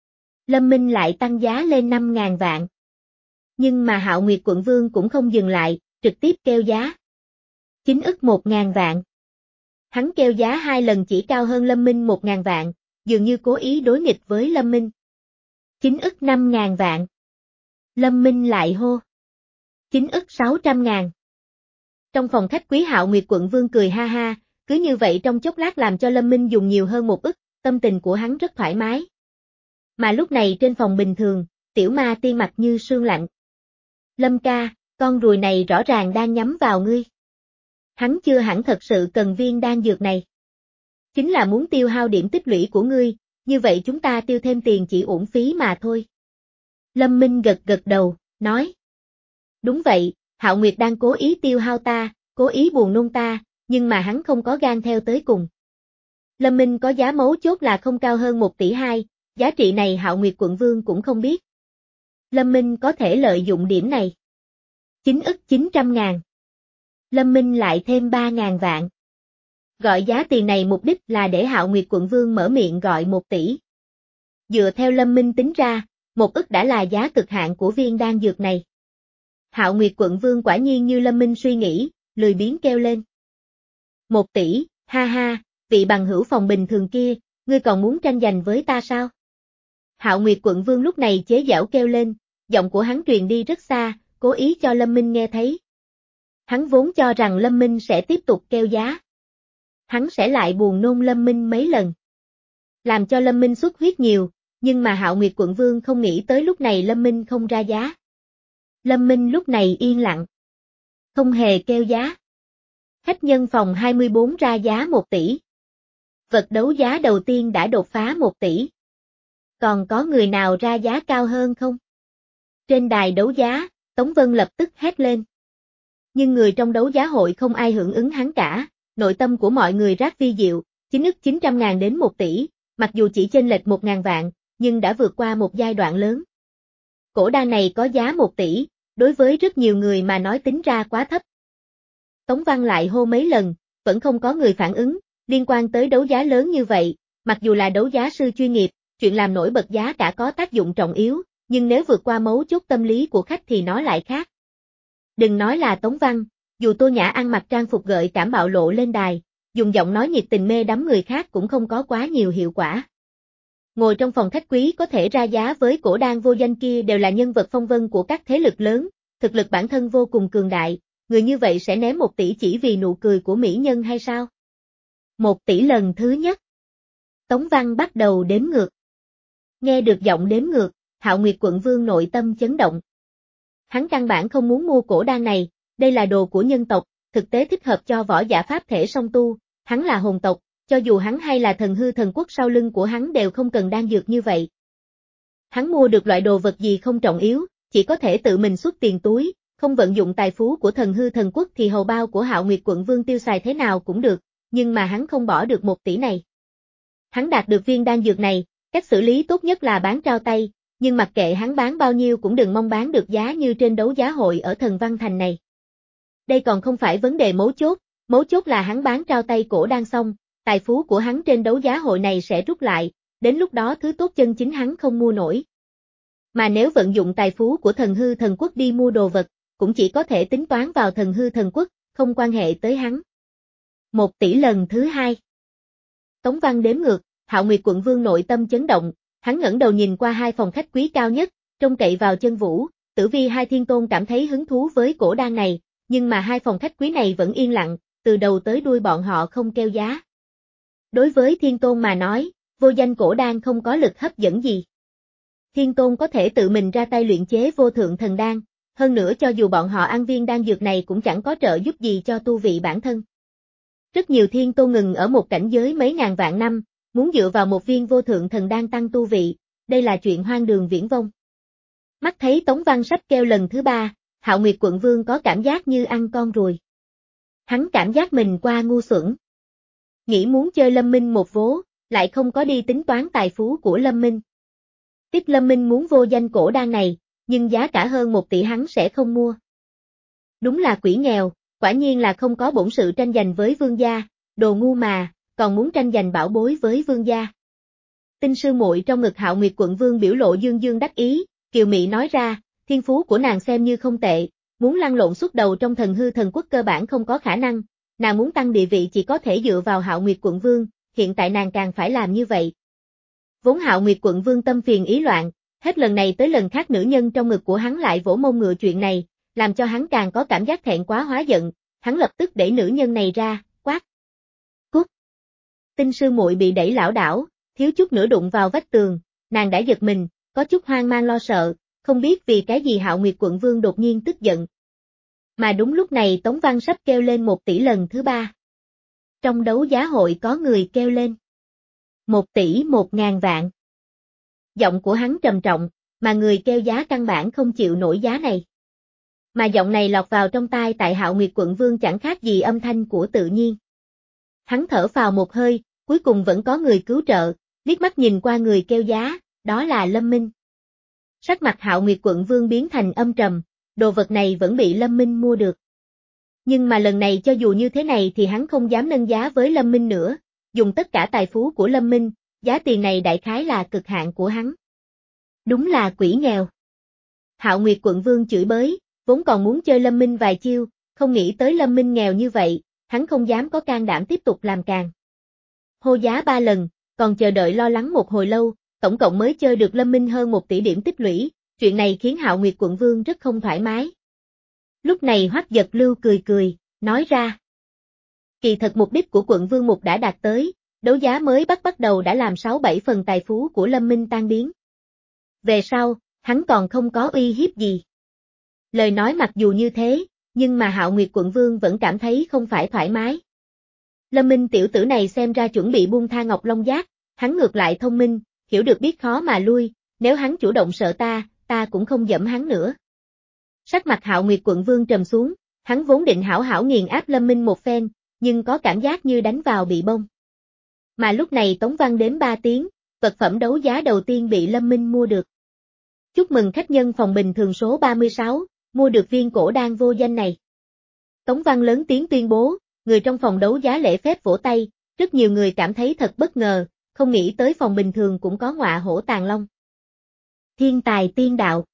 Lâm Minh lại tăng giá lên năm ngàn vạn. Nhưng mà Hạo Nguyệt quận vương cũng không dừng lại, trực tiếp kêu giá. chín ức một ngàn vạn. Hắn kêu giá hai lần chỉ cao hơn Lâm Minh một ngàn vạn, dường như cố ý đối nghịch với Lâm Minh. chín ức năm ngàn vạn. Lâm Minh lại hô. chín ức sáu trăm ngàn. Trong phòng khách Quý Hạo Nguyệt quận vương cười ha ha, cứ như vậy trong chốc lát làm cho Lâm Minh dùng nhiều hơn một ức, tâm tình của hắn rất thoải mái. Mà lúc này trên phòng bình thường, Tiểu Ma Tiên mặt như sương lạnh. Lâm ca, con ruồi này rõ ràng đang nhắm vào ngươi. Hắn chưa hẳn thật sự cần viên đan dược này. Chính là muốn tiêu hao điểm tích lũy của ngươi, như vậy chúng ta tiêu thêm tiền chỉ uổng phí mà thôi. Lâm Minh gật gật đầu, nói. Đúng vậy, Hạo Nguyệt đang cố ý tiêu hao ta, cố ý buồn nôn ta, nhưng mà hắn không có gan theo tới cùng. Lâm Minh có giá mấu chốt là không cao hơn một tỷ hai, giá trị này Hạo Nguyệt quận vương cũng không biết. Lâm Minh có thể lợi dụng điểm này. chín ức chín trăm ngàn. Lâm Minh lại thêm ba ngàn vạn. Gọi giá tiền này mục đích là để Hạo Nguyệt quận vương mở miệng gọi một tỷ. Dựa theo Lâm Minh tính ra, một ức đã là giá cực hạn của viên đan dược này. Hạo Nguyệt quận vương quả nhiên như Lâm Minh suy nghĩ, lười biếng kêu lên. Một tỷ, ha ha, vị bằng hữu phòng bình thường kia, ngươi còn muốn tranh giành với ta sao? Hạo Nguyệt quận vương lúc này chế giễu kêu lên, giọng của hắn truyền đi rất xa, cố ý cho Lâm Minh nghe thấy. Hắn vốn cho rằng Lâm Minh sẽ tiếp tục kêu giá. Hắn sẽ lại buồn nôn Lâm Minh mấy lần. Làm cho Lâm Minh xuất huyết nhiều, nhưng mà Hạo Nguyệt quận vương không nghĩ tới lúc này Lâm Minh không ra giá. Lâm Minh lúc này yên lặng. Không hề kêu giá. Khách nhân phòng hai mươi bốn ra giá một tỷ. Vật đấu giá đầu tiên đã đột phá một tỷ. Còn có người nào ra giá cao hơn không? Trên đài đấu giá, Tống Vân lập tức hét lên. Nhưng người trong đấu giá hội không ai hưởng ứng hắn cả, nội tâm của mọi người rát vi diệu, chín ức chín trăm ngàn đến một tỷ, mặc dù chỉ chênh lệch một ngàn vạn, nhưng đã vượt qua một giai đoạn lớn. Cổ đan này có giá một tỷ, đối với rất nhiều người mà nói tính ra quá thấp. Tống Văn lại hô mấy lần, vẫn không có người phản ứng, liên quan tới đấu giá lớn như vậy, mặc dù là đấu giá sư chuyên nghiệp, chuyện làm nổi bật giá cả có tác dụng trọng yếu, nhưng nếu vượt qua mấu chốt tâm lý của khách thì nó lại khác. Đừng nói là Tống Văn, dù Tô Nhã ăn mặc trang phục gợi cảm bạo lộ lên đài, dùng giọng nói nhiệt tình mê đắm người khác cũng không có quá nhiều hiệu quả. Ngồi trong phòng khách quý có thể ra giá với cổ đan vô danh kia đều là nhân vật phong vân của các thế lực lớn, thực lực bản thân vô cùng cường đại, người như vậy sẽ ném một tỷ chỉ vì nụ cười của mỹ nhân hay sao? Một tỷ lần thứ nhất. Tống Văn bắt đầu đếm ngược. Nghe được giọng đếm ngược, Hạo Nguyệt quận vương nội tâm chấn động. Hắn căn bản không muốn mua cổ đan này, đây là đồ của nhân tộc, thực tế thích hợp cho võ giả pháp thể song tu, hắn là hồn tộc, cho dù hắn hay là thần hư thần quốc sau lưng của hắn đều không cần đan dược như vậy. Hắn mua được loại đồ vật gì không trọng yếu, chỉ có thể tự mình xuất tiền túi, không vận dụng tài phú của thần hư thần quốc thì hầu bao của Hạo Nguyệt quận vương tiêu xài thế nào cũng được, nhưng mà hắn không bỏ được một tỷ này. Hắn đạt được viên đan dược này, cách xử lý tốt nhất là bán trao tay, nhưng mặc kệ hắn bán bao nhiêu cũng đừng mong bán được giá như trên đấu giá hội ở Thần Văn Thành này. Đây còn không phải vấn đề mấu chốt, mấu chốt là hắn bán trao tay cổ đan xong, tài phú của hắn trên đấu giá hội này sẽ rút lại, đến lúc đó thứ tốt chân chính hắn không mua nổi. Mà nếu vận dụng tài phú của thần hư thần quốc đi mua đồ vật, cũng chỉ có thể tính toán vào thần hư thần quốc, không quan hệ tới hắn. Một tỷ lần thứ hai. Tống Văn đếm ngược, Hạo Nguyệt quận vương nội tâm chấn động, hắn ngẩng đầu nhìn qua hai phòng khách quý cao nhất, trông cậy vào Chân Vũ, Tử Vi hai thiên tôn cảm thấy hứng thú với cổ đan này, nhưng mà hai phòng khách quý này vẫn yên lặng, từ đầu tới đuôi bọn họ không kêu giá. Đối với thiên tôn mà nói, vô danh cổ đan không có lực hấp dẫn gì. Thiên tôn có thể tự mình ra tay luyện chế vô thượng thần đan, hơn nữa cho dù bọn họ ăn viên đan dược này cũng chẳng có trợ giúp gì cho tu vị bản thân. Rất nhiều thiên tôn ngừng ở một cảnh giới mấy ngàn vạn năm, muốn dựa vào một viên vô thượng thần đan tăng tu vị, đây là chuyện hoang đường viển vông. Mắt thấy Tống Văn sắp kêu lần thứ ba, Hạo Nguyệt quận vương có cảm giác như ăn con ruồi. Hắn cảm giác mình qua ngu xuẩn. Nghĩ muốn chơi Lâm Minh một vố, lại không có đi tính toán tài phú của Lâm Minh. Tiếp Lâm Minh muốn vô danh cổ đan này, nhưng giá cả hơn một tỷ hắn sẽ không mua. Đúng là quỷ nghèo, quả nhiên là không có bổn sự tranh giành với vương gia, đồ ngu mà, còn muốn tranh giành bảo bối với vương gia. Tinh sư muội trong ngực Hạo Nguyệt quận vương biểu lộ dương dương đắc ý, kiều mị nói ra, thiên phú của nàng xem như không tệ, muốn lăn lộn suốt đầu trong thần hư thần quốc cơ bản không có khả năng, nàng muốn tăng địa vị chỉ có thể dựa vào Hạo Nguyệt quận vương, hiện tại nàng càng phải làm như vậy. Vốn Hạo Nguyệt quận vương tâm phiền ý loạn, hết lần này tới lần khác nữ nhân trong ngực của hắn lại vỗ mông ngựa chuyện này, làm cho hắn càng có cảm giác thẹn quá hóa giận, hắn lập tức đẩy nữ nhân này ra, quát. Cút. Tinh sư muội bị đẩy lảo đảo, thiếu chút nữa đụng vào vách tường, nàng đã giật mình, có chút hoang mang lo sợ, không biết vì cái gì Hạo Nguyệt quận vương đột nhiên tức giận. Mà đúng lúc này Tống Văn sắp kêu lên một tỷ lần thứ ba. Trong đấu giá hội có người kêu lên. Một tỷ một ngàn vạn. Giọng của hắn trầm trọng, mà người kêu giá căn bản không chịu nổi giá này. Mà giọng này lọt vào trong tai tại Hạo Nguyệt quận vương chẳng khác gì âm thanh của tự nhiên. Hắn thở phào một hơi, cuối cùng vẫn có người cứu trợ, liếc mắt nhìn qua người kêu giá, đó là Lâm Minh. Sắc mặt Hạo Nguyệt quận vương biến thành âm trầm, đồ vật này vẫn bị Lâm Minh mua được. Nhưng mà lần này cho dù như thế này thì hắn không dám nâng giá với Lâm Minh nữa, dùng tất cả tài phú của Lâm Minh, giá tiền này đại khái là cực hạn của hắn. Đúng là quỷ nghèo. Hạo Nguyệt quận vương chửi bới, vốn còn muốn chơi Lâm Minh vài chiêu, không nghĩ tới Lâm Minh nghèo như vậy, hắn không dám có can đảm tiếp tục làm càng. Hô giá ba lần, còn chờ đợi lo lắng một hồi lâu, tổng cộng mới chơi được Lâm Minh hơn một tỷ điểm tích lũy, chuyện này khiến Hạo Nguyệt quận vương rất không thoải mái. Lúc này Hoắc Giật Lưu cười cười, nói ra. Kỳ thật mục đích của quận vương mục đã đạt tới, đấu giá mới bắt bắt đầu đã làm sáu bảy phần tài phú của Lâm Minh tan biến. Về sau, hắn còn không có uy hiếp gì. Lời nói mặc dù như thế, nhưng mà Hạo Nguyệt quận vương vẫn cảm thấy không phải thoải mái. Lâm Minh tiểu tử này xem ra chuẩn bị buông tha Ngọc Long Giác, hắn ngược lại thông minh, hiểu được biết khó mà lui, nếu hắn chủ động sợ ta, ta cũng không giẫm hắn nữa. Sắc mặt Hạo Nguyệt quận vương trầm xuống, hắn vốn định hảo hảo nghiền áp Lâm Minh một phen, nhưng có cảm giác như đánh vào bị bông. Mà lúc này Tống Văn đếm ba tiếng, vật phẩm đấu giá đầu tiên bị Lâm Minh mua được. Chúc mừng khách nhân phòng bình thường số ba mươi sáu, mua được viên cổ đan vô danh này. Tống Văn lớn tiếng tuyên bố, người trong phòng đấu giá lễ phép vỗ tay, rất nhiều người cảm thấy thật bất ngờ, không nghĩ tới phòng bình thường cũng có ngọa hổ tàng long. Thiên tài tiên đạo.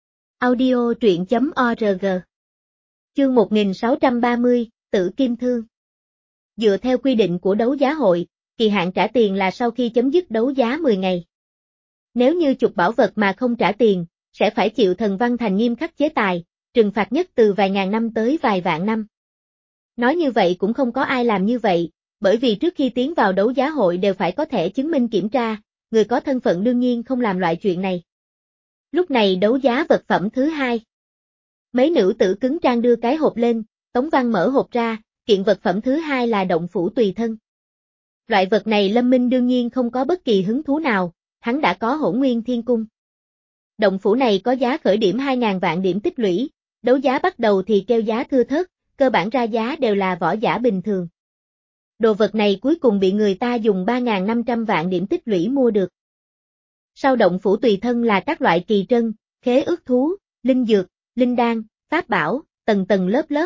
Audio truyện chấm org. Chương một nghìn sáu trăm ba mươi, Tử Kim Thương. Dựa theo quy định của đấu giá hội, kỳ hạn trả tiền là sau khi chấm dứt đấu giá mười ngày. Nếu như chụp bảo vật mà không trả tiền, sẽ phải chịu Thần Văn Thành nghiêm khắc chế tài, trừng phạt nhất từ vài ngàn năm tới vài vạn năm. Nói như vậy cũng không có ai làm như vậy, bởi vì trước khi tiến vào đấu giá hội đều phải có thẻ chứng minh kiểm tra, người có thân phận đương nhiên không làm loại chuyện này. Lúc này đấu giá vật phẩm thứ hai. Mấy nữ tử cứng trang đưa cái hộp lên, Tống Văn mở hộp ra, kiện vật phẩm thứ hai là động phủ tùy thân. Loại vật này Lâm Minh đương nhiên không có bất kỳ hứng thú nào, hắn đã có Hỗn Nguyên Thiên Cung. Động phủ này có giá khởi điểm hai ngàn vạn điểm tích lũy, đấu giá bắt đầu thì kêu giá thưa thớt, cơ bản ra giá đều là võ giả bình thường. Đồ vật này cuối cùng bị người ta dùng ba nghìn năm trăm vạn điểm tích lũy mua được. Sau động phủ tùy thân là các loại kỳ trân, khế ước thú, linh dược, linh đan, pháp bảo, tầng tầng lớp lớp.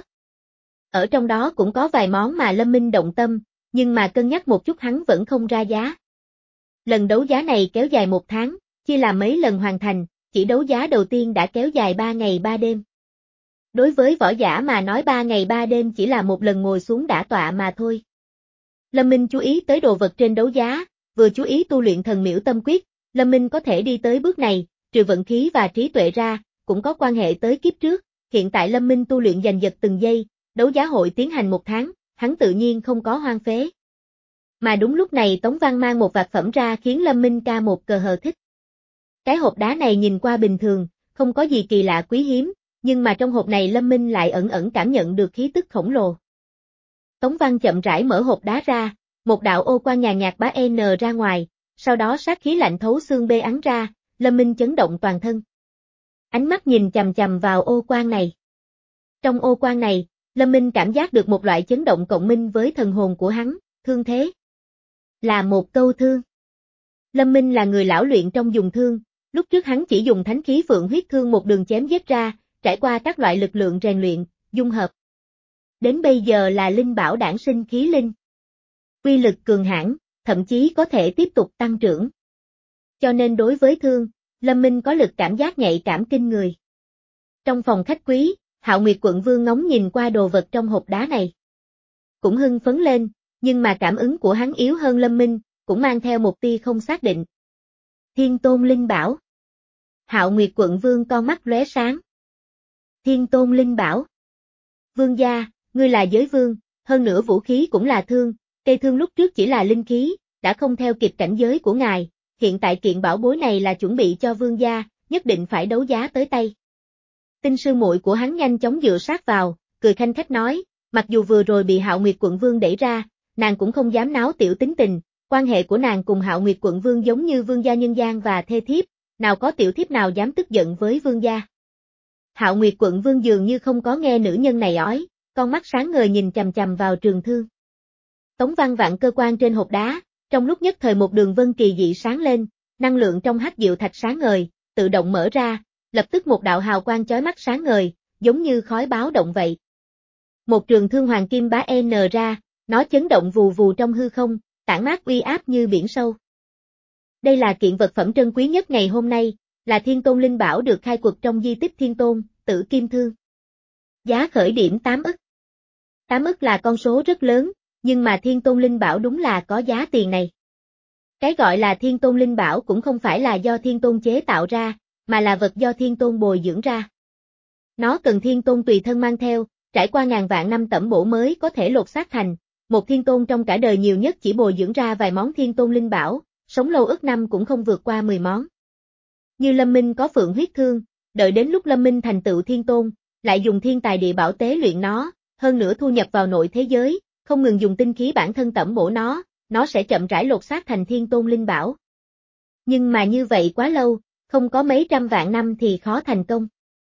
Ở trong đó cũng có vài món mà Lâm Minh động tâm, nhưng mà cân nhắc một chút hắn vẫn không ra giá. Lần đấu giá này kéo dài một tháng, chia làm mấy lần hoàn thành, chỉ đấu giá đầu tiên đã kéo dài ba ngày ba đêm. Đối với võ giả mà nói ba ngày ba đêm chỉ là một lần ngồi xuống đả tọa mà thôi. Lâm Minh chú ý tới đồ vật trên đấu giá, vừa chú ý tu luyện thần miễu tâm quyết, Lâm Minh có thể đi tới bước này, trừ vận khí và trí tuệ ra, cũng có quan hệ tới kiếp trước, hiện tại Lâm Minh tu luyện giành giật từng giây, đấu giá hội tiến hành một tháng, hắn tự nhiên không có hoang phế. Mà đúng lúc này Tống Văn mang một vạc phẩm ra khiến Lâm Minh ca một cờ hờ thích. Cái hộp đá này nhìn qua bình thường, không có gì kỳ lạ quý hiếm, nhưng mà trong hộp này Lâm Minh lại ẩn ẩn cảm nhận được khí tức khổng lồ. Tống Văn chậm rãi mở hộp đá ra, một đạo ô quang nhàn nhạt bá n ra ngoài, sau đó sát khí lạnh thấu xương bê ắn ra, Lâm Minh chấn động toàn thân. Ánh mắt nhìn chằm chằm vào ô quang này. Trong ô quang này, Lâm Minh cảm giác được một loại chấn động cộng minh với thần hồn của hắn, thương thế. Là một câu thương. Lâm Minh là người lão luyện trong dùng thương, lúc trước hắn chỉ dùng thánh khí phượng huyết thương một đường chém giết ra, trải qua các loại lực lượng rèn luyện, dung hợp. Đến bây giờ là linh bảo đản sinh khí linh. Uy lực cường hãn, thậm chí có thể tiếp tục tăng trưởng. Cho nên đối với thương, Lâm Minh có lực cảm giác nhạy cảm kinh người. Trong phòng khách quý, Hạo Nguyệt quận vương ngóng nhìn qua đồ vật trong hộp đá này. Cũng hưng phấn lên, nhưng mà cảm ứng của hắn yếu hơn Lâm Minh, cũng mang theo một tia không xác định. Thiên Tôn Linh Bảo. Hạo Nguyệt quận vương con mắt lóe sáng. Thiên Tôn Linh Bảo. Vương gia, ngươi là giới vương, hơn nữa vũ khí cũng là thương, cây thương lúc trước chỉ là linh khí, đã không theo kịp cảnh giới của ngài, hiện tại kiện bảo bối này là chuẩn bị cho vương gia, nhất định phải đấu giá tới tay. Tinh sư muội của hắn nhanh chóng dựa sát vào, cười khanh khách nói, mặc dù vừa rồi bị Hạo Nguyệt quận vương đẩy ra, nàng cũng không dám náo tiểu tính tình, quan hệ của nàng cùng Hạo Nguyệt quận vương giống như vương gia nhân gian và thê thiếp, nào có tiểu thiếp nào dám tức giận với vương gia. Hạo Nguyệt quận vương dường như không có nghe nữ nhân này ói, con mắt sáng ngời nhìn chằm chằm vào trường thương. Tống Văn vặn cơ quan trên hộp đá, trong lúc nhất thời một đường vân kỳ dị sáng lên, năng lượng trong hắc diệu thạch sáng ngời, tự động mở ra, lập tức một đạo hào quang chói mắt sáng ngời, giống như khói báo động vậy. Một trường thương hoàng kim bá N ra, nó chấn động vù vù trong hư không, tản mát uy áp như biển sâu. Đây là kiện vật phẩm trân quý nhất ngày hôm nay, là Thiên Tôn Linh Bảo được khai quật trong di tích Thiên Tôn, Tử Kim Thương. Giá khởi điểm tám ức. tám ức là con số rất lớn, nhưng mà Thiên Tôn Linh Bảo đúng là có giá tiền này. Cái gọi là Thiên Tôn Linh Bảo cũng không phải là do Thiên Tôn chế tạo ra, mà là vật do Thiên Tôn bồi dưỡng ra. Nó cần Thiên Tôn tùy thân mang theo, trải qua ngàn vạn năm tẩm bổ mới có thể lột xác thành. Một Thiên Tôn trong cả đời nhiều nhất chỉ bồi dưỡng ra vài món Thiên Tôn Linh Bảo, sống lâu ức năm cũng không vượt qua mười món. Như Lâm Minh có Phượng huyết thương, đợi đến lúc Lâm Minh thành tựu Thiên Tôn, lại dùng thiên tài địa bảo tế luyện nó, hơn nữa thu nhập vào nội thế giới, không ngừng dùng tinh khí bản thân tẩm bổ nó, nó sẽ chậm rãi lột xác thành Thiên Tôn Linh Bảo. Nhưng mà như vậy quá lâu, không có mấy trăm vạn năm thì khó thành công.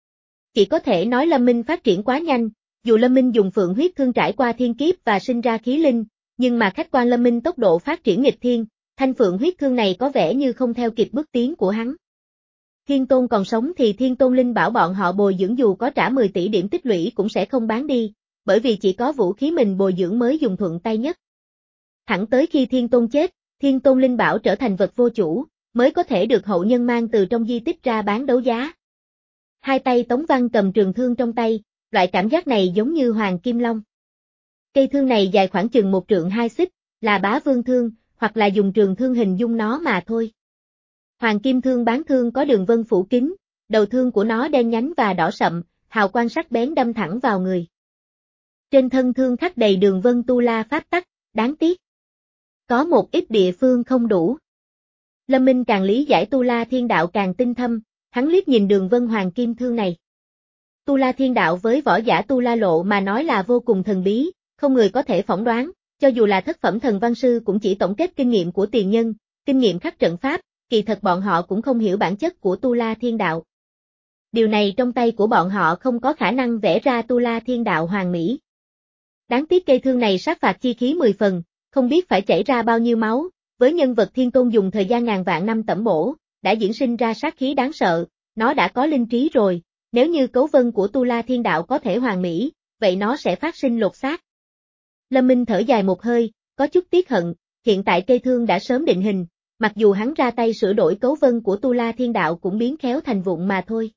Chỉ có thể nói Lâm Minh phát triển quá nhanh, dù Lâm Minh dùng Phượng huyết thương trải qua thiên kiếp và sinh ra khí linh, nhưng mà khách quan Lâm Minh tốc độ phát triển nghịch thiên, thanh Phượng huyết thương này có vẻ như không theo kịp bước tiến của hắn. Thiên Tôn còn sống thì Thiên Tôn Linh Bảo bọn họ bồi dưỡng dù có trả mười tỷ điểm tích lũy cũng sẽ không bán đi, bởi vì chỉ có vũ khí mình bồi dưỡng mới dùng thuận tay nhất. Thẳng tới khi Thiên Tôn chết, Thiên Tôn Linh Bảo trở thành vật vô chủ, mới có thể được hậu nhân mang từ trong di tích ra bán đấu giá. Hai tay Tống Văn cầm trường thương trong tay, loại cảm giác này giống như Hoàng Kim Long. Cây thương này dài khoảng chừng một trượng hai xích, là bá vương thương, hoặc là dùng trường thương hình dung nó mà thôi. Hoàng Kim thương bán thương có đường vân phủ kín, đầu thương của nó đen nhánh và đỏ sậm, hào quang sắc bén đâm thẳng vào người. Trên thân thương khắc đầy đường vân tu la pháp tắc, đáng tiếc. Có một ít địa phương không đủ. Lâm Minh càng lý giải tu la thiên đạo càng tinh thâm, hắn liếc nhìn đường vân hoàng kim thương này. Tu la thiên đạo với võ giả tu la lộ mà nói là vô cùng thần bí, không người có thể phỏng đoán, cho dù là thất phẩm thần văn sư cũng chỉ tổng kết kinh nghiệm của tiền nhân, kinh nghiệm khắc trận pháp, kỳ thật bọn họ cũng không hiểu bản chất của tu la thiên đạo. Điều này trong tay của bọn họ không có khả năng vẽ ra tu la thiên đạo hoàn mỹ. Đáng tiếc cây thương này sát phạt chi khí mười phần, không biết phải chảy ra bao nhiêu máu, với nhân vật Thiên Tôn dùng thời gian ngàn vạn năm tẩm bổ, đã diễn sinh ra sát khí đáng sợ, nó đã có linh trí rồi, nếu như cấu vân của tu la thiên đạo có thể hoàn mỹ, vậy nó sẽ phát sinh lột xác. Lâm Minh thở dài một hơi, có chút tiếc hận, hiện tại cây thương đã sớm định hình, mặc dù hắn ra tay sửa đổi cấu vân của tu la thiên đạo cũng biến khéo thành vụn mà thôi.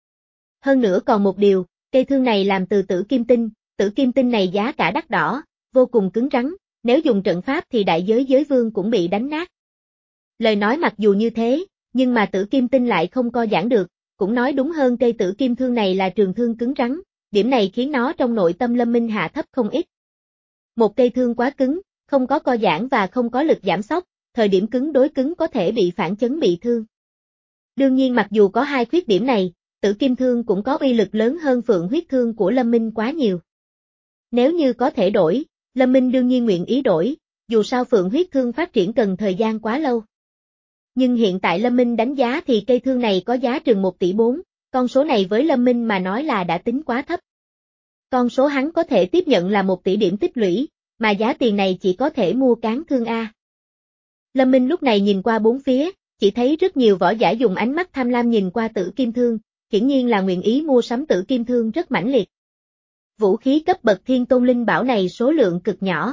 Hơn nữa còn một điều, cây thương này làm từ tử kim tinh, tử kim tinh này giá cả đắt đỏ, vô cùng cứng rắn, nếu dùng trận pháp thì đại giới giới vương cũng bị đánh nát. Lời nói mặc dù như thế, nhưng mà tử kim tinh lại không co giãn được, cũng nói đúng hơn cây tử kim thương này là trường thương cứng rắn, điểm này khiến nó trong nội tâm Lâm Minh hạ thấp không ít. Một cây thương quá cứng, không có co giãn và không có lực giảm xóc, thời điểm cứng đối cứng có thể bị phản chấn bị thương. Đương nhiên mặc dù có hai khuyết điểm này, tử kim thương cũng có uy lực lớn hơn phượng huyết thương của Lâm Minh quá nhiều. Nếu như có thể đổi, Lâm Minh đương nhiên nguyện ý đổi, dù sao phượng huyết thương phát triển cần thời gian quá lâu. Nhưng hiện tại Lâm Minh đánh giá thì cây thương này có giá chừng một tỷ bốn, con số này với Lâm Minh mà nói là đã tính quá thấp. Con số hắn có thể tiếp nhận là một tỷ điểm tích lũy, mà giá tiền này chỉ có thể mua cán thương A. Lâm Minh lúc này nhìn qua bốn phía, chỉ thấy rất nhiều võ giả dùng ánh mắt tham lam nhìn qua tử kim thương, hiển nhiên là nguyện ý mua sắm tử kim thương rất mãnh liệt. Vũ khí cấp bậc thiên tôn linh bảo này số lượng cực nhỏ.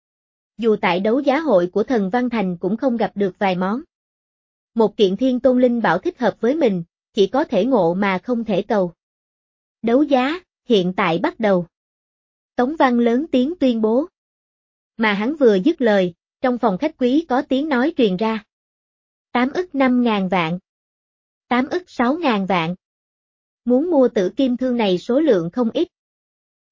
Dù tại đấu giá hội của Thần Văn Thành cũng không gặp được vài món. Một kiện thiên tôn linh bảo thích hợp với mình, chỉ có thể ngộ mà không thể cầu. Đấu giá, hiện tại bắt đầu. Tống Văn lớn tiếng tuyên bố. Mà hắn vừa dứt lời, trong phòng khách quý có tiếng nói truyền ra. Tám ức năm ngàn vạn. Tám ức sáu ngàn vạn. Muốn mua tử kim thương này số lượng không ít.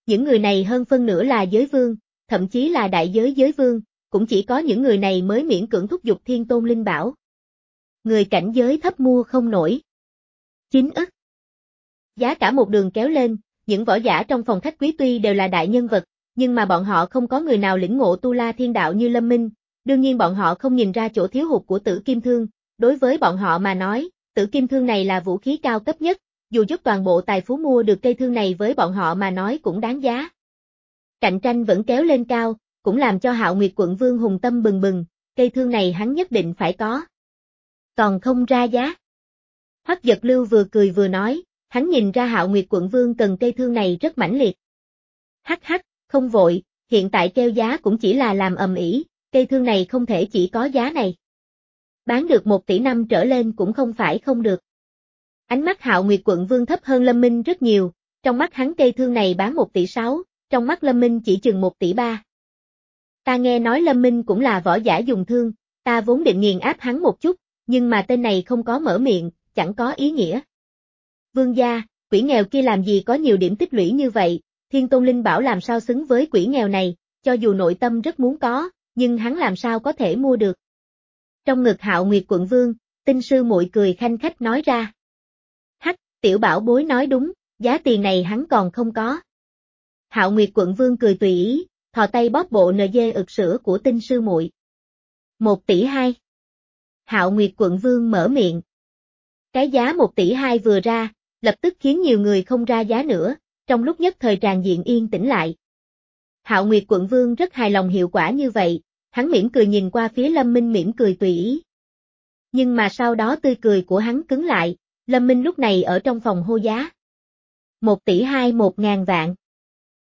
Những người này hơn phân nửa là giới vương, thậm chí là đại giới giới vương, cũng chỉ có những người này mới miễn cưỡng thúc giục thiên tôn linh bảo. Người cảnh giới thấp mua không nổi. Chín ức. Giá cả một đường kéo lên, những võ giả trong phòng khách quý tuy đều là đại nhân vật, nhưng mà bọn họ không có người nào lĩnh ngộ tu la thiên đạo như Lâm Minh, đương nhiên bọn họ không nhìn ra chỗ thiếu hụt của tử kim thương, đối với bọn họ mà nói, tử kim thương này là vũ khí cao cấp nhất, dù giúp toàn bộ tài phú mua được cây thương này với bọn họ mà nói cũng đáng giá. Cạnh tranh vẫn kéo lên cao, cũng làm cho Hạo Nguyệt quận vương hùng tâm bừng bừng, cây thương này hắn nhất định phải có. Còn không ra giá. Hoắc Giật Lưu vừa cười vừa nói, hắn nhìn ra Hạo Nguyệt quận vương cần cây thương này rất mãnh liệt. Hắc hắc, không vội, hiện tại kêu giá cũng chỉ là làm ầm ĩ, cây thương này không thể chỉ có giá này. Bán được một tỷ năm trở lên cũng không phải không được. Ánh mắt Hạo Nguyệt quận vương thấp hơn Lâm Minh rất nhiều, trong mắt hắn cây thương này bán một tỷ sáu, trong mắt Lâm Minh chỉ chừng một tỷ ba. Ta nghe nói Lâm Minh cũng là võ giả dùng thương, ta vốn định nghiền áp hắn một chút, nhưng mà tên này không có mở miệng, chẳng có ý nghĩa. Vương gia, quỷ nghèo kia làm gì có nhiều điểm tích lũy như vậy, Thiên Tôn Linh Bảo làm sao xứng với quỷ nghèo này, cho dù nội tâm rất muốn có, nhưng hắn làm sao có thể mua được. Trong ngực Hạo Nguyệt quận vương, Tinh sư muội cười khanh khách nói ra. Hắc, tiểu bảo bối nói đúng, giá tiền này hắn còn không có. Hạo Nguyệt quận vương cười tùy ý, thò tay bóp bộ nờ dê ực sữa của Tinh sư muội. Một tỷ hai. Hạo Nguyệt quận vương mở miệng. Cái giá một tỷ hai vừa ra, lập tức khiến nhiều người không ra giá nữa, trong lúc nhất thời tràn diện yên tĩnh lại. Hạo Nguyệt quận vương rất hài lòng hiệu quả như vậy, hắn mỉm cười nhìn qua phía Lâm Minh mỉm cười tùy ý. Nhưng mà sau đó tươi cười của hắn cứng lại, Lâm Minh lúc này ở trong phòng hô giá. Một tỷ hai một ngàn vạn.